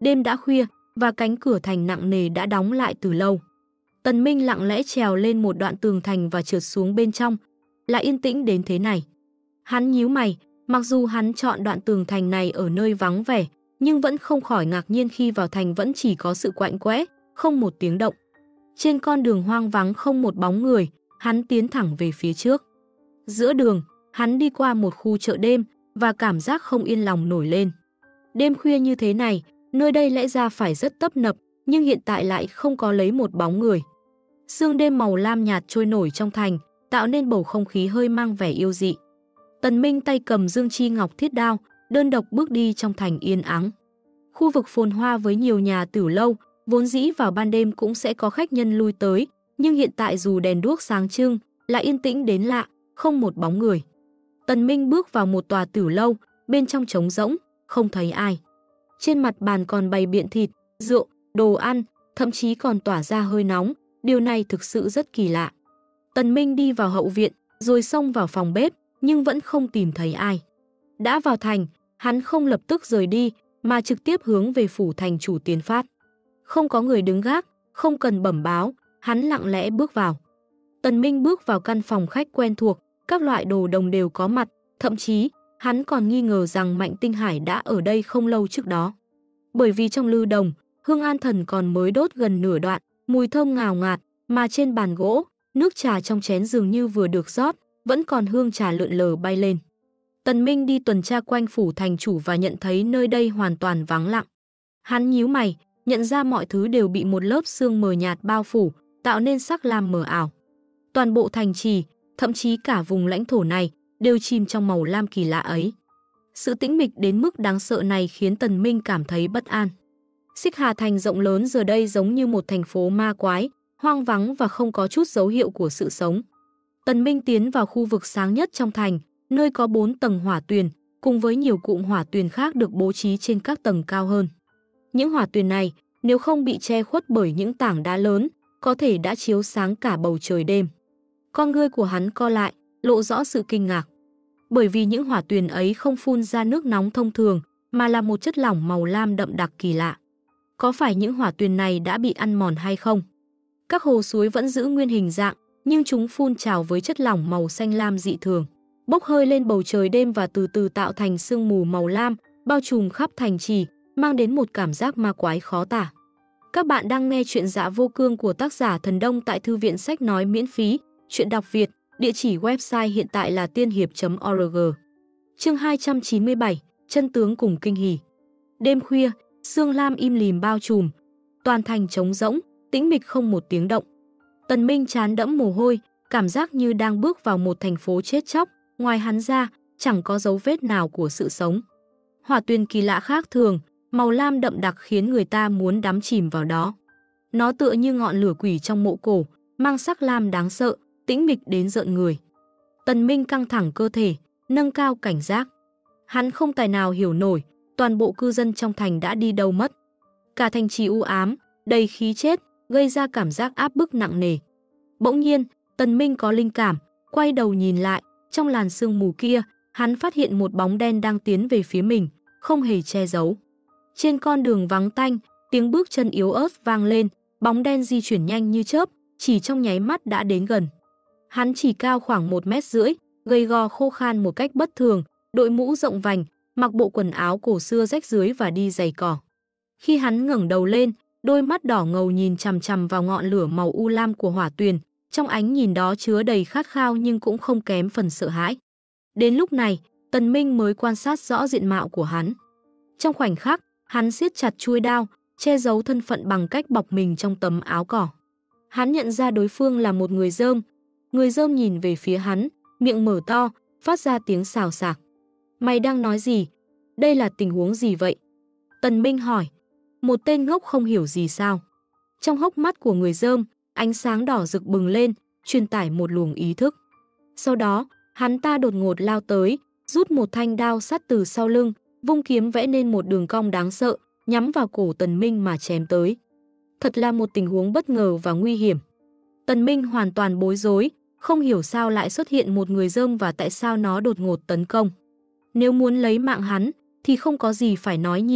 Đêm đã khuya và cánh cửa thành nặng nề đã đóng lại từ lâu. Tần Minh lặng lẽ trèo lên một đoạn tường thành và trượt xuống bên trong. Là yên tĩnh đến thế này. Hắn nhíu mày, mặc dù hắn chọn đoạn tường thành này ở nơi vắng vẻ, nhưng vẫn không khỏi ngạc nhiên khi vào thành vẫn chỉ có sự quạnh quẽ, không một tiếng động. Trên con đường hoang vắng không một bóng người, hắn tiến thẳng về phía trước. Giữa đường, hắn đi qua một khu chợ đêm và cảm giác không yên lòng nổi lên. Đêm khuya như thế này, nơi đây lẽ ra phải rất tấp nập, nhưng hiện tại lại không có lấy một bóng người. Sương đêm màu lam nhạt trôi nổi trong thành, tạo nên bầu không khí hơi mang vẻ yêu dị. Tần Minh tay cầm dương chi ngọc thiết đao, đơn độc bước đi trong thành yên ắng. Khu vực phồn hoa với nhiều nhà tiểu lâu, vốn dĩ vào ban đêm cũng sẽ có khách nhân lui tới, nhưng hiện tại dù đèn đuốc sáng trưng, lại yên tĩnh đến lạ, không một bóng người. Tần Minh bước vào một tòa tiểu lâu, bên trong trống rỗng, không thấy ai. Trên mặt bàn còn bày biện thịt, rượu, đồ ăn, thậm chí còn tỏa ra hơi nóng, điều này thực sự rất kỳ lạ. Tần Minh đi vào hậu viện, rồi xông vào phòng bếp, nhưng vẫn không tìm thấy ai. Đã vào thành, hắn không lập tức rời đi, mà trực tiếp hướng về phủ thành chủ tiến phát. Không có người đứng gác, không cần bẩm báo, hắn lặng lẽ bước vào. Tần Minh bước vào căn phòng khách quen thuộc, các loại đồ đồng đều có mặt, thậm chí hắn còn nghi ngờ rằng Mạnh Tinh Hải đã ở đây không lâu trước đó. Bởi vì trong lư đồng, hương an thần còn mới đốt gần nửa đoạn, mùi thơm ngào ngạt, mà trên bàn gỗ, nước trà trong chén dường như vừa được rót, vẫn còn hương trà lượn lờ bay lên. Tần Minh đi tuần tra quanh phủ thành chủ và nhận thấy nơi đây hoàn toàn vắng lặng. Hắn nhíu mày, nhận ra mọi thứ đều bị một lớp sương mờ nhạt bao phủ, tạo nên sắc lam mờ ảo. Toàn bộ thành trì, thậm chí cả vùng lãnh thổ này, đều chìm trong màu lam kỳ lạ ấy. Sự tĩnh mịch đến mức đáng sợ này khiến Tần Minh cảm thấy bất an. Xích Hà Thành rộng lớn giờ đây giống như một thành phố ma quái, hoang vắng và không có chút dấu hiệu của sự sống. Tần Minh tiến vào khu vực sáng nhất trong thành, nơi có 4 tầng hỏa tuyền, cùng với nhiều cụm hỏa tuyền khác được bố trí trên các tầng cao hơn. Những hỏa tuyền này, nếu không bị che khuất bởi những tảng đá lớn, có thể đã chiếu sáng cả bầu trời đêm. Con ngươi của hắn co lại, lộ rõ sự kinh ngạc. Bởi vì những hỏa tuyền ấy không phun ra nước nóng thông thường, mà là một chất lỏng màu lam đậm đặc kỳ lạ. Có phải những hỏa tuyền này đã bị ăn mòn hay không? Các hồ suối vẫn giữ nguyên hình dạng, nhưng chúng phun trào với chất lỏng màu xanh lam dị thường, bốc hơi lên bầu trời đêm và từ từ tạo thành sương mù màu lam, bao trùm khắp thành trì, mang đến một cảm giác ma quái khó tả. Các bạn đang nghe chuyện Dạ Vô Cương của tác giả Thần Đông tại Thư viện Sách Nói miễn phí, chuyện đọc Việt, địa chỉ website hiện tại là tiên hiệp.org. Chương 297, chân tướng cùng kinh hỉ. Đêm khuya, sương lam im lìm bao trùm, toàn thành trống rỗng, tĩnh mịch không một tiếng động. Tần Minh trán đẫm mồ hôi, cảm giác như đang bước vào một thành phố chết chóc, ngoài hắn ra, chẳng có dấu vết nào của sự sống. Hỏa tuyền kỳ lạ khác thường, màu lam đậm đặc khiến người ta muốn đắm chìm vào đó. Nó tựa như ngọn lửa quỷ trong mộ cổ, mang sắc lam đáng sợ, tĩnh mịch đến rợn người. Tần Minh căng thẳng cơ thể, nâng cao cảnh giác. Hắn không tài nào hiểu nổi, toàn bộ cư dân trong thành đã đi đâu mất. Cả thành trì u ám, đầy khí chết, gây ra cảm giác áp bức nặng nề. Bỗng nhiên, Tần Minh có linh cảm, quay đầu nhìn lại, trong làn sương mù kia, hắn phát hiện một bóng đen đang tiến về phía mình, không hề che giấu. Trên con đường vắng tanh, tiếng bước chân yếu ớt vang lên, bóng đen di chuyển nhanh như chớp, chỉ trong nháy mắt đã đến gần. Hắn chỉ cao khoảng 1,5 mét, gầy gò khô khan một cách bất thường, đội mũ rộng vành, mặc bộ quần áo cổ xưa rách rưới và đi giày cỏ. Khi hắn ngẩng đầu lên, đôi mắt đỏ ngầu nhìn chằm chằm vào ngọn lửa màu u lam của hỏa tuyền, trong ánh nhìn đó chứa đầy khát khao nhưng cũng không kém phần sợ hãi. Đến lúc này, Tần Minh mới quan sát rõ diện mạo của hắn. Trong khoảnh khắc, hắn siết chặt chuôi đao, che giấu thân phận bằng cách bọc mình trong tấm áo cỏ. Hắn nhận ra đối phương là một người dơm. Người dơm nhìn về phía hắn, miệng mở to, phát ra tiếng xào xạc. Mày đang nói gì? Đây là tình huống gì vậy? Tần Minh hỏi. Một tên ngốc không hiểu gì sao? Trong hốc mắt của người dơm, ánh sáng đỏ rực bừng lên, truyền tải một luồng ý thức. Sau đó, hắn ta đột ngột lao tới, rút một thanh đao sắt từ sau lưng, vung kiếm vẽ nên một đường cong đáng sợ, nhắm vào cổ Tần Minh mà chém tới. Thật là một tình huống bất ngờ và nguy hiểm. Tần Minh hoàn toàn bối rối, không hiểu sao lại xuất hiện một người dơm và tại sao nó đột ngột tấn công. Nếu muốn lấy mạng hắn, thì không có gì phải nói nhiều,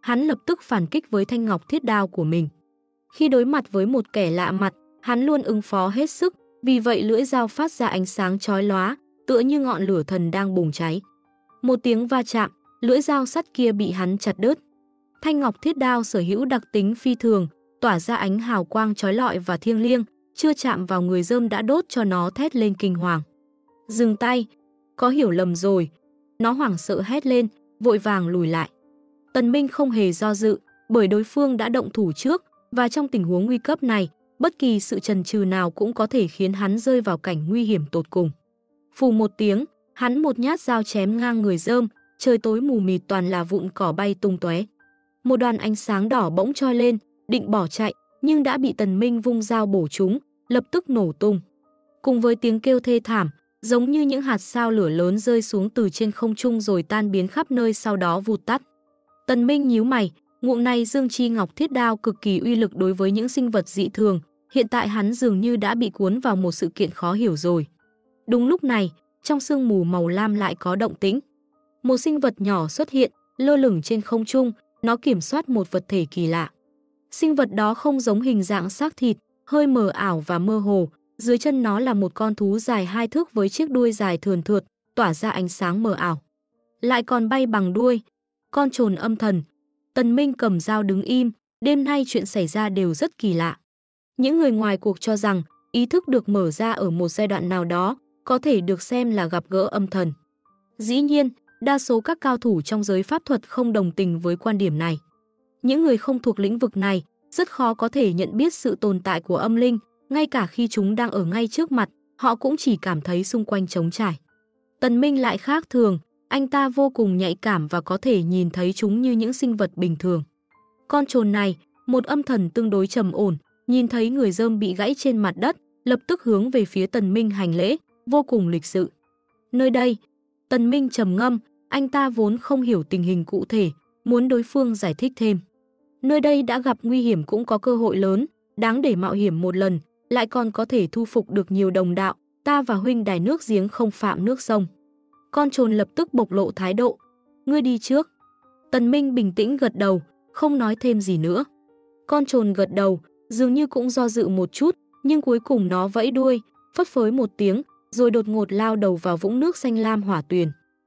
hắn lập tức phản kích với thanh ngọc thiết đao của mình. Khi đối mặt với một kẻ lạ mặt, hắn luôn ứng phó hết sức, vì vậy lưỡi dao phát ra ánh sáng chói lóa, tựa như ngọn lửa thần đang bùng cháy. Một tiếng va chạm, lưỡi dao sắt kia bị hắn chặt đứt. Thanh ngọc thiết đao sở hữu đặc tính phi thường, tỏa ra ánh hào quang chói lọi và thiêng liêng, chưa chạm vào người Dơm đã đốt cho nó thét lên kinh hoàng. Dừng tay, có hiểu lầm rồi. Nó hoảng sợ hét lên, vội vàng lùi lại. Tần Minh không hề do dự, bởi đối phương đã động thủ trước, và trong tình huống nguy cấp này, bất kỳ sự chần chừ nào cũng có thể khiến hắn rơi vào cảnh nguy hiểm tột cùng. Phù một tiếng, hắn một nhát dao chém ngang người Dơm, trời tối mù mịt toàn là vụn cỏ bay tung tóe. Một đoàn ánh sáng đỏ bỗng troi lên, định bỏ chạy, nhưng đã bị Tần Minh vung dao bổ trúng, lập tức nổ tung. Cùng với tiếng kêu thê thảm, giống như những hạt sao lửa lớn rơi xuống từ trên không trung rồi tan biến khắp nơi sau đó vụt tắt. Tần Minh nhíu mày, ngụm này Dương Chi Ngọc Thiết Đao cực kỳ uy lực đối với những sinh vật dị thường, hiện tại hắn dường như đã bị cuốn vào một sự kiện khó hiểu rồi. Đúng lúc này, trong sương mù màu lam lại có động tĩnh. Một sinh vật nhỏ xuất hiện, lơ lửng trên không trung, nó kiểm soát một vật thể kỳ lạ. Sinh vật đó không giống hình dạng xác thịt, hơi mờ ảo và mơ hồ, dưới chân nó là một con thú dài 2 thước với chiếc đuôi dài thườn thượt, tỏa ra ánh sáng mờ ảo. Lại còn bay bằng đuôi, con trồn âm thần. Tần Minh cầm dao đứng im, đêm nay chuyện xảy ra đều rất kỳ lạ. Những người ngoài cuộc cho rằng ý thức được mở ra ở một giai đoạn nào đó, có thể được xem là gặp gỡ âm thần. Dĩ nhiên, đa số các cao thủ trong giới pháp thuật không đồng tình với quan điểm này. Những người không thuộc lĩnh vực này rất khó có thể nhận biết sự tồn tại của âm linh, ngay cả khi chúng đang ở ngay trước mặt, họ cũng chỉ cảm thấy xung quanh trống trải. Tần Minh lại khác thường, anh ta vô cùng nhạy cảm và có thể nhìn thấy chúng như những sinh vật bình thường. Con trồn này, một âm thần tương đối trầm ổn, nhìn thấy người Dơm bị gãy trên mặt đất, lập tức hướng về phía Tần Minh hành lễ, vô cùng lịch sự. Nơi đây, Tần Minh trầm ngâm, anh ta vốn không hiểu tình hình cụ thể, muốn đối phương giải thích thêm. Nơi đây đã gặp nguy hiểm cũng có cơ hội lớn, đáng để mạo hiểm một lần, lại còn có thể thu phục được nhiều đồng đạo, ta và huynh đài nước giếng không phạm nước sông. Con trồn lập tức bộc lộ thái độ. Ngươi đi trước. Tần Minh bình tĩnh gật đầu, không nói thêm gì nữa. Con trồn gật đầu, dường như cũng do dự một chút, nhưng cuối cùng nó vẫy đuôi, phất phới một tiếng, rồi đột ngột lao đầu vào vũng nước xanh lam hỏa tuyền.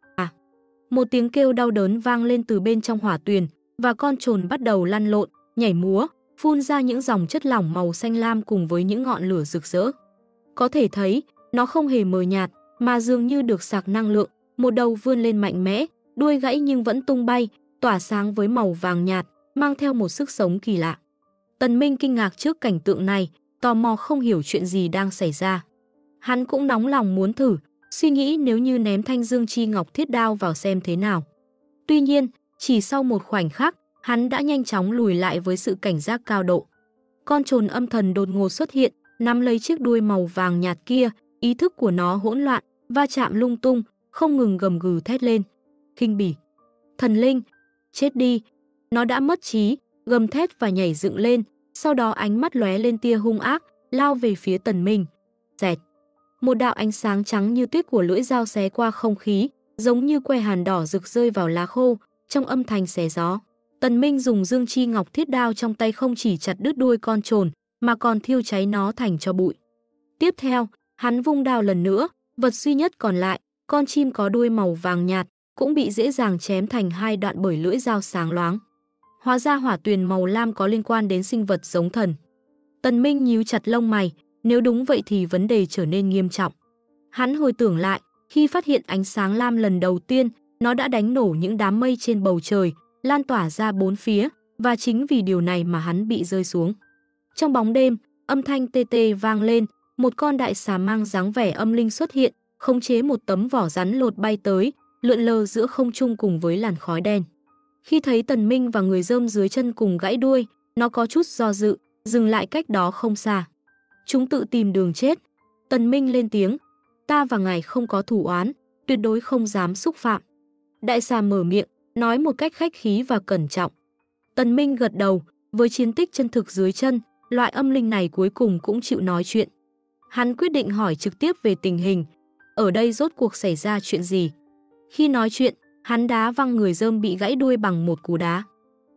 Một tiếng kêu đau đớn vang lên từ bên trong hỏa tuyền, và con trồn bắt đầu lăn lộn, nhảy múa, phun ra những dòng chất lỏng màu xanh lam cùng với những ngọn lửa rực rỡ. Có thể thấy, nó không hề mờ nhạt, mà dường như được sạc năng lượng, một đầu vươn lên mạnh mẽ, đuôi gãy nhưng vẫn tung bay, tỏa sáng với màu vàng nhạt, mang theo một sức sống kỳ lạ. Tần Minh kinh ngạc trước cảnh tượng này, tò mò không hiểu chuyện gì đang xảy ra. Hắn cũng nóng lòng muốn thử, suy nghĩ nếu như ném thanh Dương Chi Ngọc Thiết Đao vào xem thế nào. Tuy nhiên, chỉ sau một khoảnh khắc, hắn đã nhanh chóng lùi lại với sự cảnh giác cao độ. Con trồn âm thần đột ngột xuất hiện, nắm lấy chiếc đuôi màu vàng nhạt kia, ý thức của nó hỗn loạn, va chạm lung tung, không ngừng gầm gừ thét lên. Khinh bỉ! Thần linh! Chết đi! Nó đã mất trí, gầm thét và nhảy dựng lên, sau đó ánh mắt lóe lên tia hung ác, lao về phía Tần Minh. Rẹt! Một đạo ánh sáng trắng như tuyết của lưỡi dao xé qua không khí, giống như que hàn đỏ rực rơi vào lá khô, trong âm thanh xé gió. Tần Minh dùng Dương Chi Ngọc Thiết Đao trong tay không chỉ chặt đứt đuôi con trồn, mà còn thiêu cháy nó thành tro bụi. Tiếp theo, hắn vung đao lần nữa, vật duy nhất còn lại, con chim có đuôi màu vàng nhạt, cũng bị dễ dàng chém thành 2 đoạn bởi lưỡi dao sáng loáng. Hóa ra hỏa tuyền màu lam có liên quan đến sinh vật giống thần. Tần Minh nhíu chặt lông mày, nếu đúng vậy thì vấn đề trở nên nghiêm trọng. Hắn hồi tưởng lại, khi phát hiện ánh sáng lam lần đầu tiên, nó đã đánh nổ những đám mây trên bầu trời, lan tỏa ra bốn phía, và chính vì điều này mà hắn bị rơi xuống. Trong bóng đêm, âm thanh tê tê vang lên, một con đại xà mang dáng vẻ âm linh xuất hiện, khống chế một tấm vỏ rắn lột bay tới, lượn lờ giữa không trung cùng với làn khói đen. Khi thấy Tần Minh và người Dơm dưới chân cùng gãy đuôi, nó có chút do dự, dừng lại cách đó không xa. Chúng tự tìm đường chết. Tần Minh lên tiếng, ta và ngài không có thù oán, tuyệt đối không dám xúc phạm. Đại xà mở miệng, nói một cách khách khí và cẩn trọng. Tần Minh gật đầu, với chiến tích chân thực dưới chân, loại âm linh này cuối cùng cũng chịu nói chuyện. Hắn quyết định hỏi trực tiếp về tình hình, ở đây rốt cuộc xảy ra chuyện gì. Khi nói chuyện, hắn đá văng người Dơm bị gãy đuôi bằng một cú đá.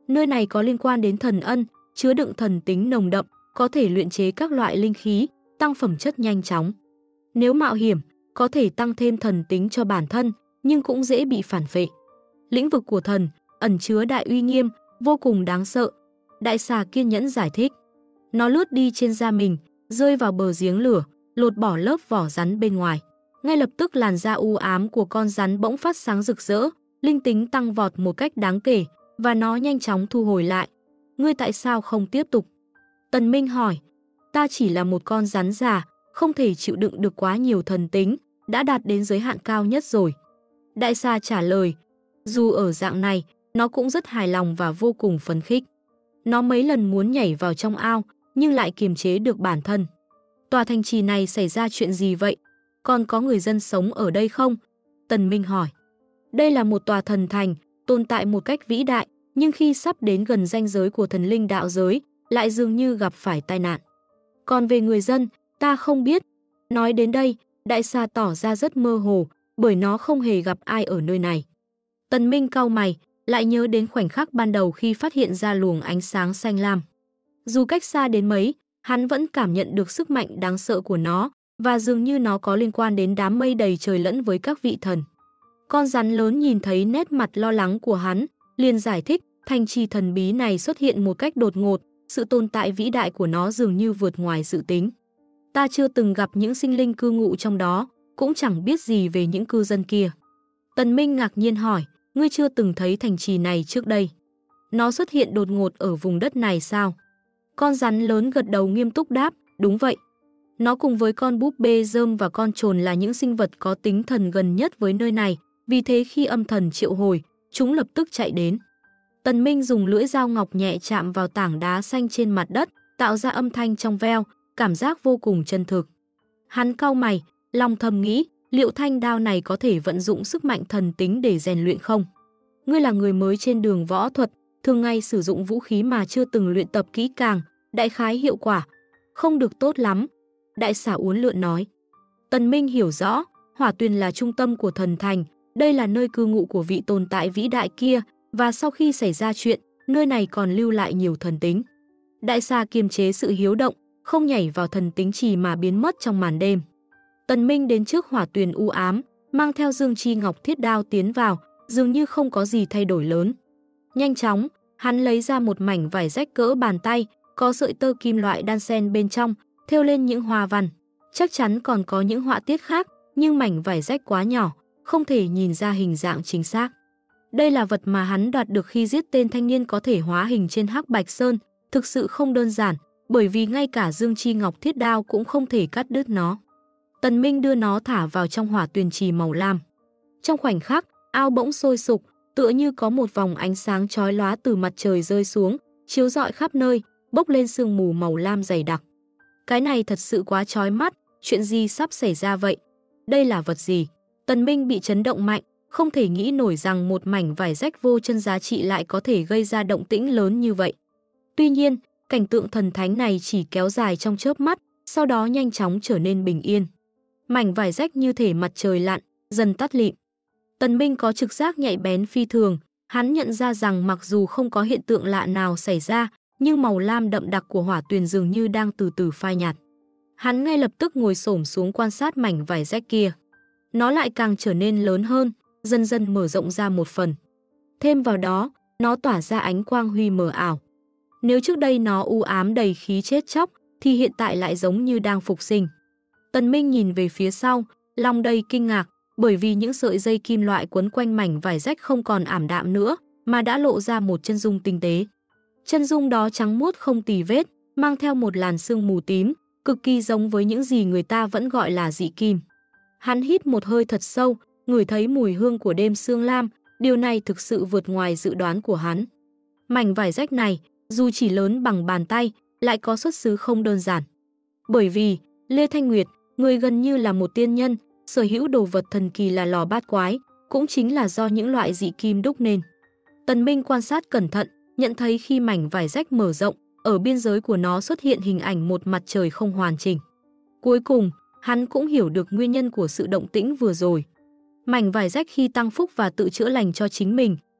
Nơi này có liên quan đến thần ân, chứa đựng thần tính nồng đậm, có thể luyện chế các loại linh khí, tăng phẩm chất nhanh chóng. Nếu mạo hiểm, có thể tăng thêm thần tính cho bản thân, nhưng cũng dễ bị phản phệ. Lĩnh vực của thần, ẩn chứa đại uy nghiêm, vô cùng đáng sợ. Đại xà kiên nhẫn giải thích. Nó lướt đi trên da mình, rơi vào bờ giếng lửa, lột bỏ lớp vỏ rắn bên ngoài. Ngay lập tức làn da u ám của con rắn bỗng phát sáng rực rỡ, linh tính tăng vọt một cách đáng kể, và nó nhanh chóng thu hồi lại. Ngươi tại sao không tiếp tục? Tần Minh hỏi. Ta chỉ là một con rắn già, không thể chịu đựng được quá nhiều thần tính, đã đạt đến giới hạn cao nhất rồi. Đại xà trả lời. Dù ở dạng này, nó cũng rất hài lòng và vô cùng phấn khích. Nó mấy lần muốn nhảy vào trong ao, nhưng lại kiềm chế được bản thân. Tòa thành trì này xảy ra chuyện gì vậy? Còn có người dân sống ở đây không? Tần Minh hỏi. Đây là một tòa thần thành, tồn tại một cách vĩ đại, nhưng khi sắp đến gần ranh giới của thần linh đạo giới, lại dường như gặp phải tai nạn. Còn về người dân, ta không biết. Nói đến đây, đại xà tỏ ra rất mơ hồ, bởi nó không hề gặp ai ở nơi này. Tần Minh cau mày, lại nhớ đến khoảnh khắc ban đầu khi phát hiện ra luồng ánh sáng xanh lam. Dù cách xa đến mấy, hắn vẫn cảm nhận được sức mạnh đáng sợ của nó, và dường như nó có liên quan đến đám mây đầy trời lẫn với các vị thần. Con rắn lớn nhìn thấy nét mặt lo lắng của hắn, liền giải thích, thành trì thần bí này xuất hiện một cách đột ngột, sự tồn tại vĩ đại của nó dường như vượt ngoài dự tính. Ta chưa từng gặp những sinh linh cư ngụ trong đó, cũng chẳng biết gì về những cư dân kia. Tần Minh ngạc nhiên hỏi, ngươi chưa từng thấy thành trì này trước đây? Nó xuất hiện đột ngột ở vùng đất này sao? Con rắn lớn gật đầu nghiêm túc đáp, đúng vậy. Nó cùng với con búp bê rơm và con trồn là những sinh vật có tính thần gần nhất với nơi này, vì thế khi âm thần triệu hồi, chúng lập tức chạy đến. Tần Minh dùng lưỡi dao ngọc nhẹ chạm vào tảng đá xanh trên mặt đất, tạo ra âm thanh trong veo, cảm giác vô cùng chân thực. Hắn cau mày, lòng thầm nghĩ, liệu thanh đao này có thể vận dụng sức mạnh thần tính để rèn luyện không? Ngươi là người mới trên đường võ thuật, thường ngày sử dụng vũ khí mà chưa từng luyện tập kỹ càng, đại khái hiệu quả không được tốt lắm. Đại xà uốn lượn nói. Tần Minh hiểu rõ, Hỏa Tuyền là trung tâm của thần thành, đây là nơi cư ngụ của vị tồn tại vĩ đại kia, và sau khi xảy ra chuyện, nơi này còn lưu lại nhiều thần tính. Đại xà kiềm chế sự hiếu động, không nhảy vào thần tính trì mà biến mất trong màn đêm. Tần Minh đến trước Hỏa Tuyền u ám, mang theo Dương Chi Ngọc Thiết Đao tiến vào, dường như không có gì thay đổi lớn. Nhanh chóng, hắn lấy ra một mảnh vải rách cỡ bàn tay, có sợi tơ kim loại đan xen bên trong, thêu lên những hoa văn. Chắc chắn còn có những họa tiết khác, nhưng mảnh vải rách quá nhỏ, không thể nhìn ra hình dạng chính xác. Đây là vật mà hắn đoạt được khi giết tên thanh niên có thể hóa hình trên Hắc Bạch Sơn, thực sự không đơn giản, bởi vì ngay cả Dương Chi Ngọc Thiết Đao cũng không thể cắt đứt nó. Tần Minh đưa nó thả vào trong Hỏa Tuyền trì màu lam. Trong khoảnh khắc, ao bỗng sôi sục, tựa như có một vòng ánh sáng chói lóa từ mặt trời rơi xuống, chiếu rọi khắp nơi, bốc lên sương mù màu lam dày đặc. Cái này thật sự quá chói mắt, chuyện gì sắp xảy ra vậy? Đây là vật gì? Tần Minh bị chấn động mạnh, không thể nghĩ nổi rằng một mảnh vải rách vô chân giá trị lại có thể gây ra động tĩnh lớn như vậy. Tuy nhiên, cảnh tượng thần thánh này chỉ kéo dài trong chớp mắt, sau đó nhanh chóng trở nên bình yên. Mảnh vải rách như thể mặt trời lặn, dần tắt lịm. Tần Minh có trực giác nhạy bén phi thường, hắn nhận ra rằng mặc dù không có hiện tượng lạ nào xảy ra, nhưng màu lam đậm đặc của Hỏa Tuyền dường như đang từ từ phai nhạt. Hắn ngay lập tức ngồi xổm xuống quan sát mảnh vải rách kia. Nó lại càng trở nên lớn hơn, dần dần mở rộng ra một phần. Thêm vào đó, nó tỏa ra ánh quang huy mờ ảo. Nếu trước đây nó u ám đầy khí chết chóc, thì hiện tại lại giống như đang phục sinh. Tần Minh nhìn về phía sau, lòng đầy kinh ngạc, bởi vì những sợi dây kim loại quấn quanh mảnh vải rách không còn ảm đạm nữa, mà đã lộ ra một chân dung tinh tế. Chân dung đó trắng muốt không tì vết, mang theo một làn sương mù tím, cực kỳ giống với những gì người ta vẫn gọi là dị kim. Hắn hít một hơi thật sâu, ngửi thấy mùi hương của đêm sương lam, điều này thực sự vượt ngoài dự đoán của hắn. Mảnh vải rách này, dù chỉ lớn bằng bàn tay, lại có xuất xứ không đơn giản. Bởi vì, Lê Thanh Nguyệt, người gần như là một tiên nhân, sở hữu đồ vật thần kỳ là lò bát quái, cũng chính là do những loại dị kim đúc nên. Tần Minh quan sát cẩn thận, nhận thấy khi mảnh vải rách mở rộng, ở biên giới của nó xuất hiện hình ảnh một mặt trời không hoàn chỉnh. Cuối cùng, hắn cũng hiểu được nguyên nhân của sự động tĩnh vừa rồi. Mảnh vải rách khi tăng phúc và tự chữa lành cho chính mình,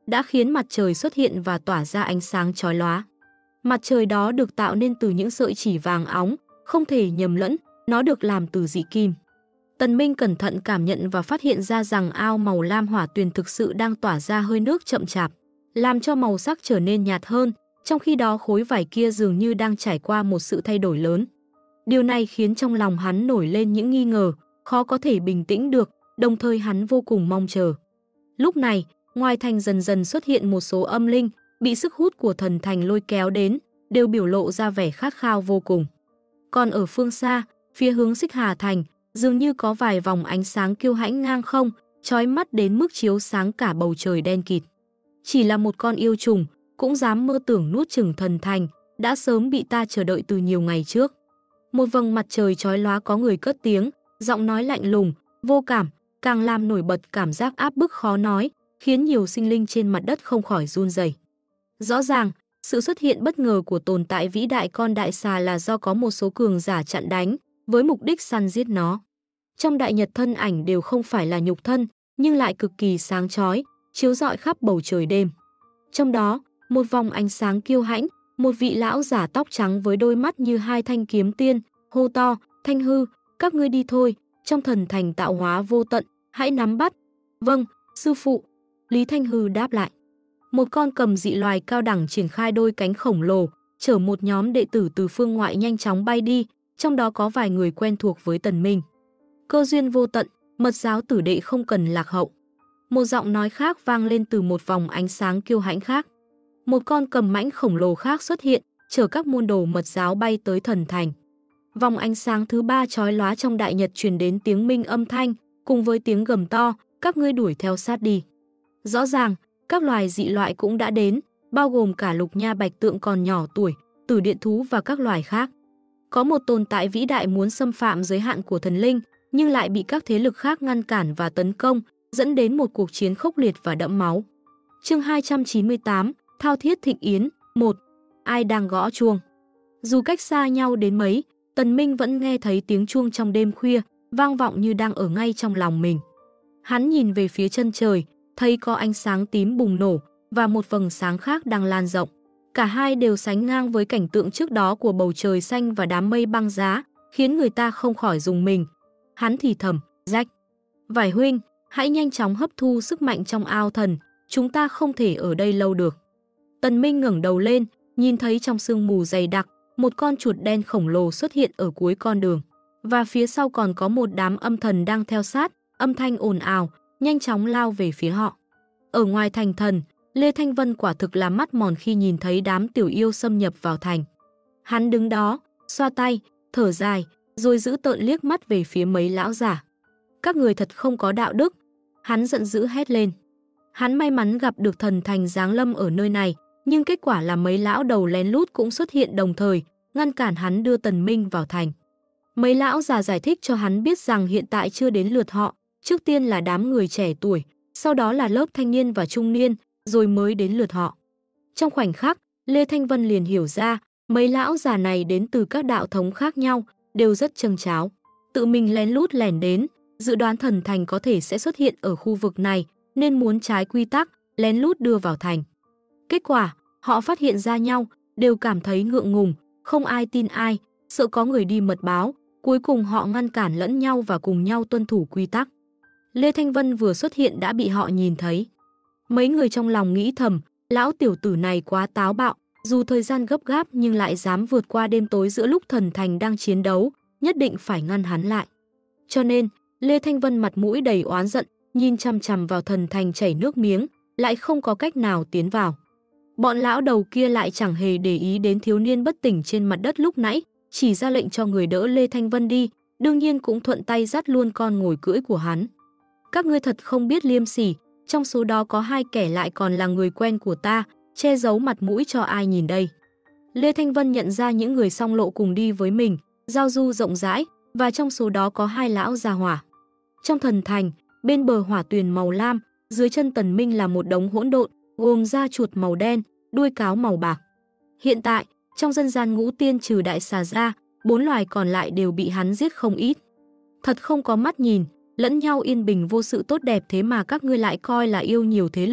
đã khiến mặt trời xuất hiện và tỏa ra ánh sáng chói lóa. Mặt trời đó được tạo nên từ những sợi chỉ vàng óng, không thể nhầm lẫn, nó được làm từ dị kim. Tần Minh cẩn thận cảm nhận và phát hiện ra rằng ao màu lam hỏa tuyền thực sự đang tỏa ra hơi nước chậm chạp, làm cho màu sắc trở nên nhạt hơn, trong khi đó khối vải kia dường như đang trải qua một sự thay đổi lớn. Điều này khiến trong lòng hắn nổi lên những nghi ngờ, khó có thể bình tĩnh được, đồng thời hắn vô cùng mong chờ. Lúc này, ngoài thành dần dần xuất hiện một số âm linh, bị sức hút của thần thành lôi kéo đến, đều biểu lộ ra vẻ khát khao vô cùng. Còn ở phương xa, phía hướng Xích Hà Thành, dường như có vài vòng ánh sáng kiêu hãnh ngang không, chói mắt đến mức chiếu sáng cả bầu trời đen kịt. Chỉ là một con yêu trùng, cũng dám mơ tưởng nuốt chửng thần thành, đã sớm bị ta chờ đợi từ nhiều ngày trước. Một vầng mặt trời chói lóa có người cất tiếng, giọng nói lạnh lùng, vô cảm, càng làm nổi bật cảm giác áp bức khó nói, khiến nhiều sinh linh trên mặt đất không khỏi run rẩy. Rõ ràng, sự xuất hiện bất ngờ của tồn tại vĩ đại con đại xà là do có một số cường giả chặn đánh, với mục đích săn giết nó. Trong đại nhật thân ảnh đều không phải là nhục thân, nhưng lại cực kỳ sáng chói, chiếu rọi khắp bầu trời đêm. Trong đó, một vòng ánh sáng kiêu hãnh, một vị lão giả tóc trắng với đôi mắt như hai thanh kiếm tiên, hô to, Thanh Hư, các ngươi đi thôi, trong thần thành tạo hóa vô tận, hãy nắm bắt. Vâng, sư phụ. Lý Thanh Hư đáp lại. Một con cầm dị loài cao đẳng triển khai đôi cánh khổng lồ, chở một nhóm đệ tử từ phương ngoại nhanh chóng bay đi, trong đó có vài người quen thuộc với Tần Minh. Cơ duyên vô tận, mật giáo tử đệ không cần lạc hậu. Một giọng nói khác vang lên từ một vòng ánh sáng kiêu hãnh khác. Một con cầm mãnh khổng lồ khác xuất hiện, chở các môn đồ mật giáo bay tới thần thành. Vòng ánh sáng thứ ba chói lóa trong đại nhật truyền đến tiếng minh âm thanh, cùng với tiếng gầm to, các ngươi đuổi theo sát đi. Rõ ràng, các loài dị loại cũng đã đến, bao gồm cả lục nha bạch tượng còn nhỏ tuổi, tử điện thú và các loài khác. Có một tồn tại vĩ đại muốn xâm phạm giới hạn của thần linh, nhưng lại bị các thế lực khác ngăn cản và tấn công, dẫn đến một cuộc chiến khốc liệt và đẫm máu. Chương 298, Thao Thiết Thịnh Yến 1. Ai đang gõ chuông? Dù cách xa nhau đến mấy, Tần Minh vẫn nghe thấy tiếng chuông trong đêm khuya, vang vọng như đang ở ngay trong lòng mình. Hắn nhìn về phía chân trời, thấy có ánh sáng tím bùng nổ và một vầng sáng khác đang lan rộng. Cả hai đều sánh ngang với cảnh tượng trước đó của bầu trời xanh và đám mây băng giá, khiến người ta không khỏi rùng mình. Hắn thì thầm, Rách, Vải huynh, hãy nhanh chóng hấp thu sức mạnh trong ao thần, chúng ta không thể ở đây lâu được. Tần Minh ngẩng đầu lên, nhìn thấy trong sương mù dày đặc, một con chuột đen khổng lồ xuất hiện ở cuối con đường. Và phía sau còn có một đám âm thần đang theo sát, âm thanh ồn ào, nhanh chóng lao về phía họ. Ở ngoài thành thần, Lê Thanh Vân quả thực là mắt mòn khi nhìn thấy đám tiểu yêu xâm nhập vào thành. Hắn đứng đó, xoa tay, thở dài, rồi giữ tợn liếc mắt về phía mấy lão giả. Các người thật không có đạo đức. Hắn giận dữ hét lên. Hắn may mắn gặp được thần thành giáng lâm ở nơi này, nhưng kết quả là mấy lão đầu lén lút cũng xuất hiện đồng thời, ngăn cản hắn đưa Tần Minh vào thành. Mấy lão già giải thích cho hắn biết rằng hiện tại chưa đến lượt họ, trước tiên là đám người trẻ tuổi, sau đó là lớp thanh niên và trung niên, rồi mới đến lượt họ. Trong khoảnh khắc, Lê Thanh Vân liền hiểu ra, mấy lão già này đến từ các đạo thống khác nhau, đều rất châng cháo. Tự mình lén lút lẻn đến, dự đoán thần thành có thể sẽ xuất hiện ở khu vực này, nên muốn trái quy tắc, lén lút đưa vào thành. Kết quả, họ phát hiện ra nhau, đều cảm thấy ngượng ngùng, không ai tin ai, sợ có người đi mật báo, cuối cùng họ ngăn cản lẫn nhau và cùng nhau tuân thủ quy tắc. Lê Thanh Vân vừa xuất hiện đã bị họ nhìn thấy. Mấy người trong lòng nghĩ thầm, lão tiểu tử này quá táo bạo, dù thời gian gấp gáp nhưng lại dám vượt qua đêm tối giữa lúc thần thành đang chiến đấu, nhất định phải ngăn hắn lại. Cho nên, Lê Thanh Vân mặt mũi đầy oán giận, nhìn chằm chằm vào thần thành chảy nước miếng, lại không có cách nào tiến vào. Bọn lão đầu kia lại chẳng hề để ý đến thiếu niên bất tỉnh trên mặt đất lúc nãy, chỉ ra lệnh cho người đỡ Lê Thanh Vân đi, đương nhiên cũng thuận tay dắt luôn con ngồi cưỡi của hắn. Các ngươi thật không biết liêm sỉ, trong số đó có 2 kẻ lại còn là người quen của ta, che giấu mặt mũi cho ai nhìn đây. Lê Thanh Vân nhận ra những người song lộ cùng đi với mình, giao du rộng rãi, và trong số đó có 2 lão già hỏa. Trong thần thành, bên bờ hỏa tuyền màu lam, dưới chân Tần Minh là một đống hỗn độn, gồm da chuột màu đen, đuôi cáo màu bạc. Hiện tại, trong dân gian ngũ tiên trừ đại xà ra, 4 loài còn lại đều bị hắn giết không ít. Thật không có mắt nhìn, lẫn nhau yên bình vô sự tốt đẹp, thế mà các ngươi lại coi là yêu nhiều thế lực,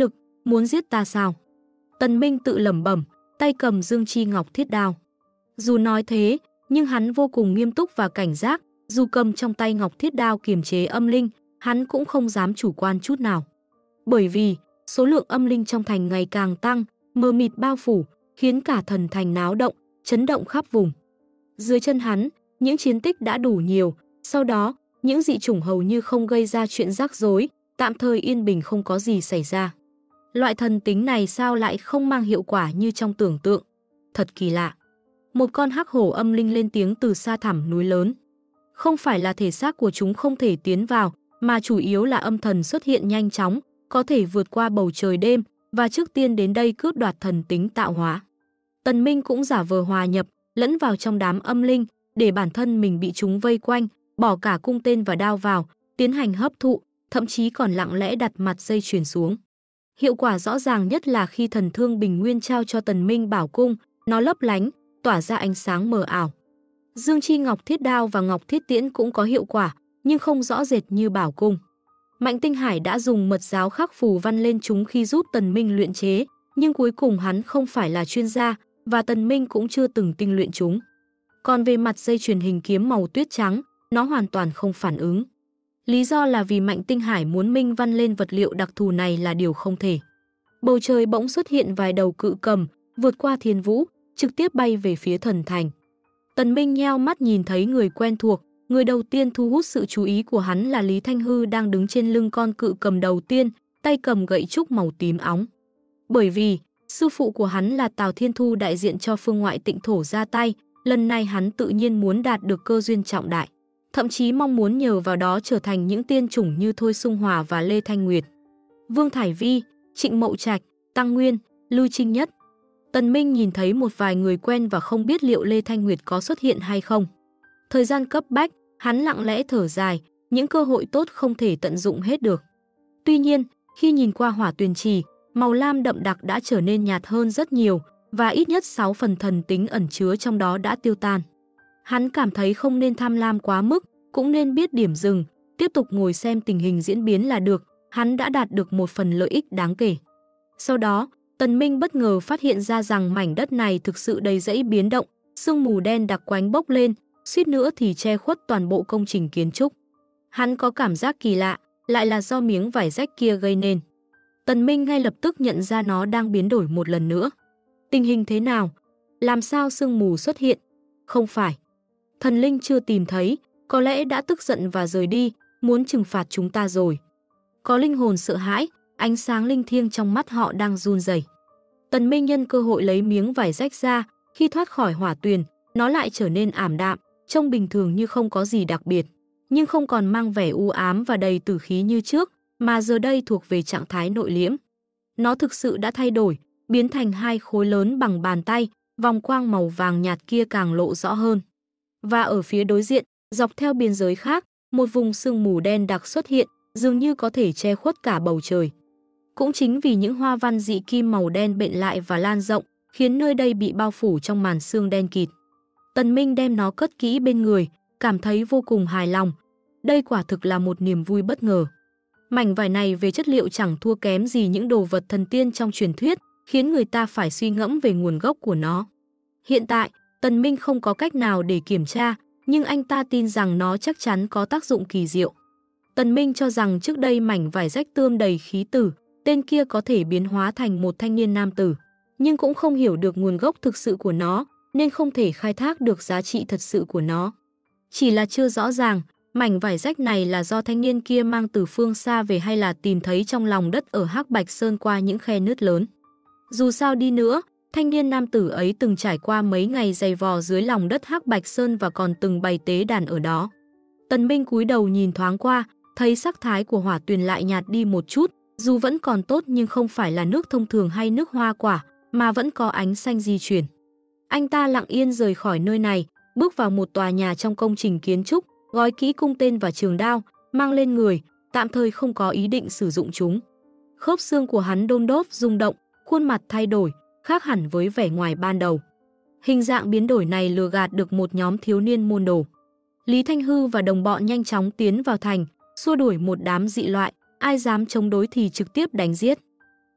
Muốn giết ta sao? Tần Minh tự lẩm bẩm, tay cầm Dương Chi Ngọc Thiết Đao. Dù nói thế, nhưng hắn vô cùng nghiêm túc và cảnh giác, dù cầm trong tay Ngọc Thiết Đao kiềm chế âm linh, hắn cũng không dám chủ quan chút nào. Bởi vì, số lượng âm linh trong thành ngày càng tăng, mờ mịt bao phủ, khiến cả thần thành náo động, chấn động khắp vùng. Dưới chân hắn, những chiến tích đã đủ nhiều, sau đó, những dị chủng hầu như không gây ra chuyện rắc rối, tạm thời yên bình không có gì xảy ra. Loại thần tính này sao lại không mang hiệu quả như trong tưởng tượng? Thật kỳ lạ. Một con hắc hổ âm linh lên tiếng từ xa thẳm núi lớn. Không phải là thể xác của chúng không thể tiến vào, mà chủ yếu là âm thần xuất hiện nhanh chóng, có thể vượt qua bầu trời đêm và trước tiên đến đây cướp đoạt thần tính tạo hóa. Tần Minh cũng giả vờ hòa nhập, lẫn vào trong đám âm linh, để bản thân mình bị chúng vây quanh, bỏ cả cung tên và đao vào, tiến hành hấp thụ, thậm chí còn lặng lẽ đặt mặt dây chuyền xuống. Hiệu quả rõ ràng nhất là khi thần thương bình nguyên trao cho Tần Minh bảo cung, nó lấp lánh, tỏa ra ánh sáng mờ ảo. Dương Chi Ngọc Thiết Đao và Ngọc Thiết Tiễn cũng có hiệu quả, nhưng không rõ rệt như bảo cung. Mạnh Tinh Hải đã dùng mật giáo khắc phù văn lên chúng khi giúp Tần Minh luyện chế, nhưng cuối cùng hắn không phải là chuyên gia, và Tần Minh cũng chưa từng tinh luyện chúng. Còn về mặt dây chuyền hình kiếm màu tuyết trắng, nó hoàn toàn không phản ứng. Lý do là vì Mạnh Tinh Hải muốn minh văn lên vật liệu đặc thù này là điều không thể. Bầu trời bỗng xuất hiện vài đầu cự cầm, vượt qua thiên vũ, trực tiếp bay về phía thần thành. Tần Minh nheo mắt nhìn thấy người quen thuộc, người đầu tiên thu hút sự chú ý của hắn là Lý Thanh Hư đang đứng trên lưng con cự cầm đầu tiên, tay cầm gậy trúc màu tím óng. Bởi vì, sư phụ của hắn là Tào Thiên Thu đại diện cho phương ngoại tịnh thổ ra tay, lần này hắn tự nhiên muốn đạt được cơ duyên trọng đại. Thậm chí mong muốn nhờ vào đó trở thành những tiên chủng như Thôi Sung Hòa và Lê Thanh Nguyệt. Vương Thải Vi, Trịnh Mậu Trạch, Tăng Nguyên, Lưu Trinh Nhất. Tần Minh nhìn thấy một vài người quen và không biết liệu Lê Thanh Nguyệt có xuất hiện hay không. Thời gian cấp bách, hắn lặng lẽ thở dài, những cơ hội tốt không thể tận dụng hết được. Tuy nhiên, khi nhìn qua hỏa tuyền trì, màu lam đậm đặc đã trở nên nhạt hơn rất nhiều, và ít nhất 6 phần thần tính ẩn chứa trong đó đã tiêu tan. Hắn cảm thấy không nên tham lam quá mức, cũng nên biết điểm dừng, tiếp tục ngồi xem tình hình diễn biến là được, hắn đã đạt được một phần lợi ích đáng kể. Sau đó, Tần Minh bất ngờ phát hiện ra rằng mảnh đất này thực sự đầy rẫy biến động, sương mù đen đặc quánh bốc lên, suýt nữa thì che khuất toàn bộ công trình kiến trúc. Hắn có cảm giác kỳ lạ, lại là do miếng vải rách kia gây nên. Tần Minh ngay lập tức nhận ra nó đang biến đổi một lần nữa. Tình hình thế nào? Làm sao sương mù xuất hiện? Không phải. Thần linh chưa tìm thấy, có lẽ đã tức giận và rời đi, muốn trừng phạt chúng ta rồi. Có linh hồn sợ hãi, ánh sáng linh thiêng trong mắt họ đang run rẩy. Tần Minh nhân cơ hội lấy miếng vải rách ra, khi thoát khỏi hỏa tuyền, nó lại trở nên ảm đạm, trông bình thường như không có gì đặc biệt, nhưng không còn mang vẻ u ám và đầy tử khí như trước, mà giờ đây thuộc về trạng thái nội liễm. Nó thực sự đã thay đổi, biến thành hai khối lớn bằng bàn tay, vòng quang màu vàng nhạt kia càng lộ rõ hơn. Và ở phía đối diện, dọc theo biên giới khác, một vùng sương mù đen đặc xuất hiện, dường như có thể che khuất cả bầu trời. Cũng chính vì những hoa văn dị kim màu đen bện lại và lan rộng, khiến nơi đây bị bao phủ trong màn sương đen kịt. Tần Minh đem nó cất kỹ bên người, cảm thấy vô cùng hài lòng. Đây quả thực là một niềm vui bất ngờ. Mảnh vải này về chất liệu chẳng thua kém gì những đồ vật thần tiên trong truyền thuyết, khiến người ta phải suy ngẫm về nguồn gốc của nó. Hiện tại, Tần Minh không có cách nào để kiểm tra, nhưng anh ta tin rằng nó chắc chắn có tác dụng kỳ diệu. Tần Minh cho rằng trước đây mảnh vải rách tươm đầy khí tử, tên kia có thể biến hóa thành một thanh niên nam tử, nhưng cũng không hiểu được nguồn gốc thực sự của nó, nên không thể khai thác được giá trị thật sự của nó. Chỉ là chưa rõ ràng, mảnh vải rách này là do thanh niên kia mang từ phương xa về hay là tìm thấy trong lòng đất ở Hắc Bạch Sơn qua những khe nứt lớn. Dù sao đi nữa, thanh niên nam tử ấy từng trải qua mấy ngày dày vò dưới lòng đất Hắc Bạch Sơn và còn từng bày tế đàn ở đó. Tần Minh cúi đầu nhìn thoáng qua, thấy sắc thái của hỏa tuyền lại nhạt đi một chút, dù vẫn còn tốt nhưng không phải là nước thông thường hay nước hoa quả, mà vẫn có ánh xanh di chuyển. Anh ta lặng yên rời khỏi nơi này, bước vào một tòa nhà trong công trình kiến trúc, gói kỹ cung tên và trường đao, mang lên người, tạm thời không có ý định sử dụng chúng. Khớp xương của hắn đôn đốp rung động, khuôn mặt thay đổi, khác hẳn với vẻ ngoài ban đầu. Hình dạng biến đổi này lừa gạt được một nhóm thiếu niên môn đồ. Lý Thanh Hư và đồng bọn nhanh chóng tiến vào thành, xua đuổi một đám dị loại, ai dám chống đối thì trực tiếp đánh giết.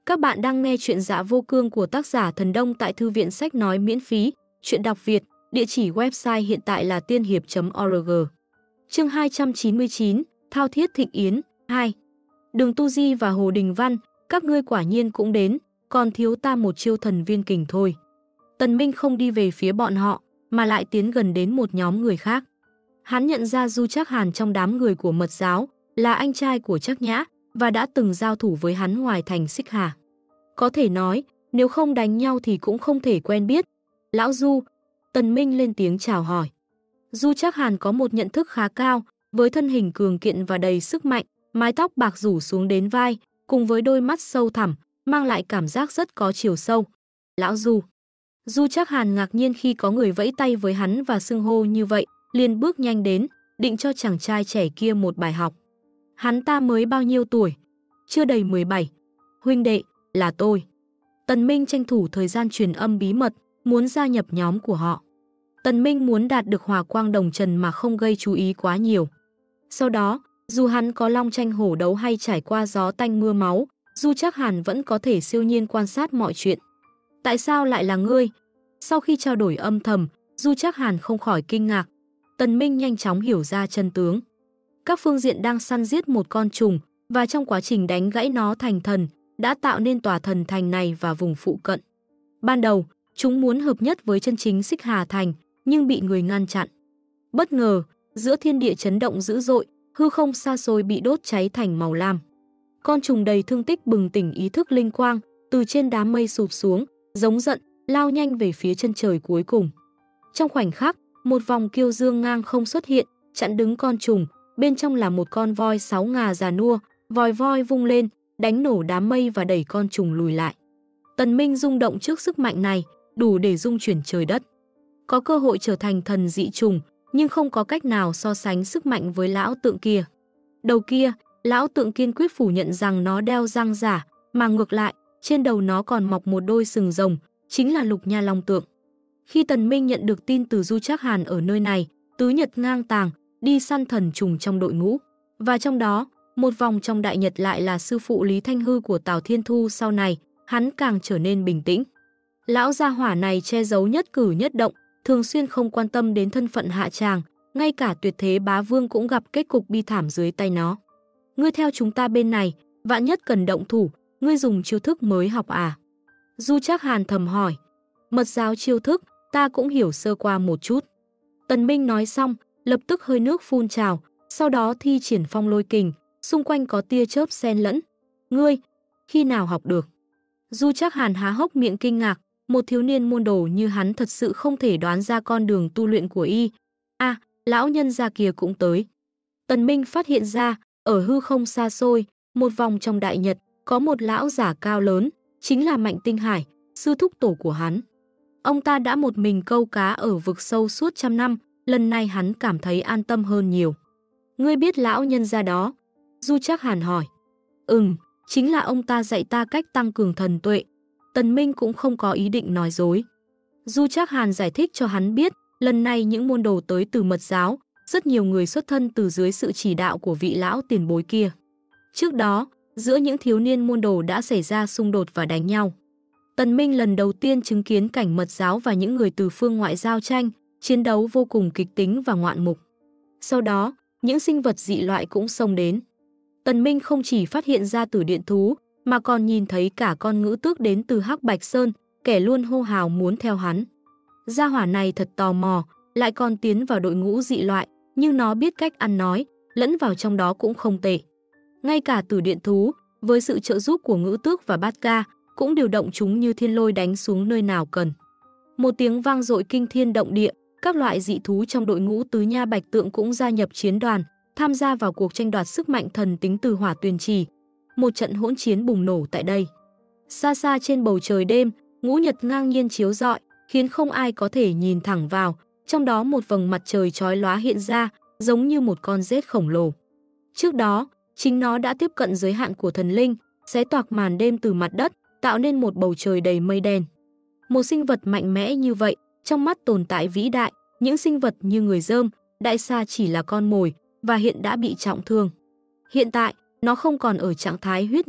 Các bạn đang nghe chuyện Dạ Vô Cương của tác giả Thần Đông tại thư viện sách nói miễn phí, chuyện đọc Việt, địa chỉ website hiện tại là tiên hiệp.org. Chương 299, Thao thiết thịnh yến, 2. Đường Tu Di và Hồ Đình Văn, các ngươi quả nhiên cũng đến, còn thiếu ta một chiêu thần viên kình thôi. Tần Minh không đi về phía bọn họ, mà lại tiến gần đến một nhóm người khác. Hắn nhận ra Du Trác Hàn trong đám người của Mật giáo, là anh trai của Trác Nhã, và đã từng giao thủ với hắn ngoài thành Xích Hà. Có thể nói, nếu không đánh nhau thì cũng không thể quen biết. Lão Du, Tần Minh lên tiếng chào hỏi. Du Trác Hàn có một nhận thức khá cao, với thân hình cường kiện và đầy sức mạnh, mái tóc bạc rủ xuống đến vai, cùng với đôi mắt sâu thẳm, mang lại cảm giác rất có chiều sâu. Lão Du. Du Trác Hàn ngạc nhiên khi có người vẫy tay với hắn và xưng hô như vậy, liền bước nhanh đến, định cho chàng trai trẻ kia một bài học. Hắn ta mới bao nhiêu tuổi? Chưa đầy 17. Huynh đệ, là tôi. Tần Minh tranh thủ thời gian truyền âm bí mật, muốn gia nhập nhóm của họ. Tần Minh muốn đạt được hòa quang đồng trần mà không gây chú ý quá nhiều. Sau đó, dù hắn có long tranh hổ đấu hay trải qua gió tanh mưa máu, Du Trác Hàn vẫn có thể siêu nhiên quan sát mọi chuyện. Tại sao lại là ngươi? Sau khi trao đổi âm thầm, Du Trác Hàn không khỏi kinh ngạc. Tần Minh nhanh chóng hiểu ra chân tướng. Các phương diện đang săn giết một con trùng, và trong quá trình đánh gãy nó thành thần, đã tạo nên tòa thần thành này và vùng phụ cận. Ban đầu, chúng muốn hợp nhất với chân chính Xích Hà Thành, nhưng bị người ngăn chặn. Bất ngờ, giữa thiên địa chấn động dữ dội, hư không xa xôi bị đốt cháy thành màu lam. Con trùng đầy thương tích bừng tỉnh ý thức linh quang, từ trên đám mây sụp xuống, giống giận, lao nhanh về phía chân trời cuối cùng. Trong khoảnh khắc, một vòng kiêu dương ngang không xuất hiện, chặn đứng con trùng, bên trong là một con voi 6 ngà già nua, voi vung lên, đánh nổ đám mây và đẩy con trùng lùi lại. Tần Minh rung động trước sức mạnh này, đủ để rung chuyển trời đất. Có cơ hội trở thành thần dị trùng, nhưng không có cách nào so sánh sức mạnh với lão tượng kia. Đầu kia, lão tượng kiên quyết phủ nhận rằng nó đeo răng giả, mà ngược lại, trên đầu nó còn mọc một đôi sừng rồng, chính là Lục Nha Long tượng. Khi Tần Minh nhận được tin từ Du Trác Hàn ở nơi này, tứ nhật ngang tàng, đi săn thần trùng trong đội ngũ. Và trong đó, một vòng trong đại nhật lại là sư phụ Lý Thanh Hư của Tào Thiên Thu sau này, hắn càng trở nên bình tĩnh. Lão gia hỏa này che giấu nhất cử nhất động, thường xuyên không quan tâm đến thân phận hạ tràng, ngay cả tuyệt thế bá vương cũng gặp kết cục bi thảm dưới tay nó. Ngươi theo chúng ta bên này, vạn nhất cần động thủ, ngươi dùng chiêu thức mới học à? Du Trác Hàn thầm hỏi. Mật giáo chiêu thức, ta cũng hiểu sơ qua một chút. Tần Minh nói xong, lập tức hơi nước phun trào, sau đó thi triển phong lôi kình, xung quanh có tia chớp xen lẫn. Ngươi, khi nào học được? Du Trác Hàn há hốc miệng kinh ngạc, một thiếu niên môn đồ như hắn thật sự không thể đoán ra con đường tu luyện của y. À, lão nhân gia kia cũng tới. Tần Minh phát hiện ra, ở hư không xa xôi, một vòng trong đại nhật, có một lão giả cao lớn, chính là Mạnh Tinh Hải, sư thúc tổ của hắn. Ông ta đã một mình câu cá ở vực sâu suốt 100 năm, lần này hắn cảm thấy an tâm hơn nhiều. Ngươi biết lão nhân gia đó? Du Trác Hàn hỏi. Chính là ông ta dạy ta cách tăng cường thần tuệ. Tần Minh cũng không có ý định nói dối. Du Trác Hàn giải thích cho hắn biết, lần này những môn đồ tới từ Mật giáo, rất nhiều người xuất thân từ dưới sự chỉ đạo của vị lão tiền bối kia. Trước đó, giữa những thiếu niên môn đồ đã xảy ra xung đột và đánh nhau. Tần Minh lần đầu tiên chứng kiến cảnh Mật giáo và những người từ phương ngoại giao tranh, chiến đấu vô cùng kịch tính và ngoạn mục. Sau đó, những sinh vật dị loại cũng xông đến. Tần Minh không chỉ phát hiện ra tử điện thú, mà còn nhìn thấy cả con ngữ tước đến từ Hắc Bạch Sơn, kẻ luôn hô hào muốn theo hắn. Gia hỏa này thật tò mò, lại còn tiến vào đội ngũ dị loại, nhưng nó biết cách ăn nói, lẫn vào trong đó cũng không tệ. Ngay cả tử điện thú, với sự trợ giúp của ngữ tước và bát ca, cũng điều động chúng như thiên lôi đánh xuống nơi nào cần. Một tiếng vang dội kinh thiên động địa, các loại dị thú trong đội ngũ Tứ Nha Bạch Tượng cũng gia nhập chiến đoàn, tham gia vào cuộc tranh đoạt sức mạnh thần tính từ Hỏa Tuyền Trì. Một trận hỗn chiến bùng nổ tại đây. Xa xa trên bầu trời đêm, ngũ nhật ngang nhiên chiếu rọi, khiến không ai có thể nhìn thẳng vào, trong đó một vầng mặt trời chói lóa hiện ra, giống như một con rết khổng lồ. Trước đó, chính nó đã tiếp cận giới hạn của thần linh, xé toạc màn đêm từ mặt đất, tạo nên một bầu trời đầy mây đen. Một sinh vật mạnh mẽ như vậy, trong mắt tồn tại vĩ đại, những sinh vật như người dơm, đại sa chỉ là con mồi, và hiện đã bị trọng thương. Hiện tại, nó không còn ở trạng thái huyết nhục,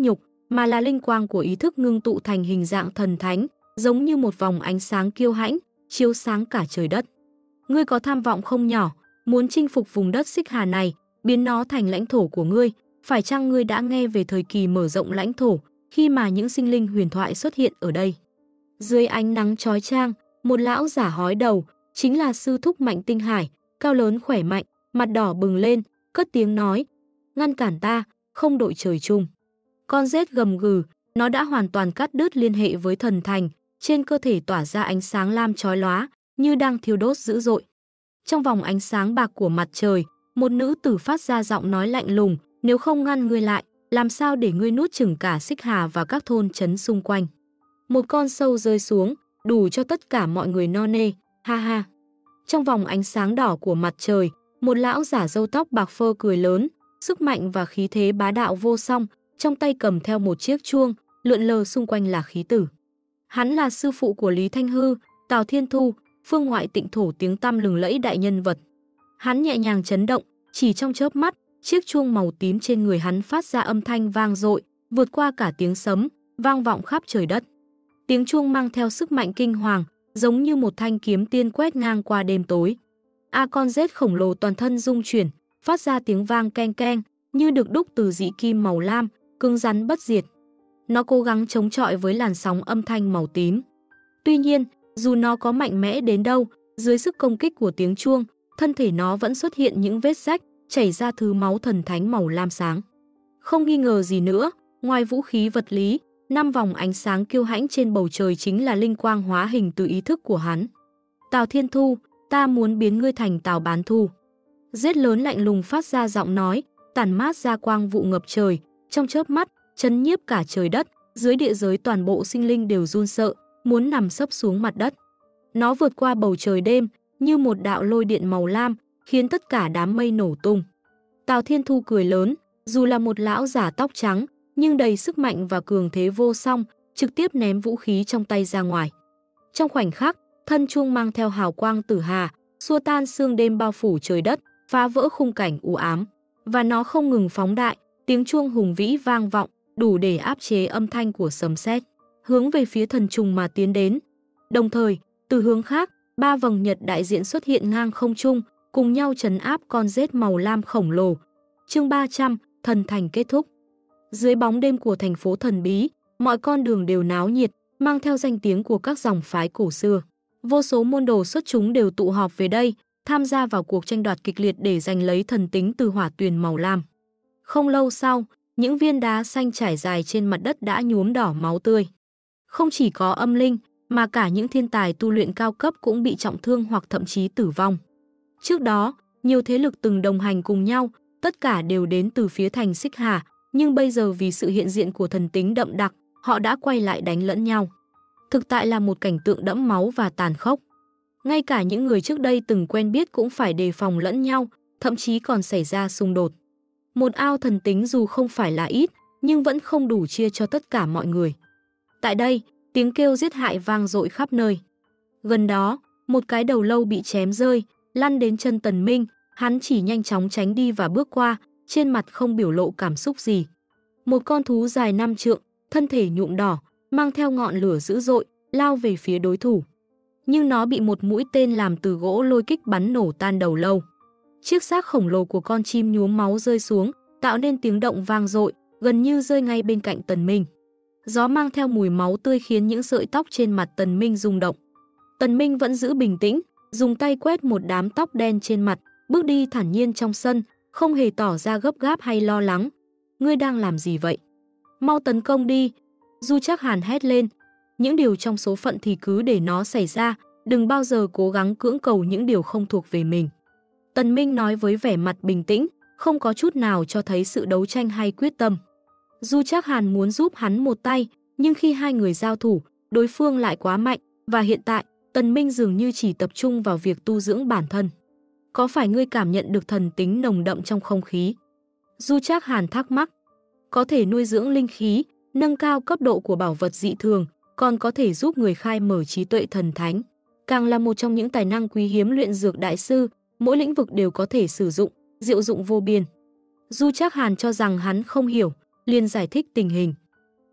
mà là linh quang của ý thức ngưng tụ thành hình dạng thần thánh, giống như một vòng ánh sáng kiêu hãnh, chiếu sáng cả trời đất. Ngươi có tham vọng không nhỏ, muốn chinh phục vùng đất Xích Hà này, biến nó thành lãnh thổ của ngươi. Phải chăng ngươi đã nghe về thời kỳ mở rộng lãnh thổ, khi mà những sinh linh huyền thoại xuất hiện ở đây? Dưới ánh nắng chói chang, một lão giả hói đầu, chính là sư thúc Mạnh Tinh Hải, cao lớn khỏe mạnh, mặt đỏ bừng lên, cất tiếng nói: ngăn cản ta, không đội trời chung. Con rết gầm gừ, nó đã hoàn toàn cắt đứt liên hệ với thần thành, trên cơ thể tỏa ra ánh sáng lam chói lóa, như đang thiêu đốt dữ dội. Trong vòng ánh sáng bạc của mặt trời, một nữ tử phát ra giọng nói lạnh lùng: nếu không ngăn ngươi lại, làm sao để ngươi nuốt chửng cả Xích Hà và các thôn trấn xung quanh. Một con sâu rơi xuống, đủ cho tất cả mọi người no nê, ha ha. Trong vòng ánh sáng đỏ của mặt trời, một lão giả râu tóc bạc phơ cười lớn, sức mạnh và khí thế bá đạo vô song, trong tay cầm theo một chiếc chuông, lượn lờ xung quanh là khí tử. Hắn là sư phụ của Lý Thanh Hư, Tào Thiên Thu, phương ngoại tịnh thổ tiếng tăm lừng lẫy đại nhân vật. Hắn nhẹ nhàng chấn động, chỉ trong chớp mắt, chiếc chuông màu tím trên người hắn phát ra âm thanh vang dội, vượt qua cả tiếng sấm, vang vọng khắp trời đất. Tiếng chuông mang theo sức mạnh kinh hoàng, giống như một thanh kiếm tiên quét ngang qua đêm tối. Con rết khổng lồ toàn thân rung chuyển, phát ra tiếng vang keng keng, như được đúc từ dị kim màu lam, cứng rắn bất diệt. Nó cố gắng chống chọi với làn sóng âm thanh màu tím. Tuy nhiên, dù nó có mạnh mẽ đến đâu, dưới sức công kích của tiếng chuông, thân thể nó vẫn xuất hiện những vết rách, chảy ra thứ máu thần thánh màu lam sáng. Không nghi ngờ gì nữa, ngoài vũ khí vật lý, 5 vòng ánh sáng kiêu hãnh trên bầu trời chính là linh quang hóa hình từ ý thức của hắn. Tào Thiên Thu, ta muốn biến ngươi thành Tào Bán Thu. Rết lớn lạnh lùng phát ra giọng nói, tản mát ra quang vụ ngập trời, trong chớp mắt, chấn nhiếp cả trời đất, dưới địa giới toàn bộ sinh linh đều run sợ, muốn nằm sấp xuống mặt đất. Nó vượt qua bầu trời đêm, như một đạo lôi điện màu lam, khiến tất cả đám mây nổ tung. Tào Thiên Thu cười lớn, dù là một lão giả tóc trắng, nhưng đầy sức mạnh và cường thế vô song, trực tiếp ném vũ khí trong tay ra ngoài. Trong khoảnh khắc, thân chuông mang theo hào quang tử hà, xua tan sương đêm bao phủ trời đất, phá vỡ khung cảnh u ám. Và nó không ngừng phóng đại, tiếng chuông hùng vĩ vang vọng, đủ để áp chế âm thanh của sấm sét, hướng về phía thần trùng mà tiến đến. Đồng thời, từ hướng khác, 3 vầng nhật đại diện xuất hiện ngang không trung, cùng nhau trấn áp con rết màu lam khổng lồ. Chương 300, thần thành kết thúc. Dưới bóng đêm của thành phố thần bí, mọi con đường đều náo nhiệt, mang theo danh tiếng của các dòng phái cổ xưa. Vô số môn đồ xuất chúng đều tụ họp về đây, tham gia vào cuộc tranh đoạt kịch liệt để giành lấy thần tính từ hỏa tuyền màu lam. Không lâu sau, những viên đá xanh trải dài trên mặt đất đã nhuốm đỏ máu tươi. Không chỉ có âm linh, mà cả những thiên tài tu luyện cao cấp cũng bị trọng thương hoặc thậm chí tử vong. Trước đó, nhiều thế lực từng đồng hành cùng nhau, tất cả đều đến từ phía thành Xích Hà, nhưng bây giờ vì sự hiện diện của thần tính đậm đặc, họ đã quay lại đánh lẫn nhau. Thực tại là một cảnh tượng đẫm máu và tàn khốc. Ngay cả những người trước đây từng quen biết cũng phải đề phòng lẫn nhau, thậm chí còn xảy ra xung đột. Một ao thần tính dù không phải là ít, nhưng vẫn không đủ chia cho tất cả mọi người. Tại đây, tiếng kêu giết hại vang dội khắp nơi. Gần đó, một cái đầu lâu bị chém rơi, lăn đến chân Tần Minh, hắn chỉ nhanh chóng tránh đi và bước qua, trên mặt không biểu lộ cảm xúc gì. Một con thú dài 5 trượng, thân thể nhuộm đỏ, mang theo ngọn lửa dữ dội, lao về phía đối thủ. Nhưng nó bị một mũi tên làm từ gỗ lôi kích bắn nổ tan đầu lâu. Chiếc xác khổng lồ của con chim nhuốm máu rơi xuống, tạo nên tiếng động vang dội, gần như rơi ngay bên cạnh Tần Minh. Gió mang theo mùi máu tươi khiến những sợi tóc trên mặt Tần Minh rung động. Tần Minh vẫn giữ bình tĩnh, dùng tay quét một đám tóc đen trên mặt, bước đi thản nhiên trong sân, không hề tỏ ra gấp gáp hay lo lắng. Ngươi đang làm gì vậy? Mau tấn công đi! Du Trác Hàn hét lên. Những điều trong số phận thì cứ để nó xảy ra, đừng bao giờ cố gắng cưỡng cầu những điều không thuộc về mình. Tần Minh nói với vẻ mặt bình tĩnh, không có chút nào cho thấy sự đấu tranh hay quyết tâm. Du Trác Hàn muốn giúp hắn một tay, nhưng khi hai người giao thủ, đối phương lại quá mạnh, và hiện tại, Tần Minh dường như chỉ tập trung vào việc tu dưỡng bản thân. Có phải ngươi cảm nhận được thần tính nồng đậm trong không khí? Du Trác Hàn thắc mắc. Có thể nuôi dưỡng linh khí, nâng cao cấp độ của bảo vật dị thường, còn có thể giúp người khai mở trí tuệ thần thánh. Càng là một trong những tài năng quý hiếm luyện dược đại sư, mỗi lĩnh vực đều có thể sử dụng, diệu dụng vô biên. Du Trác Hàn cho rằng hắn không hiểu, liền giải thích tình hình.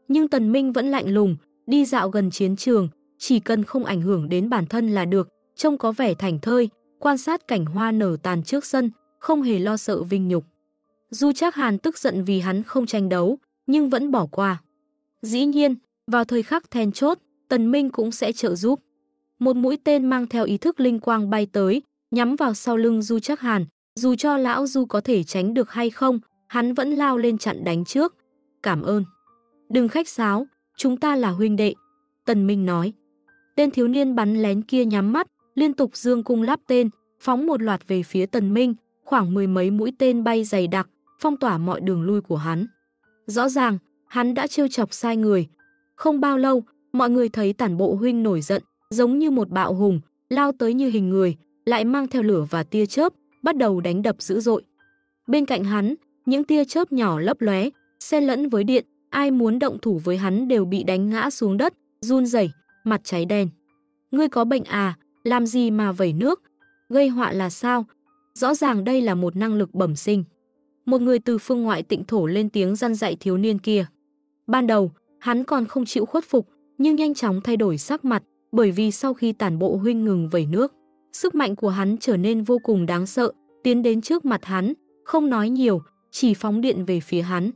Nhưng Tần Minh vẫn lạnh lùng, đi dạo gần chiến trường, chỉ cần không ảnh hưởng đến bản thân là được, trông có vẻ thảnh thơi, quan sát cảnh hoa nở tàn trước sân, không hề lo sợ vinh nhục. Du Trác Hàn tức giận vì hắn không tranh đấu, nhưng vẫn bỏ qua. Dĩ nhiên, vào thời khắc then chốt, Tần Minh cũng sẽ trợ giúp. Một mũi tên mang theo ý thức linh quang bay tới, nhắm vào sau lưng Du Trác Hàn, dù cho lão Du có thể tránh được hay không, hắn vẫn lao lên chặn đánh trước. Cảm ơn. Đừng khách sáo, chúng ta là huynh đệ, Tần Minh nói. Tên thiếu niên bắn lén kia nhắm mắt, liên tục giương cung lắp tên, phóng một loạt về phía Tần Minh, khoảng 10 mấy mũi tên bay dày đặc, phong tỏa mọi đường lui của hắn. Rõ ràng, hắn đã trêu chọc sai người. Không bao lâu, mọi người thấy Tản Bộ huynh nổi giận, giống như một bạo hùng, lao tới như hình người, lại mang theo lửa và tia chớp, bắt đầu đánh đập dữ dội. Bên cạnh hắn, những tia chớp nhỏ lấp lóe, xen lẫn với điện, ai muốn động thủ với hắn đều bị đánh ngã xuống đất, run rẩy, mặt cháy đen. Ngươi có bệnh à, làm gì mà vẩy nước, gây họa là sao? Rõ ràng đây là một năng lực bẩm sinh. Một người từ phương ngoại tịnh thổ lên tiếng răn dạy thiếu niên kia. Ban đầu, hắn còn không chịu khuất phục, nhưng nhanh chóng thay đổi sắc mặt, bởi vì sau khi Tản Bộ huynh ngừng vẩy nước, sức mạnh của hắn trở nên vô cùng đáng sợ, tiến đến trước mặt hắn, không nói nhiều, chỉ phóng điện về phía hắn.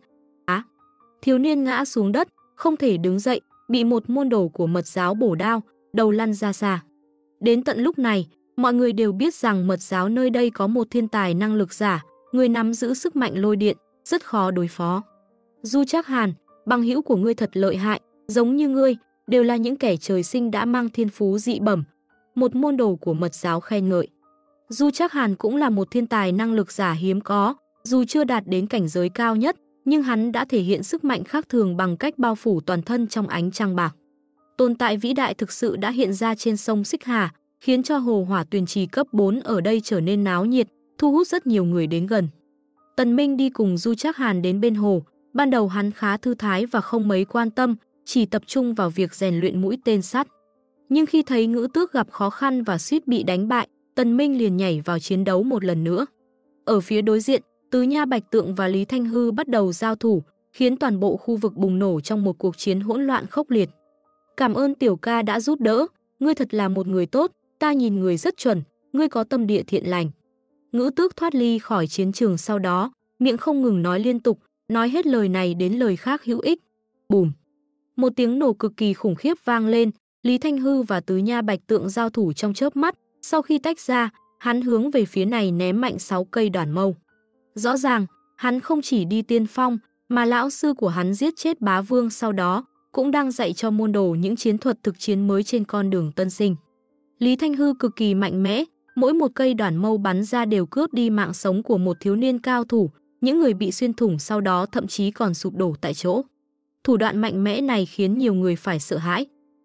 Thiếu niên ngã xuống đất, không thể đứng dậy, bị một môn đồ của Mật giáo bổ đao, đầu lăn ra xa. Đến tận lúc này, mọi người đều biết rằng Mật giáo nơi đây có một thiên tài năng lực giả, người nắm giữ sức mạnh lôi điện, rất khó đối phó. Du Trác Hàn, bằng hữu của ngươi thật lợi hại, giống như ngươi, đều là những kẻ trời sinh đã mang thiên phú dị bẩm. Một môn đồ của Mật giáo khen ngợi. Du Trác Hàn cũng là một thiên tài năng lực giả hiếm có, dù chưa đạt đến cảnh giới cao nhất, nhưng hắn đã thể hiện sức mạnh khác thường bằng cách bao phủ toàn thân trong ánh trăng bạc. Tồn tại vĩ đại thực sự đã hiện ra trên sông Xích Hà, khiến cho hồ hỏa tuyền trì cấp 4 ở đây trở nên náo nhiệt, thu hút rất nhiều người đến gần. Tần Minh đi cùng Du Trác Hàn đến bên hồ, ban đầu hắn khá thư thái và không mấy quan tâm, chỉ tập trung vào việc rèn luyện mũi tên sắt. Nhưng khi thấy Ngữ Tước gặp khó khăn và suýt bị đánh bại, Tần Minh liền nhảy vào chiến đấu một lần nữa. Ở phía đối diện, Tứ Nha Bạch Tượng và Lý Thanh Hư bắt đầu giao thủ, khiến toàn bộ khu vực bùng nổ trong một cuộc chiến hỗn loạn khốc liệt. Cảm ơn tiểu ca đã giúp đỡ, ngươi thật là một người tốt, ta nhìn người rất chuẩn, ngươi có tâm địa thiện lành. Ngữ Tước thoát ly khỏi chiến trường sau đó, miệng không ngừng nói liên tục, nói hết lời này đến lời khác hữu ích. Bùm! Một tiếng nổ cực kỳ khủng khiếp vang lên, Lý Thanh Hư và Tứ Nha Bạch Tượng giao thủ trong chớp mắt, sau khi tách ra, hắn hướng về phía này ném mạnh 6 cây đoản mâu. Rõ ràng, hắn không chỉ đi tiên phong, mà lão sư của hắn giết chết bá vương sau đó, cũng đang dạy cho môn đồ những chiến thuật thực chiến mới trên con đường tân sinh. Lý Thanh Hư cực kỳ mạnh mẽ, mỗi một cây đoản mâu bắn ra đều cướp đi mạng sống của một thiếu niên cao thủ, những người bị xuyên thủng sau đó thậm chí còn sụp đổ tại chỗ. Thủ đoạn mạnh mẽ này khiến nhiều người phải sợ hãi.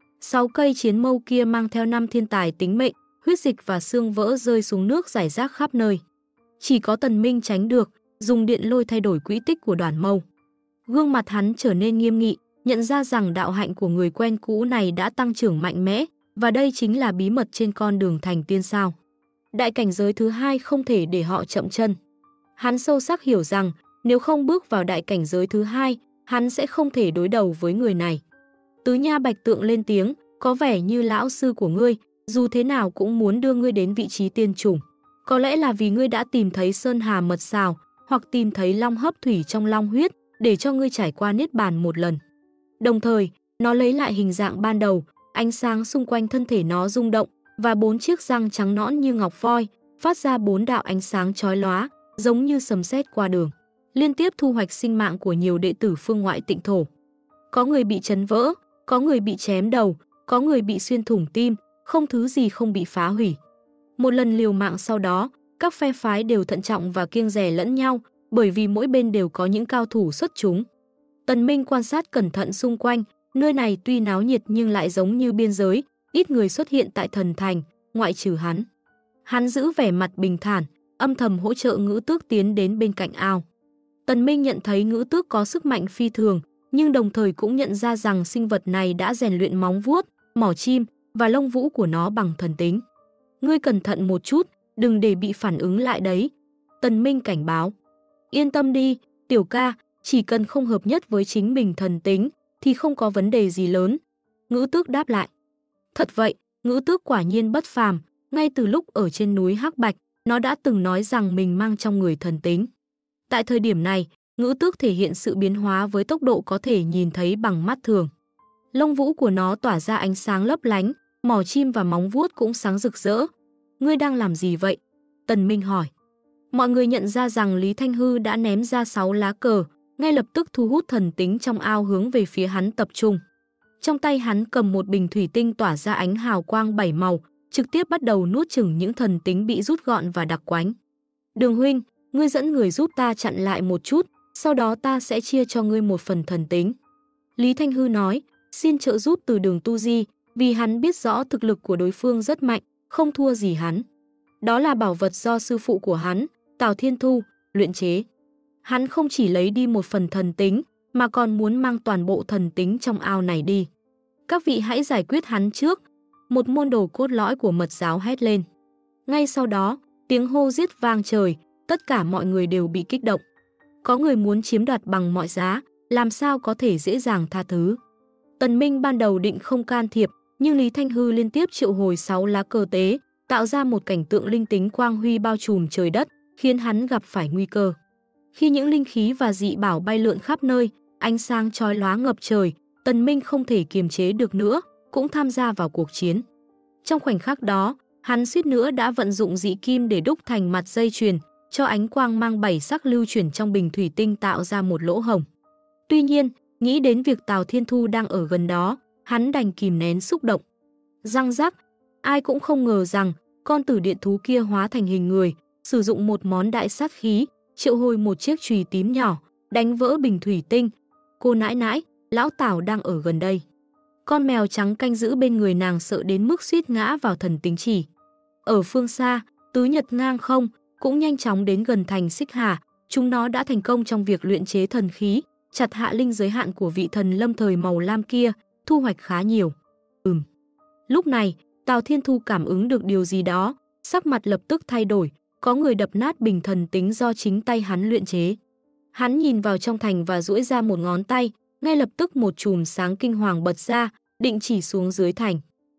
6 cây chiến mâu kia mang theo 5 thiên tài tính mệnh, huyết dịch và xương vỡ rơi xuống nước rải rác khắp nơi. Chỉ có Tần Minh tránh được, dùng điện lôi thay đổi quỹ tích của đoản mâu. Gương mặt hắn trở nên nghiêm nghị, nhận ra rằng đạo hạnh của người quen cũ này đã tăng trưởng mạnh mẽ, và đây chính là bí mật trên con đường thành tiên sao. Đại cảnh giới thứ 2 không thể để họ chậm chân. Hắn sâu sắc hiểu rằng, nếu không bước vào đại cảnh giới thứ 2, hắn sẽ không thể đối đầu với người này. Tứ Nha Bạch Tượng lên tiếng, có vẻ như lão sư của ngươi, dù thế nào cũng muốn đưa ngươi đến vị trí tiên chủng. Có lẽ là vì ngươi đã tìm thấy Sơn Hà Mật Xào, hoặc tìm thấy long hấp thủy trong long huyết, để cho ngươi trải qua niết bàn một lần. Đồng thời, nó lấy lại hình dạng ban đầu, ánh sáng xung quanh thân thể nó rung động, và 4 chiếc răng trắng nõn như ngọc voi, phát ra 4 đạo ánh sáng chói lóa, giống như sấm sét qua đường, liên tiếp thu hoạch sinh mạng của nhiều đệ tử phương ngoại tịnh thổ. Có người bị chấn vỡ, có người bị chém đầu, có người bị xuyên thủng tim, không thứ gì không bị phá hủy. Một lần liều mạng sau đó, các phe phái đều thận trọng và kiêng dè lẫn nhau, bởi vì mỗi bên đều có những cao thủ xuất chúng. Tần Minh quan sát cẩn thận xung quanh, nơi này tuy náo nhiệt nhưng lại giống như biên giới, ít người xuất hiện tại thần thành, ngoại trừ hắn. Hắn giữ vẻ mặt bình thản, âm thầm hỗ trợ Ngữ Tước tiến đến bên cạnh ao. Tần Minh nhận thấy Ngữ Tước có sức mạnh phi thường, nhưng đồng thời cũng nhận ra rằng sinh vật này đã rèn luyện móng vuốt, mỏ chim và lông vũ của nó bằng thần tính. Ngươi cẩn thận một chút, đừng để bị phản ứng lại đấy. Tần Minh cảnh báo. Yên tâm đi, tiểu ca, chỉ cần không hợp nhất với chính mình thần tính, thì không có vấn đề gì lớn. Ngữ Tước đáp lại. Thật vậy, Ngữ Tước quả nhiên bất phàm, ngay từ lúc ở trên núi Hắc Bạch, nó đã từng nói rằng mình mang trong người thần tính. Tại thời điểm này, Ngữ Tước thể hiện sự biến hóa với tốc độ có thể nhìn thấy bằng mắt thường. Lông vũ của nó tỏa ra ánh sáng lấp lánh, mỏ chim và móng vuốt cũng sáng rực rỡ. Ngươi đang làm gì vậy? Tần Minh hỏi. Mọi người nhận ra rằng Lý Thanh Hư đã ném ra 6 lá cờ, ngay lập tức thu hút thần tính trong ao hướng về phía hắn tập trung. Trong tay hắn cầm một bình thủy tinh tỏa ra ánh hào quang 7 màu, trực tiếp bắt đầu nuốt chửng những thần tính bị rút gọn và đặc quánh. Đường huynh, ngươi dẫn người giúp ta chặn lại một chút, sau đó ta sẽ chia cho ngươi một phần thần tính. Lý Thanh Hư nói, xin trợ giúp từ Đường Tu Di, vì hắn biết rõ thực lực của đối phương rất mạnh, không thua gì hắn. Đó là bảo vật do sư phụ của hắn, Tào Thiên Thu, luyện chế. Hắn không chỉ lấy đi một phần thần tính, mà còn muốn mang toàn bộ thần tính trong ao này đi. Các vị hãy giải quyết hắn trước. Một môn đồ cốt lõi của mật giáo hét lên. Ngay sau đó, tiếng hô giết vang trời, tất cả mọi người đều bị kích động. Có người muốn chiếm đoạt bằng mọi giá, làm sao có thể dễ dàng tha thứ. Tần Minh ban đầu định không can thiệp, nhưng Lý Thanh Hư liên tiếp triệu hồi 6 lá cờ tế, tạo ra một cảnh tượng linh tính quang huy bao trùm trời đất, khiến hắn gặp phải nguy cơ. Khi những linh khí và dị bảo bay lượn khắp nơi, ánh sáng chói lóa ngập trời, Tần Minh không thể kiềm chế được nữa, cũng tham gia vào cuộc chiến. Trong khoảnh khắc đó, hắn suýt nữa đã vận dụng dị kim để đúc thành mặt dây chuyền, cho ánh quang mang 7 sắc lưu chuyển trong bình thủy tinh tạo ra một lỗ hổng. Tuy nhiên, nghĩ đến việc Tào Thiên Thu đang ở gần đó, hắn đành kìm nén xúc động. Răng rắc, ai cũng không ngờ rằng con tử điện thú kia hóa thành hình người, sử dụng một món đại sát khí, triệu hồi một chiếc chùy tím nhỏ, đánh vỡ bình thủy tinh. Cô nãi nãi, lão Tào đang ở gần đây. Con mèo trắng canh giữ bên người nàng sợ đến mức suýt ngã vào thần tính chỉ. Ở phương xa, Tứ Nhật ngang không cũng nhanh chóng đến gần thành Xích Hà, chúng nó đã thành công trong việc luyện chế thần khí, chặt hạ linh giới hạn của vị thần lâm thời màu lam kia, thu hoạch khá nhiều. Lúc này, Tào Thiên Thu cảm ứng được điều gì đó, sắc mặt lập tức thay đổi, có người đập nát bình thần tính do chính tay hắn luyện chế. Hắn nhìn vào trong thành và duỗi ra một ngón tay, ngay lập tức một chùm sáng kinh hoàng bật ra, định chỉ xuống dưới thành.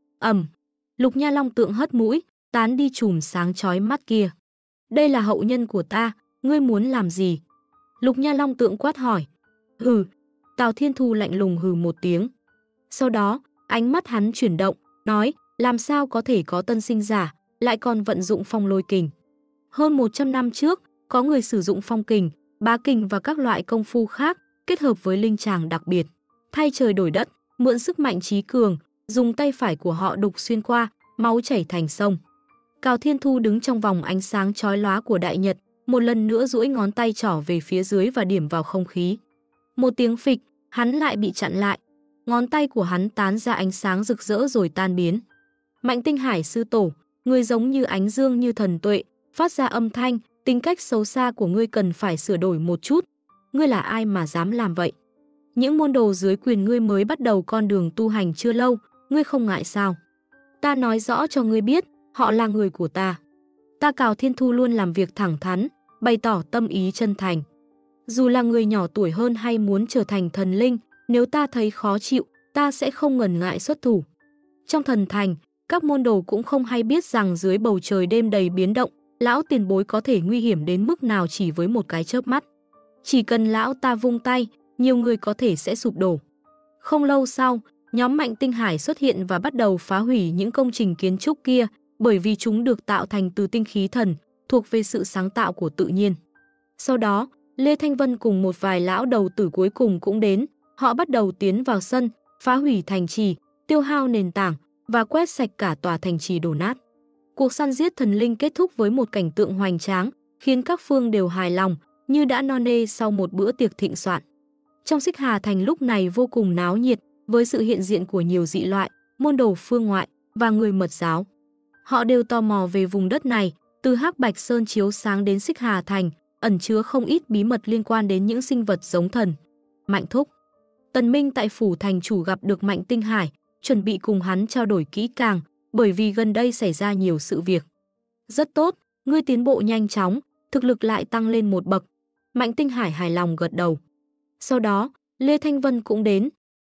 Lục Nha Long Tượng hất mũi, tán đi chùm sáng chói mắt kia. Đây là hậu nhân của ta, ngươi muốn làm gì? Lục Nha Long Tượng quát hỏi. Hừ, Tào Thiên Thu lạnh lùng hừ một tiếng. Sau đó, ánh mắt hắn chuyển động, nói, làm sao có thể có tân sinh giả, lại còn vận dụng phong lôi kình. Hơn 100 năm trước, có người sử dụng phong kình, bá kình và các loại công phu khác, kết hợp với linh tràng đặc biệt. Thay trời đổi đất, mượn sức mạnh trí cường, dùng tay phải của họ đục xuyên qua, máu chảy thành sông. Cào Thiên Thu đứng trong vòng ánh sáng chói lóa của đại nhật, một lần nữa duỗi ngón tay trỏ về phía dưới và điểm vào không khí. Một tiếng phịch, hắn lại bị chặn lại. Ngón tay của hắn tán ra ánh sáng rực rỡ rồi tan biến. Mạnh Tinh Hải sư tổ, người giống như ánh dương như thần tuệ, phát ra âm thanh, tính cách xấu xa của ngươi cần phải sửa đổi một chút. Ngươi là ai mà dám làm vậy? Những môn đồ dưới quyền ngươi mới bắt đầu con đường tu hành chưa lâu, ngươi không ngại sao? Ta nói rõ cho ngươi biết, họ là người của ta. Ta Cào Thiên Thu luôn làm việc thẳng thắn, bày tỏ tâm ý chân thành. Dù là người nhỏ tuổi hơn hay muốn trở thành thần linh, nếu ta thấy khó chịu, ta sẽ không ngần ngại xuất thủ. Trong thần thành, các môn đồ cũng không hay biết rằng dưới bầu trời đêm đầy biến động, lão tiền bối có thể nguy hiểm đến mức nào chỉ với một cái chớp mắt. Chỉ cần lão ta vung tay, nhiều người có thể sẽ sụp đổ. Không lâu sau, nhóm Mạnh Tinh Hải xuất hiện và bắt đầu phá hủy những công trình kiến trúc kia, bởi vì chúng được tạo thành từ tinh khí thần, thuộc về sự sáng tạo của tự nhiên. Sau đó, Lê Thanh Vân cùng một vài lão đầu tử cuối cùng cũng đến, họ bắt đầu tiến vào sân, phá hủy thành trì, tiêu hao nền tảng và quét sạch cả tòa thành trì đổ nát. Cuộc săn giết thần linh kết thúc với một cảnh tượng hoành tráng, khiến các phương đều hài lòng, như đã no nê sau một bữa tiệc thịnh soạn. Trong Xích Hà thành lúc này vô cùng náo nhiệt, với sự hiện diện của nhiều dị loại, môn đồ phương ngoại và người mật giáo. Họ đều tò mò về vùng đất này, từ Hắc Bạch Sơn chiếu sáng đến Xích Hà thành, ẩn chứa không ít bí mật liên quan đến những sinh vật giống thần. Mạnh thúc. Tần Minh tại phủ thành chủ gặp được Mạnh Tinh Hải, chuẩn bị cùng hắn trao đổi kỹ càng, bởi vì gần đây xảy ra nhiều sự việc. Rất tốt, ngươi tiến bộ nhanh chóng, thực lực lại tăng lên một bậc. Mạnh Tinh Hải hài lòng gật đầu. Sau đó, Lê Thanh Vân cũng đến.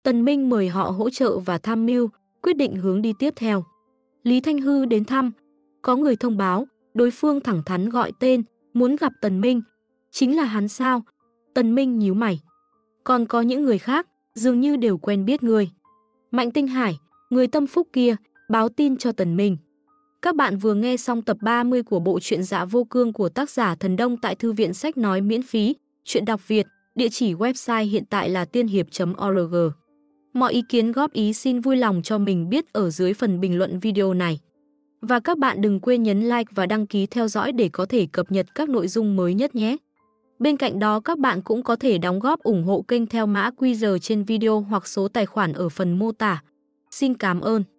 Tần Minh mời họ hỗ trợ và tham mưu, quyết định hướng đi tiếp theo. Lý Thanh Hư đến thăm, có người thông báo, đối phương thẳng thắn gọi tên, muốn gặp Tần Minh. Chính là hắn sao? Tần Minh nhíu mày. Còn có những người khác, dường như đều quen biết người. Mạnh Tinh Hải, người tâm phúc kia, báo tin cho Tần Minh. Các bạn vừa nghe xong tập 30 của bộ truyện Dạ Vô Cương của tác giả Thần Đông tại thư viện sách nói miễn phí, truyện đọc Việt, địa chỉ website hiện tại là tiên hiệp.org. Mọi ý kiến góp ý xin vui lòng cho mình biết ở dưới phần bình luận video này. Và các bạn đừng quên nhấn like và đăng ký theo dõi để có thể cập nhật các nội dung mới nhất nhé. Bên cạnh đó các bạn cũng có thể đóng góp ủng hộ kênh theo mã QR trên video hoặc số tài khoản ở phần mô tả. Xin cảm ơn.